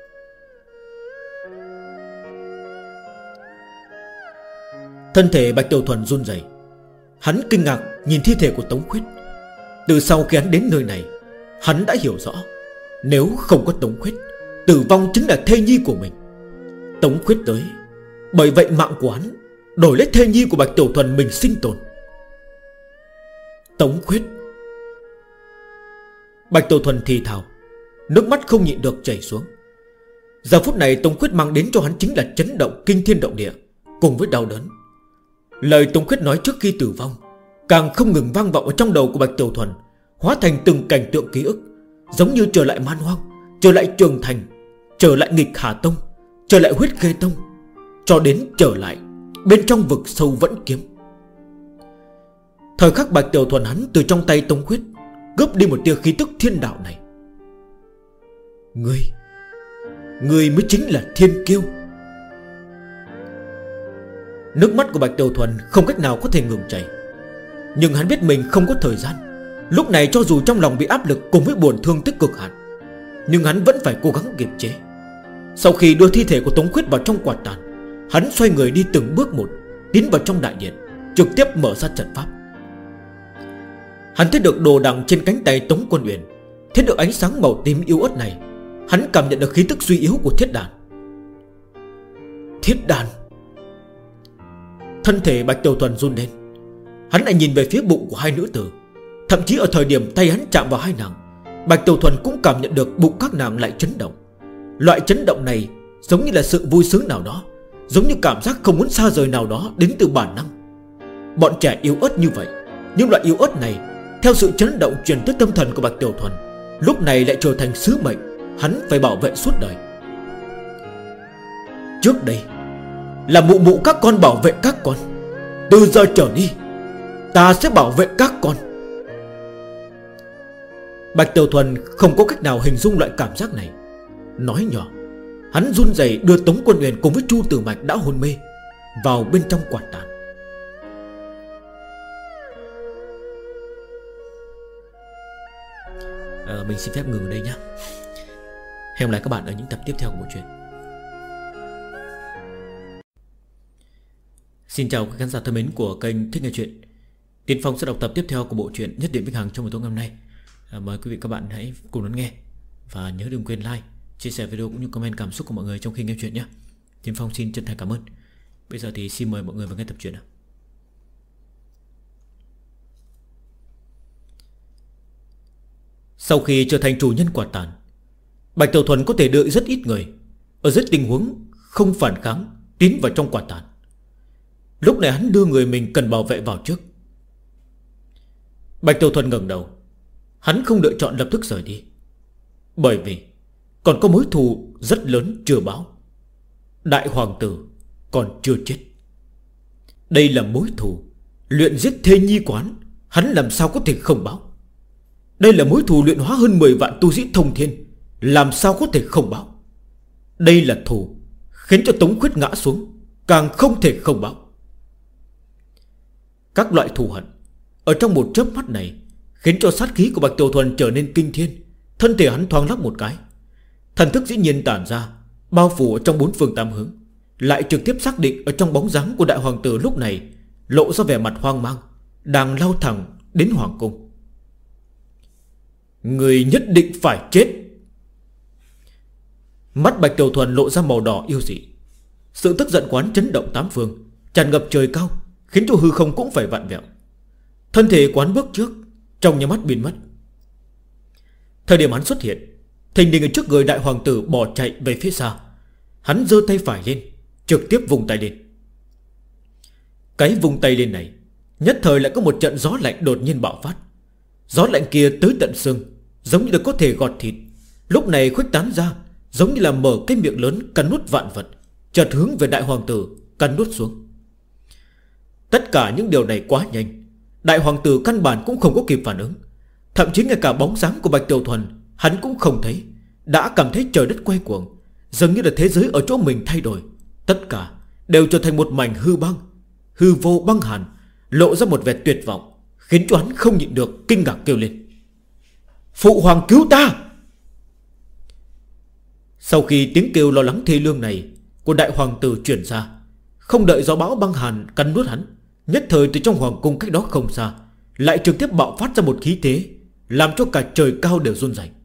Thân thể Bạch Tiểu Thuần run rẩy. Hắn kinh ngạc nhìn thi thể của Tống Khuyết. Từ sau khi hắn đến nơi này, hắn đã hiểu rõ, nếu không có Tống Khuyết, tử vong chính là thê nhi của mình. Tống Khuyết tới, bởi vậy mạng của hắn đổi lấy thê nhi của Bạch Tiểu Thuần mình sinh tồn. Tống Khuyết. Bạch Tiểu Thuần thì thào, nước mắt không nhịn được chảy xuống. Giờ phút này Tống Khuyết mang đến cho hắn chính là chấn động kinh thiên động địa cùng với đau đớn. Lời Tống Khuyết nói trước khi tử vong càng không ngừng vang vọng ở trong đầu của Bạch Tiểu Thuần, hóa thành từng cảnh tượng ký ức, giống như trở lại Man Hoang, trở lại Trường Thành, trở lại Nghịch Hà Tông, trở lại Huyết Khê Tông, cho đến trở lại bên trong vực sâu vẫn kiếm. Thời khắc Bạch Tiểu Thuần hắn từ trong tay Tống Khuyết cướp đi một tia khí tức thiên đạo này. Ngươi mới chính là thiên kiêu. Nước mắt của Bạch Tiểu Thuần không cách nào có thể ngừng chảy. Nhưng hắn biết mình không có thời gian. Lúc này cho dù trong lòng bị áp lực cùng với buồn thương tích cực hạn, nhưng hắn vẫn phải cố gắng kiềm chế. Sau khi đưa thi thể của Tống Khuyết vào trong quạt tàn, hắn xoay người đi từng bước một, tiến vào trong đại điện, trực tiếp mở ra trận pháp. Hắn thấy được đồ đằng trên cánh tay Tống Quân Uyển, thấy được ánh sáng màu tím yếu ớt này. Hắn cảm nhận được khí tức suy yếu của thiết đàn. Thiết đàn. Thân thể Bạch Tiểu Thuần run lên. Hắn lại nhìn về phía bụng của hai nữ tử. Thậm chí ở thời điểm tay hắn chạm vào hai nàng, Bạch Tiểu Thuần cũng cảm nhận được bụng các nàng lại chấn động. Loại chấn động này giống như là sự vui sướng nào đó, giống như cảm giác không muốn xa rời nào đó đến từ bản năng. Bọn trẻ yếu ớt như vậy, nhưng loại yếu ớt này theo sự chấn động truyền tới tâm thần của Bạch Tiểu Thuần, lúc này lại trở thành sứ mệnh hắn phải bảo vệ suốt đời. Trước đây là mụ mụ các con bảo vệ các con, từ giờ trở đi ta sẽ bảo vệ các con. Bạch Tiểu Thuần không có cách nào hình dung loại cảm giác này. Nói nhỏ, hắn run rẩy đưa Tống Quân Uyển cùng với Chu Tử Mạch đã hôn mê vào bên trong quạt tàn. Mình xin phép ngừng ở đây nhé. Hẹn gặp lại các bạn ở những tập tiếp theo của bộ truyện. Xin chào các khán giả thân mến của kênh Thích Nghe Chuyện. Tiến Phong sẽ đọc tập tiếp theo của bộ truyện Nhất Điểm Vĩnh Hằng trong buổi tối ngày hôm nay. Mời quý vị các bạn hãy cùng đón nghe. Và nhớ đừng quên like, chia sẻ video cũng như comment cảm xúc của mọi người trong khi nghe chuyện nhé. Tiến Phong xin chân thành cảm ơn. Bây giờ thì xin mời mọi người vào nghe tập truyện nào. Sau khi trở thành chủ nhân quạt tàn, Bạch Tiểu Thuần có thể đợi rất ít người ở dưới tình huống không phản kháng tiến vào trong quạt tàn. Lúc này hắn đưa người mình cần bảo vệ vào trước. Bạch Tiểu Thuần ngẩng đầu. Hắn không lựa chọn lập tức rời đi, bởi vì còn có mối thù rất lớn chưa báo. Đại hoàng tử còn chưa chết. Đây là mối thù luyện giết thê nhi quán, hắn làm sao có thể không báo. Đây là mối thù luyện hóa hơn 10 vạn tu sĩ thông thiên, làm sao có thể không báo. Đây là thù khiến cho Tống Khuyết ngã xuống, càng không thể không báo. Các loại thù hận ở trong một chớp mắt này khiến cho sát khí của Bạch Tiểu Thuần trở nên kinh thiên. Thân thể hắn thoáng lắc một cái, thần thức dĩ nhiên tản ra, bao phủ ở trong bốn phương tám hướng, lại trực tiếp xác định ở trong bóng dáng của đại hoàng tử lúc này lộ ra vẻ mặt hoang mang, đang lao thẳng đến hoàng cung. Người nhất định phải chết. Mắt Bạch Tiểu Thuần lộ ra màu đỏ yêu dị. Sự tức giận quán chấn động tám phương, tràn ngập trời cao, khiến cho hư không cũng phải vặn vẹo. Thân thể quán bước trước, trong nhà mắt biến mất. Thời điểm hắn xuất hiện, thình lình ở trước người đại hoàng tử bỏ chạy về phía xa. Hắn giơ tay phải lên, trực tiếp vùng tay lên. Cái vùng tay lên này nhất thời lại có một trận gió lạnh đột nhiên bạo phát. Gió lạnh kia tới tận xương, giống như là có thể gọt thịt. Lúc này khuếch tán ra, giống như là mở cái miệng lớn cắn nuốt vạn vật, chợt hướng về đại hoàng tử cắn nuốt xuống. Tất cả những điều này quá nhanh, đại hoàng tử căn bản cũng không có kịp phản ứng. Thậm chí ngay cả bóng dáng của Bạch Tiểu Thuần hắn cũng không thấy, đã cảm thấy trời đất quay cuồng, dường như là thế giới ở chỗ mình thay đổi. Tất cả đều trở thành một mảnh hư băng, hư vô băng hàn, lộ ra một vẻ tuyệt vọng, khiến cho hắn không nhịn được kinh ngạc kêu lên: Phụ hoàng cứu ta! Sau khi tiếng kêu lo lắng thê lương này của đại hoàng tử truyền ra, không đợi gió bão băng hàn cắn nuốt hắn, nhất thời từ trong hoàng cung cách đó không xa lại trực tiếp bạo phát ra một khí thế, làm cho cả trời cao đều run rẩy.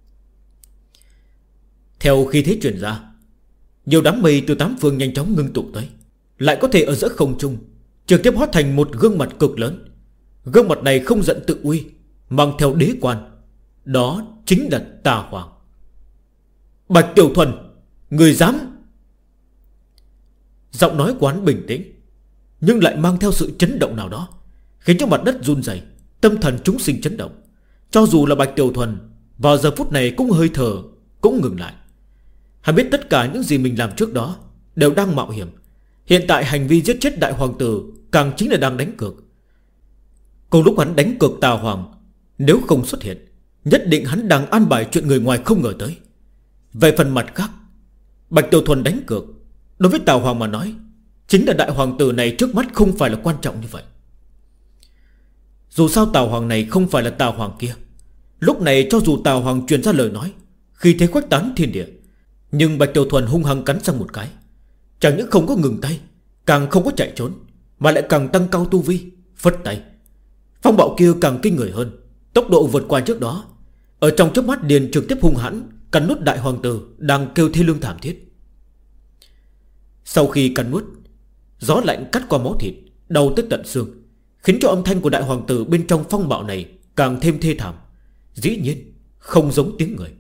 Theo khí thế truyền ra, nhiều đám mây từ tám phương nhanh chóng ngưng tụ tới, lại có thể ở giữa không trung trực tiếp hóa thành một gương mặt cực lớn. Gương mặt này không giận tự uy, mang theo đế quan, đó chính là Tà Hoàng. Bạch Tiểu Thuần, người dám! Giọng nói quán bình tĩnh, nhưng lại mang theo sự chấn động nào đó, khiến cho mặt đất run rẩy, tâm thần chúng sinh chấn động. Cho dù là Bạch Tiểu Thuần vào giờ phút này cũng hơi thở cũng ngừng lại. Hắn biết tất cả những gì mình làm trước đó đều đang mạo hiểm. Hiện tại hành vi giết chết đại hoàng tử càng chính là đang đánh cược. Cùng lúc hắn đánh cược, Tà Hoàng nếu không xuất hiện, nhất định hắn đang an bài chuyện người ngoài không ngờ tới. Về phần mặt khác, Bạch Tiểu Thuần đánh cược đối với Tà Hoàng mà nói, chính là đại hoàng tử này trước mắt không phải là quan trọng như vậy. Dù sao Tà Hoàng này không phải là Tà Hoàng kia. Lúc này cho dù Tà Hoàng truyền ra lời nói, khi thế khuếch tán thiên địa, nhưng Bạch Tiểu Thuần hung hăng cắn răng một cái, chẳng những không có ngừng tay, càng không có chạy trốn, mà lại càng tăng cao tu vi, phất tay. Phong bạo kia càng kinh người hơn, tốc độ vượt qua trước đó. Ở trong chớp mắt liền trực tiếp hung hãn cắn nuốt đại hoàng tử đang kêu thê lương thảm thiết. Sau khi cắn nuốt, gió lạnh cắt qua máu thịt, đau tới tận xương, khiến cho âm thanh của đại hoàng tử bên trong phong bạo này càng thêm thê thảm. Dĩ nhiên không giống tiếng người.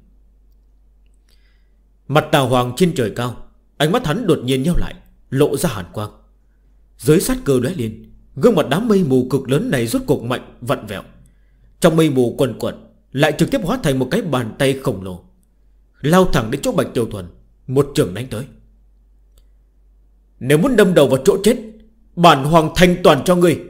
Mặt Tà Hoàng trên trời cao, ánh mắt hắn đột nhiên nheo lại, lộ ra hàn quang. Dưới sát cơ lóe lên, gương mặt đám mây mù cực lớn này rốt cuộc mạnh vặn vẹo. Trong mây mù quần quẩn lại trực tiếp hóa thành một cái bàn tay khổng lồ, lao thẳng đến chỗ Bạch Tiểu Thuần, một chưởng đánh tới. Nếu muốn đâm đầu vào chỗ chết, bản hoàng thanh toàn cho ngươi.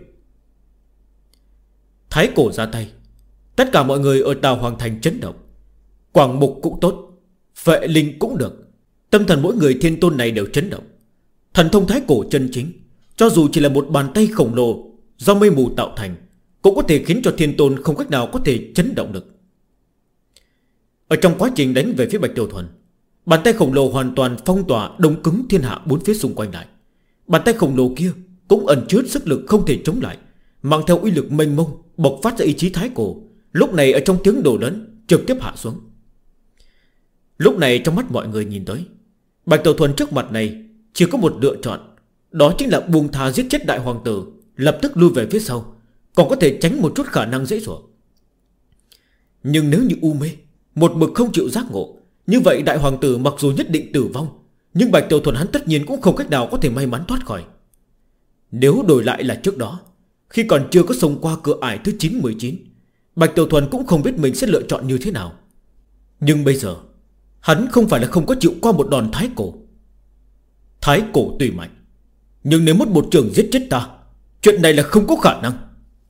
Thái cổ ra tay, tất cả mọi người ở Tà Hoàng thành chấn động. Quảng Mục cũng tốt, Phệ Linh cũng được, tâm thần mỗi người thiên tôn này đều chấn động. Thần thông thái cổ chân chính, cho dù chỉ là một bàn tay khổng lồ do mây mù tạo thành, cũng có thể khiến cho thiên tôn không cách nào có thể chấn động được. Ở trong quá trình đánh về phía Bạch Tiểu Thuần, bàn tay khổng lồ hoàn toàn phong tỏa đông cứng thiên hạ bốn phía xung quanh lại. Bàn tay khổng lồ kia cũng ẩn chứa sức lực không thể chống lại, mang theo uy lực mênh mông, bộc phát ra ý chí thái cổ. Lúc này ở trong tiếng đổ lớn trực tiếp hạ xuống. Lúc này trong mắt mọi người nhìn tới, Bạch Tiểu Thuần trước mặt này chỉ có một lựa chọn, đó chính là buông tha giết chết đại hoàng tử, lập tức lui về phía sau, còn có thể tránh một chút khả năng dễ dụa. Nhưng nếu như u mê, một mực không chịu giác ngộ, như vậy đại hoàng tử mặc dù nhất định tử vong, nhưng Bạch Tiểu Thuần hắn tất nhiên cũng không cách nào có thể may mắn thoát khỏi. Nếu đổi lại là trước đó, khi còn chưa có xông qua cửa ải thứ 9-19, Bạch Tiểu Thuần cũng không biết mình sẽ lựa chọn như thế nào. Nhưng bây giờ hắn không phải là không có chịu qua một đòn thái cổ. Thái cổ tùy mạnh, nhưng nếu mất một trường giết chết ta, chuyện này là không có khả năng.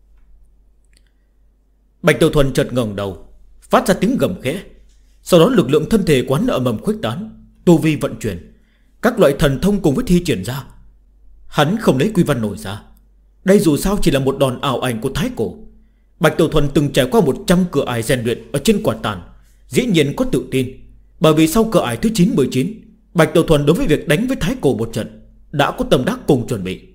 Bạch Tiểu Thuần chợt ngẩng đầu, phát ra tiếng gầm khẽ. Sau đó lực lượng thân thể quán ở mầm khuếch tán, tu vi vận chuyển, các loại thần thông cùng với thi triển ra. Hắn không lấy quy văn nổi ra. Đây dù sao chỉ là một đòn ảo ảnh của thái cổ. Bạch Tiểu Thuần từng trải qua 100 cửa ải rèn luyện ở trên quả tàn, dĩ nhiên có tự tin. Bởi vì sau cửa ải thứ 9-19, Bạch Tiểu Thuần đối với việc đánh với thái cổ một trận đã có tâm đắc cùng chuẩn bị.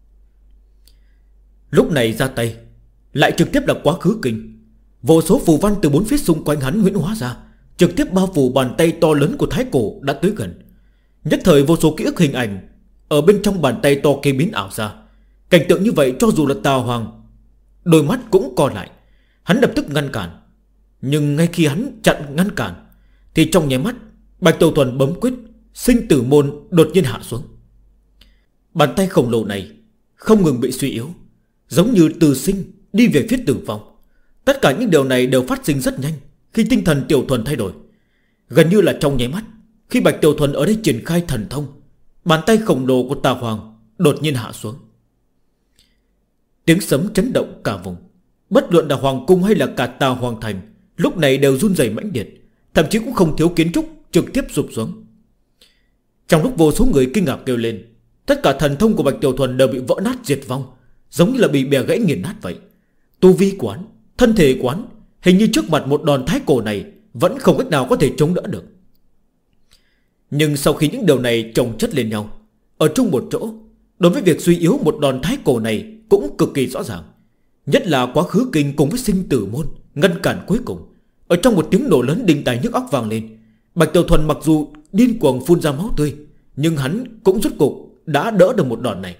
Lúc này ra tay lại trực tiếp là quá khứ kinh. Vô số phù văn từ bốn phía xung quanh hắn huyễn hóa ra, trực tiếp bao phủ bàn tay to lớn của thái cổ đã tới gần. Nhất thời vô số ký ức hình ảnh ở bên trong bàn tay to kia biến ảo ra. Cảnh tượng như vậy cho dù là Tà Hoàng, đôi mắt cũng co lại. Hắn lập tức ngăn cản. Nhưng ngay khi hắn chặn ngăn cản, thì trong nháy mắt Bạch Tiểu Thuần bấm quyết, sinh tử môn đột nhiên hạ xuống. Bàn tay khổng lồ này không ngừng bị suy yếu, giống như từ sinh đi về phía tử vong. Tất cả những điều này đều phát sinh rất nhanh khi tinh thần Tiểu Thuần thay đổi. Gần như là trong nháy mắt, khi Bạch Tiểu Thuần ở đây triển khai thần thông, bàn tay khổng lồ của Tà Hoàng đột nhiên hạ xuống. Tiếng sấm chấn động cả vùng. Bất luận là Hoàng cung hay là cả Tà Hoàng thành lúc này đều run rẩy mãnh liệt, thậm chí cũng không thiếu kiến trúc trực tiếp sụp xuống. Trong lúc vô số người kinh ngạc kêu lên, tất cả thần thông của Bạch Tiểu Thuần đều bị vỡ nát diệt vong, giống như là bị bè gãy nghiền nát vậy. Tu vi quán, thân thể quán, hình như trước mặt một đòn thái cổ này vẫn không cách nào có thể chống đỡ được. Nhưng sau khi những điều này chồng chất lên nhau, ở chung một chỗ, đối với việc suy yếu một đòn thái cổ này cũng cực kỳ rõ ràng. Nhất là quá khứ kinh cùng với sinh tử môn ngăn cản cuối cùng. Ở trong một tiếng nổ lớn đinh tai nhức óc vang lên, Bạch Tiểu Thuần mặc dù điên cuồng phun ra máu tươi, nhưng hắn cũng rốt cục đã đỡ được một đòn này.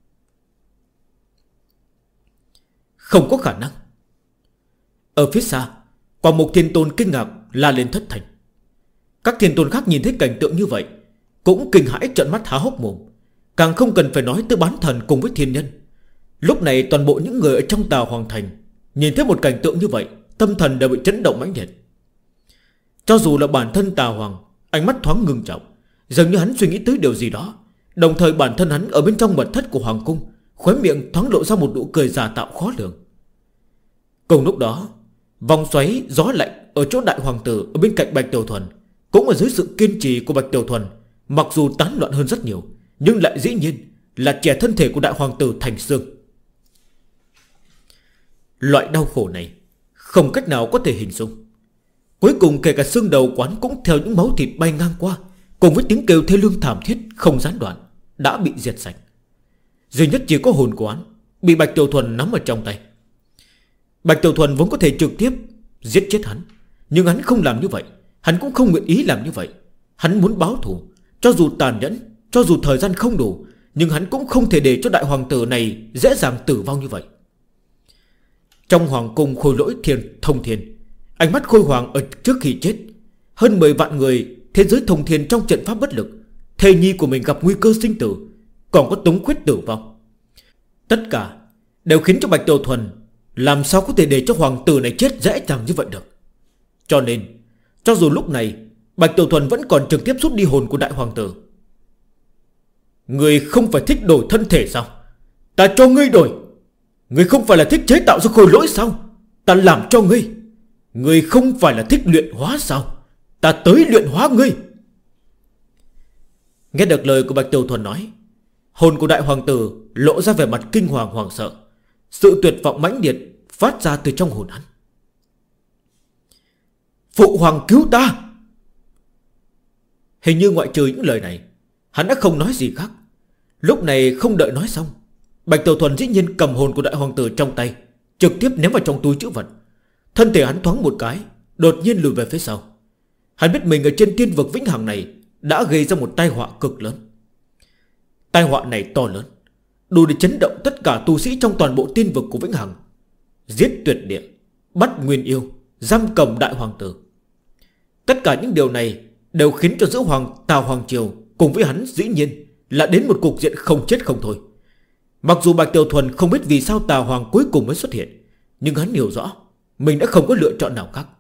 Không có khả năng. Ở phía xa, Quảng Mục Thiên Tôn kinh ngạc la lên thất thành. Các thiên tôn khác nhìn thấy cảnh tượng như vậy cũng kinh hãi trợn mắt há hốc mồm. càng không cần phải nói tới bán thần cùng với thiên nhân. Lúc này toàn bộ những người ở trong Tà Hoàng Thành nhìn thấy một cảnh tượng như vậy, tâm thần đều bị chấn động mãnh liệt. Cho dù là bản thân Tà Hoàng, ánh mắt thoáng ngưng trọng, dường như hắn suy nghĩ tới điều gì đó. Đồng thời bản thân hắn ở bên trong mật thất của Hoàng Cung, khóe miệng thoáng lộ ra một nụ cười giả tạo khó lường. Cùng lúc đó, vòng xoáy gió lạnh ở chỗ Đại Hoàng Tử ở bên cạnh Bạch Tiểu Thuần, cũng ở dưới sự kiên trì của Bạch Tiểu Thuần, mặc dù tán loạn hơn rất nhiều, nhưng lại dĩ nhiên là chẻ thân thể của Đại Hoàng Tử thành xương. Loại đau khổ này không cách nào có thể hình dung. Cuối cùng kể cả xương đầu quán cũng theo những máu thịt bay ngang qua, cùng với tiếng kêu thê lương thảm thiết không gián đoạn, đã bị diệt sạch. Duy nhất chỉ có hồn của hắn bị Bạch Tiểu Thuần nắm ở trong tay. Bạch Tiểu Thuần vốn có thể trực tiếp giết chết hắn, nhưng hắn không làm như vậy. Hắn cũng không nguyện ý làm như vậy. Hắn muốn báo thù, cho dù tàn nhẫn, cho dù thời gian không đủ, nhưng hắn cũng không thể để cho Đại Hoàng Tử này dễ dàng tử vong như vậy. Trong Hoàng Cung Khôi Lỗi Thông Thiên, ánh mắt Khôi Hoàng ở trước khi chết, hơn 10 vạn người thế giới thông thiên trong trận pháp bất lực, thê nhi của mình gặp nguy cơ sinh tử, còn có Tống Khuyết tử vong. Tất cả đều khiến cho Bạch Tiểu Thuần làm sao có thể để cho Hoàng Tử này chết dễ dàng như vậy được. Cho nên cho dù lúc này Bạch Tiểu Thuần vẫn còn trực tiếp rút đi hồn của Đại Hoàng Tử. Người không phải thích đổi thân thể sao? Ta cho ngươi đổi. Ngươi không phải là thích chế tạo ra khôi lỗi sao? Ta làm cho ngươi. Ngươi không phải là thích luyện hóa sao? Ta tới luyện hóa ngươi. Nghe được lời của Bạch Tiểu Thuần nói, hồn của Đại Hoàng Tử lộ ra vẻ mặt kinh hoàng hoảng sợ. Sự tuyệt vọng mãnh liệt phát ra từ trong hồn hắn. Phụ hoàng cứu ta. Hình như ngoại trừ những lời này, hắn đã không nói gì khác. Lúc này không đợi nói xong, Bạch Tiểu Thuần dĩ nhiên cầm hồn của Đại Hoàng Tử trong tay, trực tiếp ném vào trong túi trữ vật. Thân thể hắn thoáng một cái, đột nhiên lùi về phía sau. Hắn biết mình ở trên tiên vực vĩnh hằng này đã gây ra một tai họa cực lớn. Tai họa này to lớn, đủ để chấn động tất cả tu sĩ trong toàn bộ tiên vực của vĩnh hằng. Giết tuyệt địa, bắt nguyên yêu, giam cầm Đại Hoàng Tử. Tất cả những điều này đều khiến cho giữa Tào Hoàng Triều cùng với hắn dĩ nhiên là đến một cục diện không chết không thôi. Mặc dù Bạch Tiểu Thuần không biết vì sao Tào Hoàng cuối cùng mới xuất hiện, nhưng hắn hiểu rõ mình đã không có lựa chọn nào khác.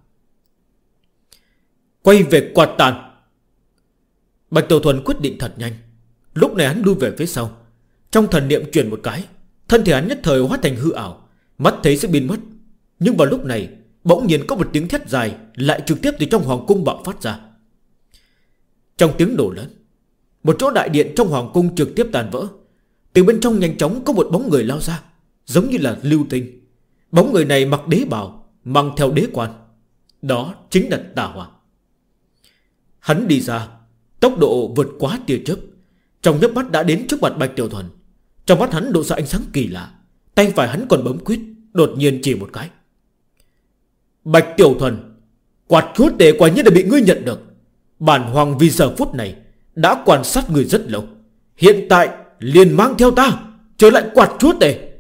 Quay về quạt tàn. Bạch Tiểu Thuần quyết định thật nhanh. Lúc này hắn lui về phía sau, trong thần niệm chuyển một cái, thân thể hắn nhất thời hóa thành hư ảo, mắt thấy sẽ biến mất. Nhưng vào lúc này bỗng nhiên có một tiếng thét dài lại trực tiếp từ trong Hoàng Cung bạo phát ra. Trong tiếng nổ lớn, một chỗ đại điện trong Hoàng Cung trực tiếp tàn vỡ. Từ bên trong nhanh chóng có một bóng người lao ra, giống như là lưu tinh. Bóng người này mặc đế bào, mang theo đế quan. Đó chính là Tà Hoàng. Hắn đi ra, tốc độ vượt quá tia chớp, trong nhấp mắt đã đến trước mặt Bạch Tiểu Thuần. Trong mắt hắn lộ ra ánh sáng kỳ lạ. Tay phải hắn còn bấm quyết, đột nhiên chỉ một cái. Bạch Tiểu Thuần, quạt chúa tể quả nhiên là bị ngươi nhận được. Bản hoàng vì giờ phút này đã quan sát người rất lâu, hiện tại liền mang theo ta trở lại quạt chúa tể.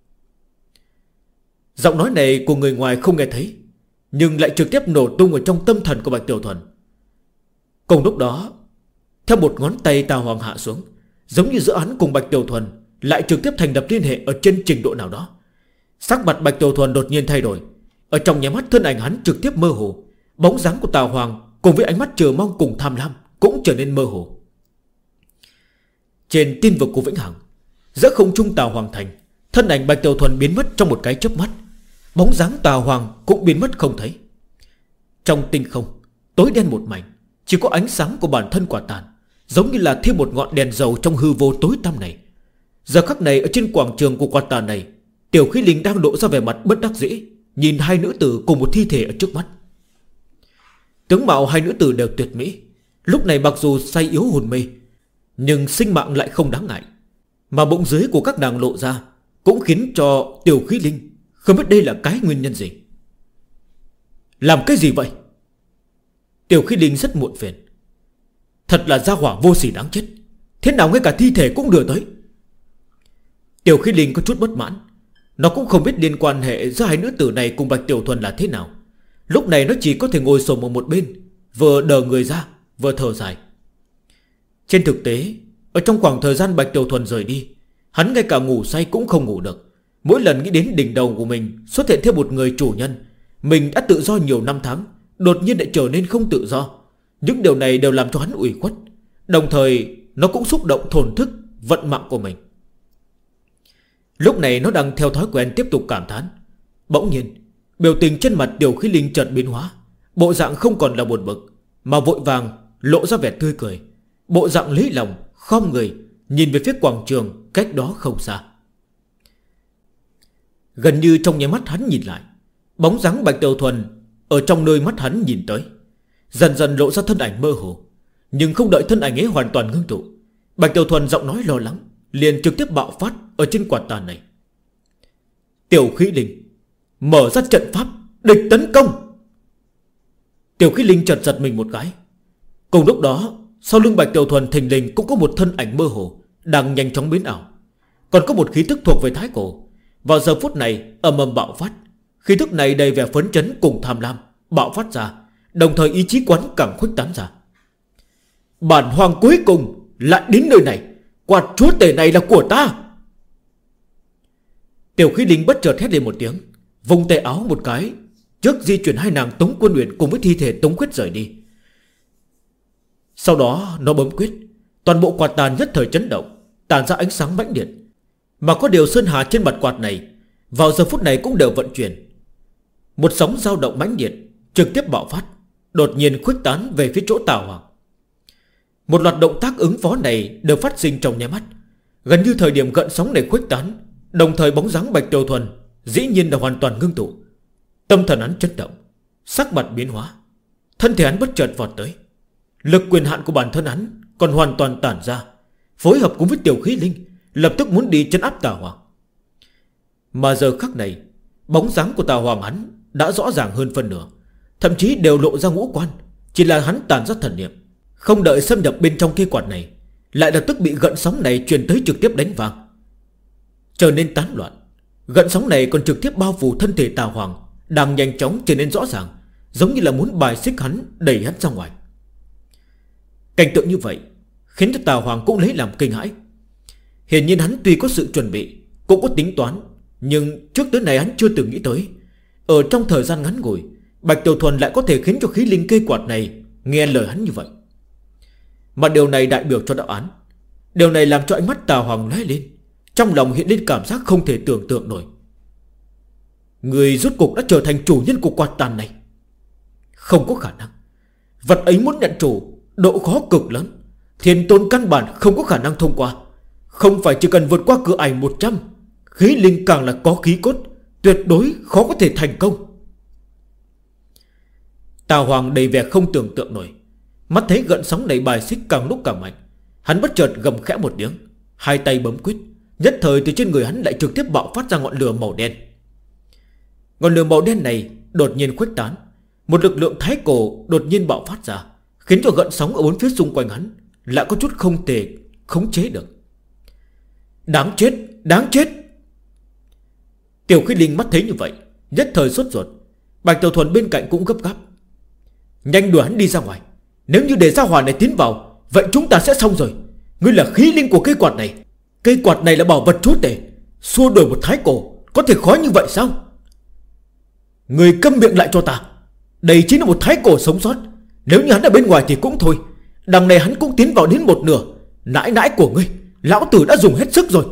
Giọng nói này của người ngoài không nghe thấy, nhưng lại trực tiếp nổ tung ở trong tâm thần của Bạch Tiểu Thuần. Cùng lúc đó, theo một ngón tay Tà Hoàng hạ xuống, giống như giữa hắn cùng Bạch Tiểu Thuần lại trực tiếp thành lập liên hệ ở trên trình độ nào đó. Sắc mặt Bạch Tiểu Thuần đột nhiên thay đổi. Ở trong nháy mắt thân ảnh hắn trực tiếp mơ hồ. Bóng dáng của Tà Hoàng cùng với ánh mắt chờ mong cùng tham lam cũng trở nên mơ hồ. Trên tiên vực của vĩnh hằng, giữa không trung Tà Hoàng thành, thân ảnh Bạch Tiểu Thuần biến mất trong một cái chớp mắt. Bóng dáng Tà Hoàng cũng biến mất không thấy. Trong tinh không tối đen một mảnh, chỉ có ánh sáng của bản thân quả tàn, giống như là thêm một ngọn đèn dầu trong hư vô tối tăm này. Giờ khắc này ở trên quảng trường của quả tàn này, Tiểu Khí Linh đang lộ ra vẻ mặt bất đắc dĩ, nhìn hai nữ tử cùng một thi thể ở trước mắt. Tướng mạo hai nữ tử đều tuyệt mỹ, lúc này mặc dù say yếu hồn mê, nhưng sinh mạng lại không đáng ngại. Mà bụng dưới của các nàng lộ ra cũng khiến cho Tiểu Khí Linh không biết đây là cái nguyên nhân gì. Làm cái gì vậy? Tiểu Khí Linh rất muộn phiền. Thật là gia hỏa vô sỉ đáng chết, thế nào ngay cả thi thể cũng đưa tới. Tiểu Khí Linh có chút bất mãn. Nó cũng không biết liên quan hệ giữa hai nữ tử này cùng Bạch Tiểu Thuần là thế nào. Lúc này nó chỉ có thể ngồi xổm ở một bên, vừa đờ người ra vừa thở dài. Trên thực tế, Ở trong khoảng thời gian Bạch Tiểu Thuần rời đi, hắn ngay cả ngủ say cũng không ngủ được. Mỗi lần nghĩ đến đỉnh đầu của mình xuất hiện thêm một người chủ nhân mình đã tự do nhiều năm tháng, đột nhiên lại trở nên không tự do. Những điều này đều làm cho hắn ủy khuất, đồng thời nó cũng xúc động thổn thức vận mạng của mình. Lúc này nó đang theo thói quen tiếp tục cảm thán. Bỗng nhiên biểu tình trên mặt Tiểu Khí Linh chợt biến hóa, bộ dạng không còn là buồn bực, mà vội vàng lộ ra vẻ tươi cười. Bộ dạng lấy lòng khom người nhìn về phía quảng trường cách đó không xa. Gần như trong nháy mắt hắn nhìn lại, bóng dáng Bạch Tiểu Thuần ở trong nơi mắt hắn nhìn tới dần dần lộ ra thân ảnh mơ hồ. Nhưng không đợi thân ảnh ấy hoàn toàn ngưng tụ, Bạch Tiểu Thuần giọng nói lo lắng liền trực tiếp bạo phát ở trên quạt tàn này. Tiểu Khí Linh, mở ra trận pháp, địch tấn công. Tiểu Khí Linh chợt giật mình một cái. Cùng lúc đó, sau lưng Bạch Tiểu Thuần thình lình cũng có một thân ảnh mơ hồ đang nhanh chóng biến ảo. Còn có một khí tức thuộc về thái cổ. Vào giờ phút này ầm ầm bạo phát. Khí tức này đầy vẻ phấn chấn cùng tham lam bạo phát ra, đồng thời ý chí quán càng khuếch tán ra. Bản hoàng cuối cùng lại đến nơi này, quạt chúa tể này là của ta. Tiểu Khí Linh bất chợt hét lên một tiếng, vung tay áo một cái, trước di chuyển hai nàng Tống Quân Uyển cùng với thi thể Tống Khuyết rời đi. Sau đó nó bấm quyết, toàn bộ quạt tàn nhất thời chấn động, tàn ra ánh sáng mãnh liệt. Mà có điều sơn hà trên mặt quạt này vào giờ phút này cũng đều vận chuyển. Một sóng dao động mãnh liệt trực tiếp bạo phát, đột nhiên khuếch tán về phía chỗ Tào Hoàng. Một loạt động tác ứng phó này đều phát sinh trong nháy mắt. Gần như thời điểm gợn sóng này khuếch tán, đồng thời bóng dáng Bạch Tiểu Thuần dĩ nhiên là hoàn toàn ngưng tụ. Tâm thần hắn chấn động, sắc mặt biến hóa, thân thể hắn bất chợt vọt tới. Lực quyền hạn của bản thân hắn còn hoàn toàn tản ra, phối hợp cùng với Tiểu Khí Linh lập tức muốn đi trấn áp Tào Hoàng. Mà giờ khắc này, bóng dáng của Tào Hoàng hắn đã rõ ràng hơn phân nửa, thậm chí đều lộ ra ngũ quan. Chỉ là hắn tản ra thần niệm, không đợi xâm nhập bên trong cây quạt này, lại lập tức bị gợn sóng này truyền tới trực tiếp đánh vang, trở nên tán loạn. Gợn sóng này còn trực tiếp bao phủ thân thể Tào Hoàng, đang nhanh chóng trở nên rõ ràng, giống như là muốn bài xích hắn, đẩy hắn ra ngoài. Cảnh tượng như vậy khiến cho Tào Hoàng cũng lấy làm kinh hãi. Hiển nhiên hắn tuy có sự chuẩn bị, cũng có tính toán, nhưng trước tới này hắn chưa từng nghĩ tới, ở trong thời gian ngắn ngủi, Bạch Tiểu Thuần lại có thể khiến cho khí linh cây quạt này nghe lời hắn như vậy. Mà điều này đại biểu cho đáp án. Điều này làm cho ánh mắt Tào Hoàng lóe lên, trong lòng hiện lên cảm giác không thể tưởng tượng nổi. Người rốt cuộc đã trở thành chủ nhân của quạt tàn này. Không có khả năng. Vật ấy muốn nhận chủ, độ khó cực lớn, Thiên Tôn căn bản không có khả năng thông qua. Không phải chỉ cần vượt qua cửa ải 100, khí linh càng là có khí cốt, tuyệt đối khó có thể thành công. Tào Hoàng đầy vẻ không tưởng tượng nổi, mắt thấy gợn sóng này bài xích càng lúc càng mạnh. Hắn bất chợt gầm khẽ một tiếng, hai tay bấm quyết, nhất thời từ trên người hắn lại trực tiếp bạo phát ra ngọn lửa màu đen. Ngọn lửa màu đen này đột nhiên khuếch tán, một lực lượng thái cổ đột nhiên bạo phát ra, khiến cho gợn sóng ở bốn phía xung quanh hắn lại có chút không thể khống chế được. Đáng chết, đáng chết. Tiểu Khí Linh mắt thấy như vậy, nhất thời sốt ruột. Bạch Tiểu Thuần bên cạnh cũng gấp gáp. Nhanh đuổi hắn đi ra ngoài. Nếu như để gia hỏa này tiến vào, vậy chúng ta sẽ xong rồi. Ngươi là khí linh của cây quạt này. Cây quạt này là bảo vật chúa tể, xua đuổi một thái cổ có thể khó như vậy sao? Ngươi câm miệng lại cho ta. Đây chính là một thái cổ sống sót. Nếu như hắn ở bên ngoài thì cũng thôi, đằng này hắn cũng tiến vào đến một nửa. Nãi nãi của ngươi, lão tử đã dùng hết sức rồi.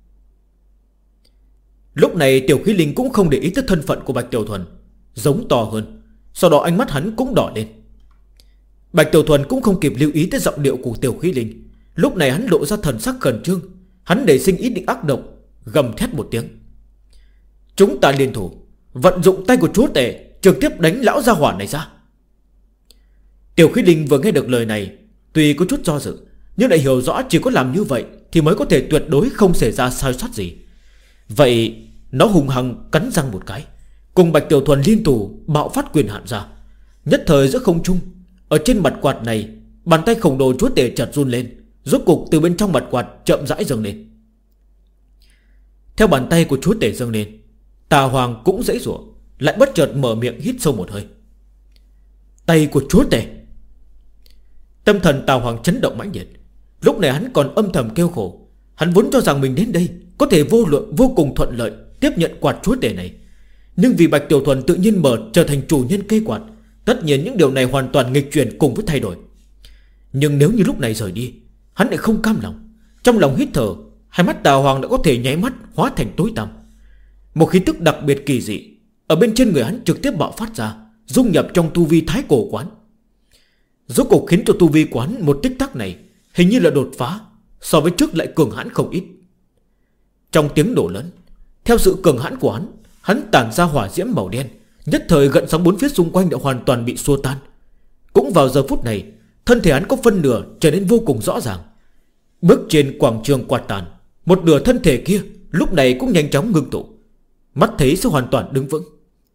Lúc này Tiểu Khí Linh cũng không để ý tới thân phận của Bạch Tiểu Thuần, giống to hơn. Sau đó ánh mắt hắn cũng đỏ lên. Bạch Tiểu Thuần cũng không kịp lưu ý tới giọng điệu của Tiểu Khí Linh. Lúc này hắn lộ ra thần sắc khẩn trương. Hắn để sinh ý định ác độc, gầm thét một tiếng. Chúng ta liên thủ, vận dụng tay của chúa tể, trực tiếp đánh lão gia hỏa này ra. Tiểu Khí Linh vừa nghe được lời này, tuy có chút do dự, nhưng lại hiểu rõ chỉ có làm như vậy thì mới có thể tuyệt đối không xảy ra sai sót gì. Vậy nó hùng hăng cắn răng một cái, cùng Bạch Tiểu Thuần liên thủ bạo phát quyền hạn ra. Nhất thời giữa không trung, ở trên mặt quạt này, bàn tay khổng lồ chúa tể chợt run lên, rốt cục từ bên trong mặt quạt chậm rãi dâng lên. Theo bàn tay của chúa tể dâng lên, Tào Hoàng cũng giãy giụa, lại bất chợt mở miệng hít sâu một hơi. Tay của chúa tể. Tâm thần Tào Hoàng chấn động mãnh liệt. Lúc này hắn còn âm thầm kêu khổ. Hắn vốn cho rằng mình đến đây có thể vô cùng thuận lợi tiếp nhận quạt chúa tể này. Nhưng vì Bạch Tiểu Thuần tự nhiên trở thành chủ nhân cây quạt, tất nhiên những điều này hoàn toàn nghịch chuyển cùng với thay đổi. Nhưng nếu như lúc này rời đi, hắn lại không cam lòng. Trong lòng hít thở, hai mắt Tà Hoàng đã có thể nháy mắt hóa thành tối tăm. Một khí tức đặc biệt kỳ dị ở bên trên người hắn trực tiếp bạo phát ra, dung nhập trong tu vi thái cổ quán. Rốt cuộc khiến cho tu vi quán một tích tắc này hình như là đột phá, so với trước lại cường hãn không ít. Trong tiếng nổ lớn, theo sự cường hãn của hắn tản ra hỏa diễm màu đen, nhất thời gợn sóng bốn phía xung quanh đã hoàn toàn bị xua tan. Cũng vào giờ phút này, thân thể hắn có phân nửa trở nên vô cùng rõ ràng. Bước trên quảng trường quạt tàn, một nửa thân thể kia lúc này cũng nhanh chóng ngưng tụ, mắt thấy sẽ hoàn toàn đứng vững.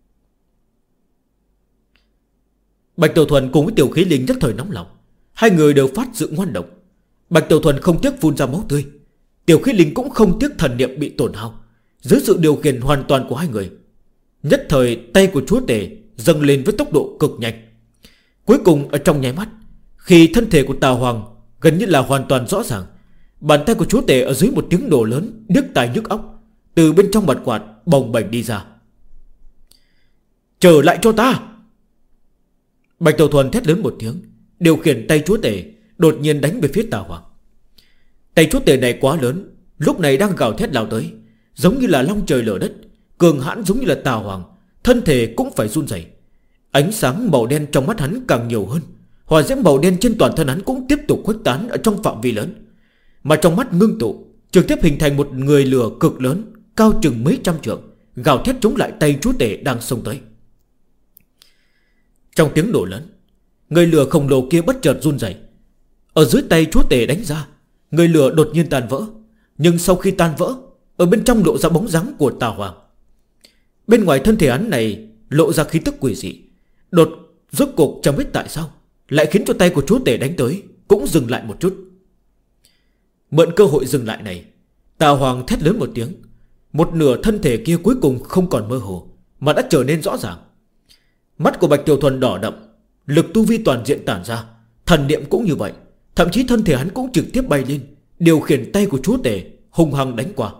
Bạch Tiểu Thuần cùng với Tiểu Khí Linh nhất thời nóng lòng, hai người đều phát sự ngoan động. Bạch Tiểu Thuần không tiếc phun ra máu tươi, Tiểu Khí Linh cũng không tiếc thần niệm bị tổn hao. Dưới sự điều khiển hoàn toàn của hai người, nhất thời tay của chúa tể dâng lên với tốc độ cực nhanh. Cuối cùng ở trong nháy mắt, khi thân thể của Tà Hoàng gần như là hoàn toàn rõ ràng, bàn tay của chúa tể ở dưới một tiếng nổ lớn điếc tai nhức óc từ bên trong mặt quạt bồng bềnh đi ra. Trở lại cho ta! Bạch Tiểu Thuần thét lớn một tiếng, điều khiển tay chúa tể đột nhiên đánh về phía Tà Hoàng. Tay chúa tể này quá lớn, lúc này đang gào thét lao tới, giống như là long trời lở đất, cường hãn giống như là Tà Hoàng, thân thể cũng phải run rẩy. Ánh sáng màu đen trong mắt hắn càng nhiều hơn, hỏa diễm màu đen trên toàn thân hắn cũng tiếp tục khuếch tán ở trong phạm vi lớn, mà trong mắt ngưng tụ trực tiếp hình thành một người lừa cực lớn, cao chừng mấy trăm trượng, gào thét chống lại tay chúa tể đang xông tới. Trong tiếng nổ lớn, người lừa khổng lồ kia bất chợt run rẩy. Ở dưới tay chúa tể đánh ra, người lừa đột nhiên tan vỡ. Nhưng sau khi tan vỡ, ở bên trong lộ ra bóng dáng của Tà Hoàng. Bên ngoài thân thể hắn này lộ ra khí tức quỷ dị. Rốt cuộc chẳng biết tại sao lại khiến cho tay của chúa tể đánh tới cũng dừng lại một chút. Mượn cơ hội dừng lại này, Tà Hoàng thét lớn một tiếng. Một nửa thân thể kia cuối cùng không còn mơ hồ, mà đã trở nên rõ ràng. Mắt của Bạch Tiểu Thuần đỏ đậm, lực tu vi toàn diện tản ra, thần niệm cũng như vậy. Thậm chí thân thể hắn cũng trực tiếp bay lên, điều khiển tay của chúa tể hung hăng đánh qua.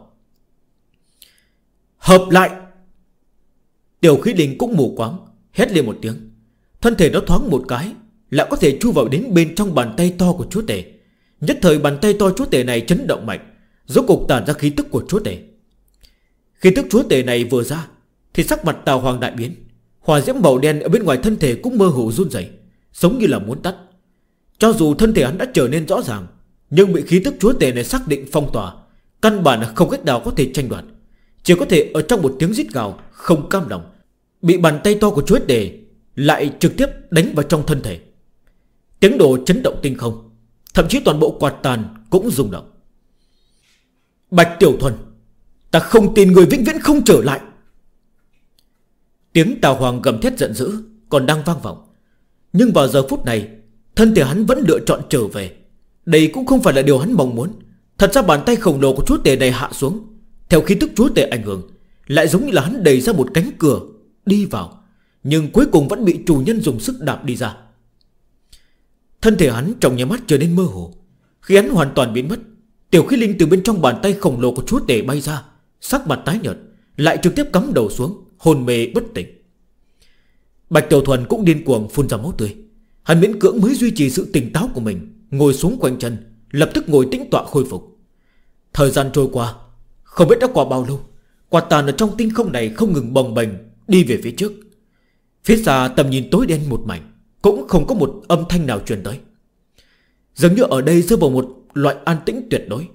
Hợp lại! Tiểu Khí Linh cũng mù quáng, hét lên một tiếng. Thân thể nó thoáng một cái lại có thể chui vào đến bên trong bàn tay to của chúa tể. Nhất thời bàn tay to chúa tể này chấn động mạnh, rốt cục tản ra khí tức của chúa tể. Khí tức chúa tể này vừa ra thì sắc mặt Tà Hoàng đại biến. Hỏa diễm màu đen ở bên ngoài thân thể cũng mơ hồ run rẩy, giống như là muốn tắt. Cho dù thân thể hắn đã trở nên rõ ràng, nhưng bị khí tức chúa tể này xác định phong tỏa, căn bản là không cách nào có thể tranh đoạt. Chỉ có thể ở trong một tiếng rít gào không cam lòng, bị bàn tay to của chúa tể lại trực tiếp đánh vào trong thân thể. Tiếng nổ chấn động tinh không, thậm chí toàn bộ quạt tàn cũng rung động. Bạch Tiểu Thuần, ta không tin người vĩnh viễn không trở lại. Tiếng Tà Hoàng gầm thét giận dữ còn đang vang vọng. Nhưng vào giờ phút này, thân thể hắn vẫn lựa chọn trở về. Đây cũng không phải là điều hắn mong muốn. Thật ra bàn tay khổng lồ của chúa tể này hạ xuống, theo khí tức chúa tể ảnh hưởng, lại giống như là hắn đẩy ra một cánh cửa đi vào, nhưng cuối cùng vẫn bị chủ nhân dùng sức đạp đi ra. Thân thể hắn trong nháy mắt trở nên mơ hồ. Khi hắn hoàn toàn biến mất, Tiểu Khí Linh từ bên trong bàn tay khổng lồ của chúa tể bay ra, sắc mặt tái nhợt, lại trực tiếp cắm đầu xuống, hôn mê bất tỉnh. Bạch Tiểu Thuần cũng điên cuồng phun ra máu tươi. Hắn miễn cưỡng mới duy trì sự tỉnh táo của mình, ngồi xuống quanh chân, lập tức ngồi tĩnh tọa khôi phục. Thời gian trôi qua, không biết đã qua bao lâu, quạt tàn ở trong tinh không này không ngừng bồng bềnh đi về phía trước. Phía xa tầm nhìn tối đen một mảnh, cũng không có một âm thanh nào truyền tới. Dường như ở đây rơi vào một loại an tĩnh tuyệt đối.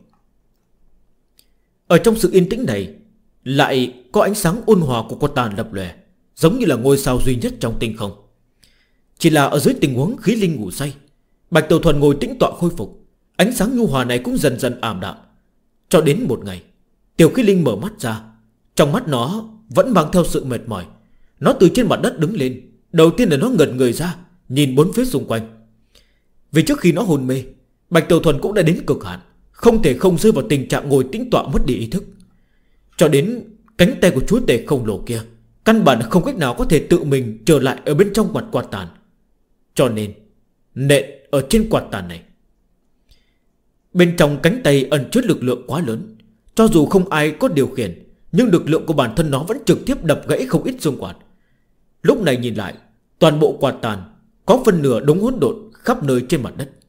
Ở trong sự yên tĩnh này lại có ánh sáng ôn hòa của quạt tàn lập lòe, giống như là ngôi sao duy nhất trong tinh không. Chỉ là ở dưới tình huống khí linh ngủ say, Bạch Tiểu Thuần ngồi tĩnh tọa khôi phục, ánh sáng nhu hòa này cũng dần dần ảm đạm. Cho đến một ngày, Tiểu Khí Linh mở mắt ra, trong mắt nó vẫn mang theo sự mệt mỏi. Nó từ trên mặt đất đứng lên. Đầu tiên là nó ngẩn người ra, nhìn bốn phía xung quanh. Vì trước khi nó hôn mê, Bạch Tiểu Thuần cũng đã đến cực hạn, không thể không rơi vào tình trạng ngồi tĩnh tọa mất đi ý thức. Cho đến cánh tay của chúa tể khổng lồ kia căn bản không cách nào có thể tự mình trở lại ở bên trong mặt quạt tàn. Cho nên nện ở trên quạt tàn này. Bên trong cánh tay ẩn chứa lực lượng quá lớn, cho dù không ai có điều khiển, nhưng lực lượng của bản thân nó vẫn trực tiếp đập gãy không ít xung quạt. Lúc này nhìn lại, toàn bộ quạt tàn có phân nửa đống hỗn độn khắp nơi trên mặt đất.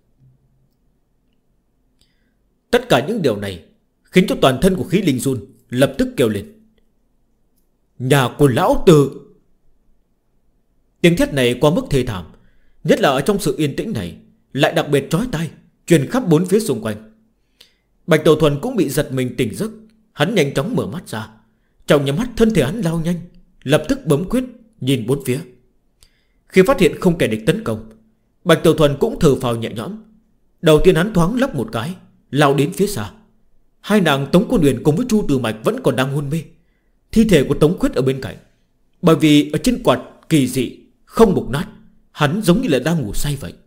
Tất cả những điều này khiến cho toàn thân của khí linh run, lập tức kêu lên: nhà của lão tử! Tiếng thét này quá mức thê thảm, nhất là ở trong sự yên tĩnh này, lại đặc biệt chói tai, truyền khắp bốn phía xung quanh. Bạch Tiểu Thuần cũng bị giật mình tỉnh giấc. Hắn nhanh chóng mở mắt ra. Trong nhắm mắt thân thể hắn lao nhanh, lập tức bấm quyết nhìn bốn phía. Khi phát hiện không kẻ địch tấn công, Bạch Tiểu Thuần cũng thở phào nhẹ nhõm. Đầu tiên hắn thoáng lắc một cái, lao đến phía xa. Hai nàng Tống Quân Uyển cùng với Chu Từ Mạch vẫn còn đang hôn mê. Thi thể của Tống Khuyết ở bên cạnh, bởi vì ở trên quạt kỳ dị không mục nát, hắn giống như là đang ngủ say vậy.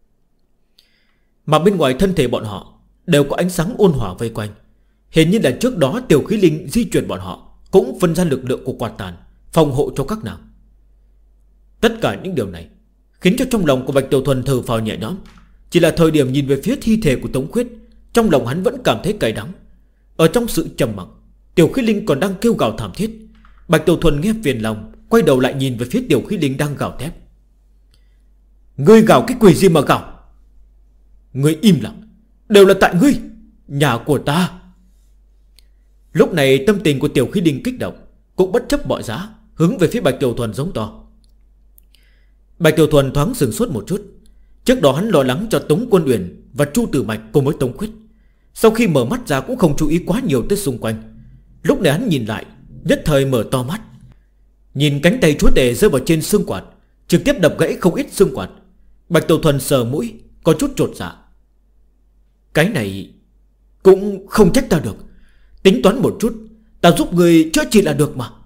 Mà bên ngoài thân thể bọn họ đều có ánh sáng ôn hòa vây quanh. Hiển nhiên là trước đó tiểu khí linh di chuyển bọn họ cũng phân ra lực lượng của quạt tàn, phòng hộ cho các nàng. Tất cả những điều này khiến cho trong lòng của Bạch Tiểu Thuần thở phào nhẹ nhõm. Chỉ là thời điểm nhìn về phía thi thể của Tống Khuyết, trong lòng hắn vẫn cảm thấy cay đắng. Ở trong sự trầm mặc, tiểu khí linh còn đang kêu gào thảm thiết. Bạch Tiểu Thuần nghe phiền lòng, quay đầu lại nhìn về phía tiểu khí linh đang gào thét: ngươi gào cái quỷ gì mà gào? Ngươi im lặng, đều là tại ngươi, nhà của ta. Lúc này tâm tình của tiểu khí linh kích động, cũng bất chấp mọi giá hướng về phía Bạch Tiểu Thuần giống to. Bạch Tiểu Thuần thoáng sửng sốt một chút. Trước đó hắn lo lắng cho Tống Quân Uyển và Chu Tử Mạch cùng với Tống Khuyết. Sau khi mở mắt ra cũng không chú ý quá nhiều tới xung quanh. Lúc này hắn nhìn lại, nhất thời mở to mắt, nhìn cánh tay chúa tể rơi vào trên xương quạt, trực tiếp đập gãy không ít xương quạt. Bạch Tiểu Thuần sờ mũi, có chút chột dạ. Cái này cũng không trách ta được. Tính toán một chút, ta giúp người chữa trị là được mà.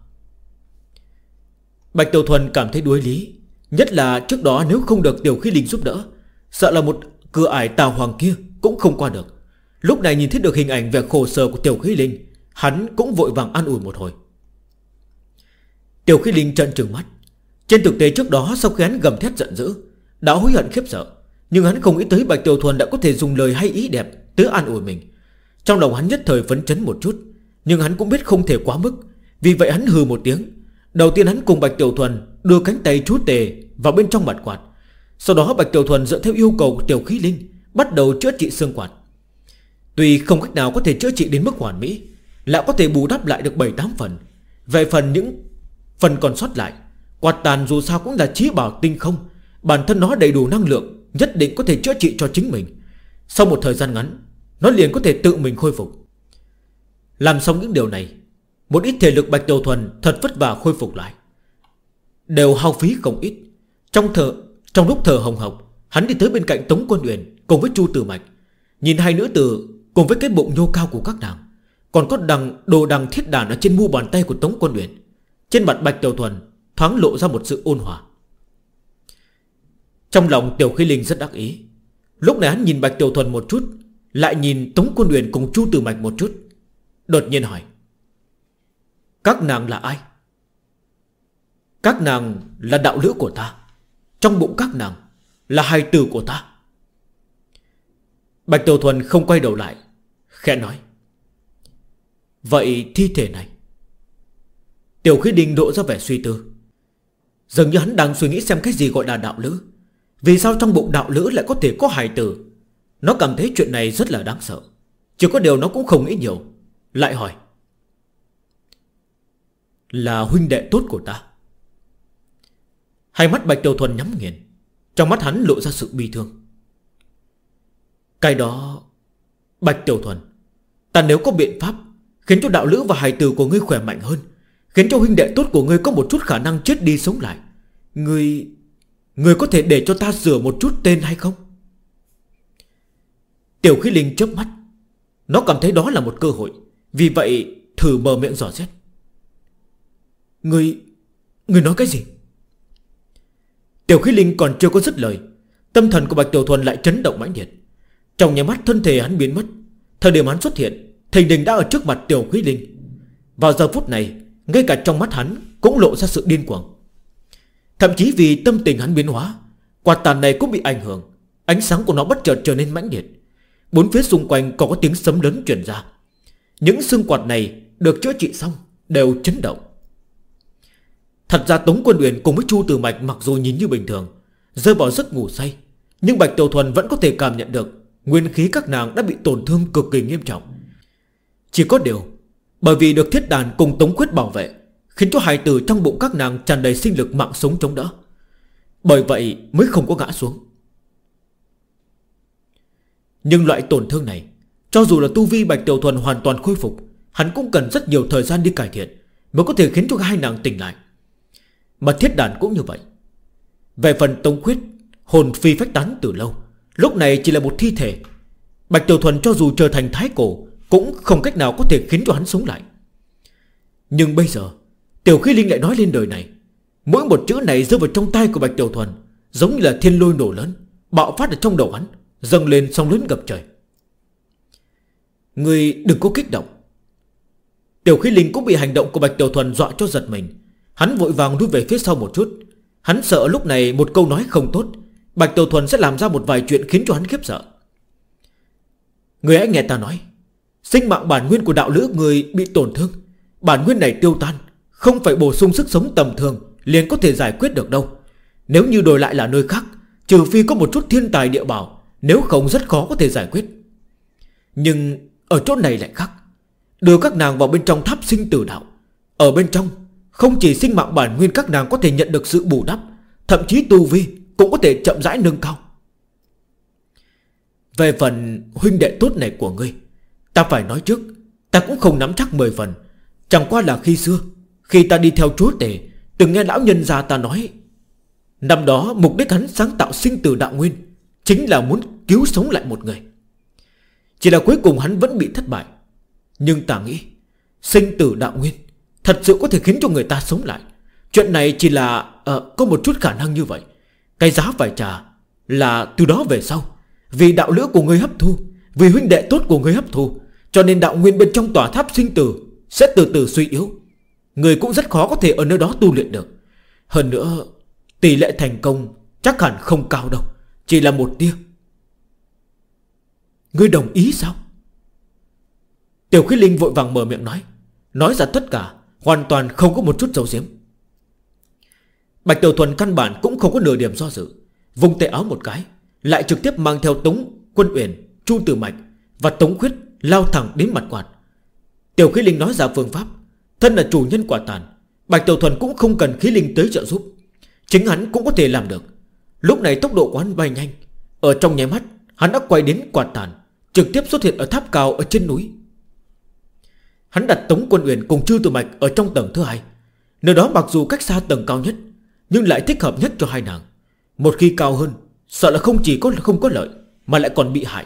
Bạch Tiểu Thuần cảm thấy đuối lý, nhất là trước đó nếu không được tiểu khí linh giúp đỡ, sợ là một cửa ải tào hoàng kia cũng không qua được. Lúc này nhìn thấy được hình ảnh vẻ khổ sở của tiểu khí linh, hắn cũng vội vàng an ủi một hồi. Tiểu khí linh trợn trừng mắt. Trên thực tế trước đó sau khi hắn gầm thét giận dữ, đã hối hận khiếp sợ, nhưng hắn không nghĩ tới Bạch Tiểu Thuần đã có thể dùng lời hay ý đẹp tới an ủi mình. Trong lòng hắn nhất thời phấn chấn một chút, nhưng hắn cũng biết không thể quá mức. Vì vậy hắn hừ một tiếng. Đầu tiên hắn cùng Bạch Tiểu Thuần đưa cánh tay chú tề vào bên trong mặt quạt. Sau đó Bạch Tiểu Thuần dựa theo yêu cầu của tiểu khí linh, bắt đầu chữa trị xương quạt. Tuy không cách nào có thể chữa trị đến mức hoàn mỹ, lại có thể bù đắp lại được 7-8 phần. Về phần những phần còn sót lại, quạt tàn dù sao cũng là chí bảo tinh không, bản thân nó đầy đủ năng lượng, nhất định có thể chữa trị cho chính mình. Sau một thời gian ngắn, nó liền có thể tự mình khôi phục. Làm xong những điều này, một ít thể lực Bạch Tiểu Thuần thật vất vả khôi phục lại, đều hao phí không ít. Trong lúc thở hồng hộc, hắn đi tới bên cạnh Tống Quân Uyển cùng với Chu Tử Mạch, nhìn hai nữ tử cùng với cái bụng nhô cao của các nàng, còn có đồ đằng thiết đàn ở trên mu bàn tay của Tống Quân Uyển. Trên mặt Bạch Tiểu Thuần thoáng lộ ra một sự ôn hòa. Trong lòng tiểu khí linh rất đắc ý. Lúc này hắn nhìn Bạch Tiểu Thuần một chút, lại nhìn Tống Quân Uyển cùng Chu Tử Mạch một chút, đột nhiên hỏi: các nàng là ai? Các nàng là đạo lữ của ta, trong bụng các nàng là hài tử của ta. Bạch Tiểu Thuần không quay đầu lại, khẽ nói: vậy thi thể này? Tiểu khí linh độ ra vẻ suy tư. Dường như hắn đang suy nghĩ xem cái gì gọi là đạo lữ. Vì sao trong bụng đạo lữ lại có thể có hài tử? Nó cảm thấy chuyện này rất là đáng sợ. Chỉ có điều nó cũng không nghĩ nhiều, lại hỏi: là huynh đệ tốt của ta. Hai mắt Bạch Tiểu Thuần nhắm nghiền, trong mắt hắn lộ ra sự bi thương. Cái đó, Bạch Tiểu Thuần, ta nếu có biện pháp khiến cho đạo lữ và hài tử của ngươi khỏe mạnh hơn, khiến cho huynh đệ tốt của ngươi có một chút khả năng chết đi sống lại, Ngươi có thể để cho ta sửa một chút tên hay không? Tiểu khí linh chớp mắt. Nó cảm thấy đó là một cơ hội, vì vậy thử mở miệng dò xét: Ngươi nói cái gì? Tiểu khí linh còn chưa có dứt lời, tâm thần của Bạch Tiểu Thuần lại chấn động mãnh liệt. Trong nhà mắt thân thể hắn biến mất. Thời điểm hắn xuất hiện, thình lình đã ở trước mặt tiểu khí linh. Vào giờ phút này, ngay cả trong mắt hắn cũng lộ ra sự điên cuồng. Thậm chí vì tâm tình hắn biến hóa, quạt tàn này cũng bị ảnh hưởng. Ánh sáng của nó bất chợt trở nên mãnh liệt. bốn phía xung quanh có tiếng sấm lớn truyền ra. Những xương quạt này được chữa trị xong đều chấn động. Thật ra Tống Quân Uyển cùng với Chu Tử Mạch mặc dù nhìn như bình thường, rơi vào giấc ngủ say, nhưng Bạch Tiểu Thuần vẫn có thể cảm nhận được nguyên khí các nàng đã bị tổn thương cực kỳ nghiêm trọng. Chỉ có điều, bởi vì được Thiết Đàn cùng Tống Khuyết bảo vệ, khiến cho hài tử trong bụng các nàng tràn đầy sinh lực mạng sống chống đỡ. Bởi vậy mới không có ngã xuống. Nhưng loại tổn thương này, cho dù là tu vi Bạch Tiểu Thuần hoàn toàn khôi phục, hắn cũng cần rất nhiều thời gian đi cải thiện mới có thể khiến cho hai nàng tỉnh lại. Mà Thiết Đàn cũng như vậy. Về phần Tống Khuyết, hồn phi phách tán từ lâu, lúc này chỉ là một thi thể. Bạch Tiểu Thuần cho dù trở thành thái cổ cũng không cách nào có thể khiến cho hắn sống lại. Nhưng bây giờ Tiểu Khí Linh lại nói lên đời này. Mỗi một chữ này rơi vào trong tai của Bạch Tiểu Thuần giống như là thiên lôi nổ lớn, bạo phát ở trong đầu hắn, dâng lên sóng lớn ngập trời. Người đừng có kích động. Tiểu Khí Linh cũng bị hành động của Bạch Tiểu Thuần dọa cho giật mình. Hắn vội vàng lùi về phía sau một chút. Hắn sợ lúc này một câu nói không tốt, Bạch Tiểu Thuần sẽ làm ra một vài chuyện khiến cho hắn khiếp sợ. Người hãy nghe ta nói, sinh mạng bản nguyên của đạo lữ người bị tổn thương. Bản nguyên này tiêu tan, không phải bổ sung sức sống tầm thường liền có thể giải quyết được đâu. Nếu như đổi lại là nơi khác, trừ phi có một chút thiên tài địa bảo, nếu không rất khó có thể giải quyết. Nhưng ở chỗ này lại khác. Đưa các nàng vào bên trong tháp sinh tử đạo. Ở bên trong, không chỉ sinh mạng bản nguyên các nàng có thể nhận được sự bù đắp, thậm chí tu vi cũng có thể chậm rãi nâng cao. Về phần huynh đệ tốt này của ngươi, ta phải nói trước, ta cũng không nắm chắc 10 phần. Chẳng qua là khi xưa, khi ta đi theo chúa tể, từng nghe lão nhân gia ta nói, năm đó mục đích hắn sáng tạo sinh tử đạo nguyên chính là muốn cứu sống lại một người. Chỉ là cuối cùng hắn vẫn bị thất bại. Nhưng ta nghĩ sinh tử đạo nguyên thật sự có thể khiến cho người ta sống lại. Chuyện này chỉ là có một chút khả năng như vậy. Cái giá phải trả là từ đó về sau, vì đạo lữ của người hấp thu, vì huynh đệ tốt của người hấp thu, cho nên đạo nguyên bên trong tòa tháp sinh tử sẽ từ từ suy yếu. Người cũng rất khó có thể ở nơi đó tu luyện được. Hơn nữa tỷ lệ thành công chắc hẳn không cao đâu, chỉ là một tia. Ngươi đồng ý sao? Tiểu Khí Linh vội vàng mở miệng nói ra tất cả, hoàn toàn không có một chút giấu giếm. Bạch Tiểu Thuần căn bản cũng không có nửa điểm do dự, vung tay áo một cái, lại trực tiếp mang theo Tống Quân Uyển, Chu Tử Mạch và Tống Khuyết lao thẳng đến mặt quạt. Tiểu Khí Linh nói ra phương pháp. Thân là chủ nhân quả tàn, Bạch Tiểu Thuần cũng không cần khí linh tới trợ giúp, chính hắn cũng có thể làm được. Lúc này tốc độ của hắn bay nhanh. Ở trong nháy mắt hắn đã quay đến quạt tàn, trực tiếp xuất hiện ở tháp cao ở trên núi. Hắn đặt Tống Quân Uyển cùng Chu Tử Mạch ở trong tầng thứ 2. Nơi đó mặc dù cách xa tầng cao nhất, nhưng lại thích hợp nhất cho hai nàng. Một khi cao hơn, sợ là không chỉ không có lợi, mà lại còn bị hại.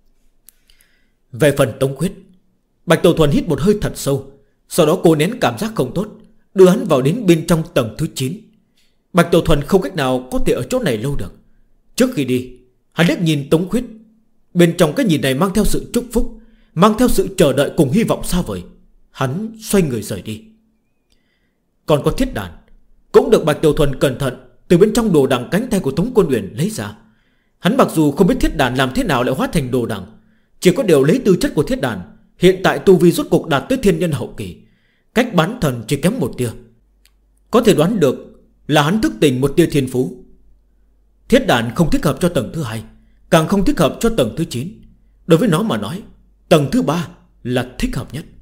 Về phần Tống Khuyết, Bạch Tiểu Thuần hít một hơi thật sâu, sau đó cố nén cảm giác không tốt, đưa hắn vào đến bên trong tầng thứ 9. Bạch Tiểu Thuần không cách nào có thể ở chỗ này lâu được. Trước khi đi, hắn liếc nhìn Tống Khuyết. Bên trong cái nhìn này mang theo sự chúc phúc, mang theo sự chờ đợi cùng hy vọng xa vời. Hắn xoay người rời đi. Còn có Thiết Đàn cũng được Bạch Tiểu Thuần cẩn thận từ bên trong đồ đằng cánh tay của Tống Quân Uyển lấy ra. Hắn mặc dù không biết Thiết Đàn làm thế nào lại hóa thành đồ đằng, chỉ có điều lấy tư chất của Thiết Đàn hiện tại tu vi rốt cuộc đạt tới thiên nhân hậu kỳ, cách bán thần chỉ kém một tia. Có thể đoán được là hắn thức tỉnh một tia thiên phú. Thiết Đàn không thích hợp cho tầng thứ 2, càng không thích hợp cho tầng thứ 9. Đối với nó mà nói, tầng thứ 3 là thích hợp nhất.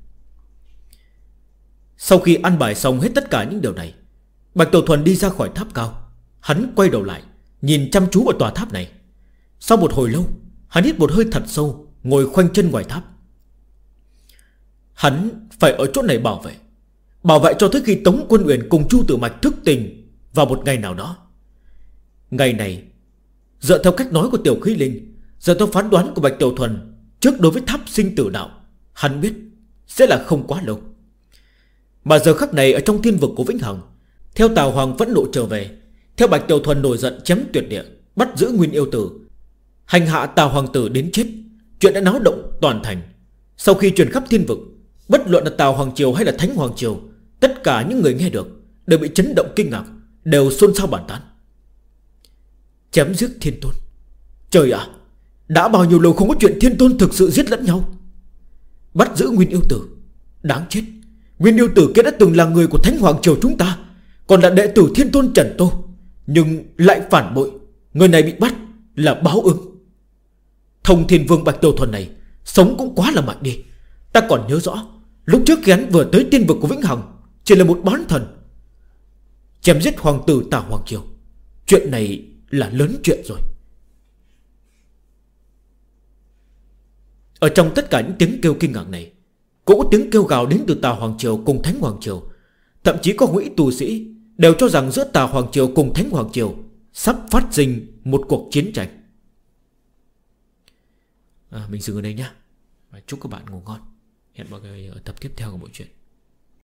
Sau khi ăn bài xong hết tất cả những điều này, Bạch Tiểu Thuần đi ra khỏi tháp cao. Hắn quay đầu lại, nhìn chăm chú vào tòa tháp này. Sau một hồi lâu, hắn hít một hơi thật sâu, ngồi khoanh chân ngoài tháp. Hắn phải ở chỗ này bảo vệ cho tới khi Tống Quân Uyển cùng Chu Tử Mạch thức tỉnh vào một ngày nào đó. Ngày này, dựa theo cách nói của Tiểu Khí Linh, dựa theo phán đoán của Bạch Tiểu Thuần trước đối với tháp sinh tử đạo, hắn biết sẽ là không quá lâu. Mà giờ khắc này ở trong thiên vực của Vĩnh Hằng, theo Tào Hoàng phẫn nộ trở về, theo Bạch Tiểu Thuần nổi giận chém tuyệt địa, bắt giữ Nguyên Yêu Tử, hành hạ Tào Hoàng tử đến chết. Chuyện đã náo động toàn thành. Sau khi truyền khắp thiên vực, bất luận là Tào Hoàng Triều hay là Thánh Hoàng Triều, tất cả những người nghe được đều bị chấn động kinh ngạc, đều xôn xao bàn tán. Chém giết thiên tôn, trời ạ, Đã bao nhiêu lâu không có chuyện thiên tôn thực sự giết lẫn nhau. Bắt giữ Nguyên Yêu Tử. Đáng chết, Nguyên Yêu Tử kia đã từng là người của Thánh Hoàng Triều chúng ta, còn là đệ tử Thiên Tôn Trần Tô, nhưng lại phản bội. Người này bị bắt là báo ứng. Thông Thiên Vương Bạch Đầu Thuần này sống cũng quá là mạnh đi. Ta còn nhớ rõ lúc trước khi hắn vừa tới tiên vực của Vĩnh Hằng chỉ là một bán thần, chém giết hoàng tử Tà Hoàng Triều. Chuyện này là lớn chuyện rồi. Ở trong tất cả những tiếng kêu kinh ngạc này, cũng có tiếng kêu gào đến từ Tà Hoàng Triều cùng Thánh Hoàng Triều. Thậm chí có ngụy tu sĩ đều cho rằng giữa Tà Hoàng Triều cùng Thánh Hoàng Triều sắp phát sinh một cuộc chiến tranh. Mình dừng ở đây nhé. Chúc các bạn ngủ ngon. Hẹn mọi người ở tập tiếp theo của bộ truyện.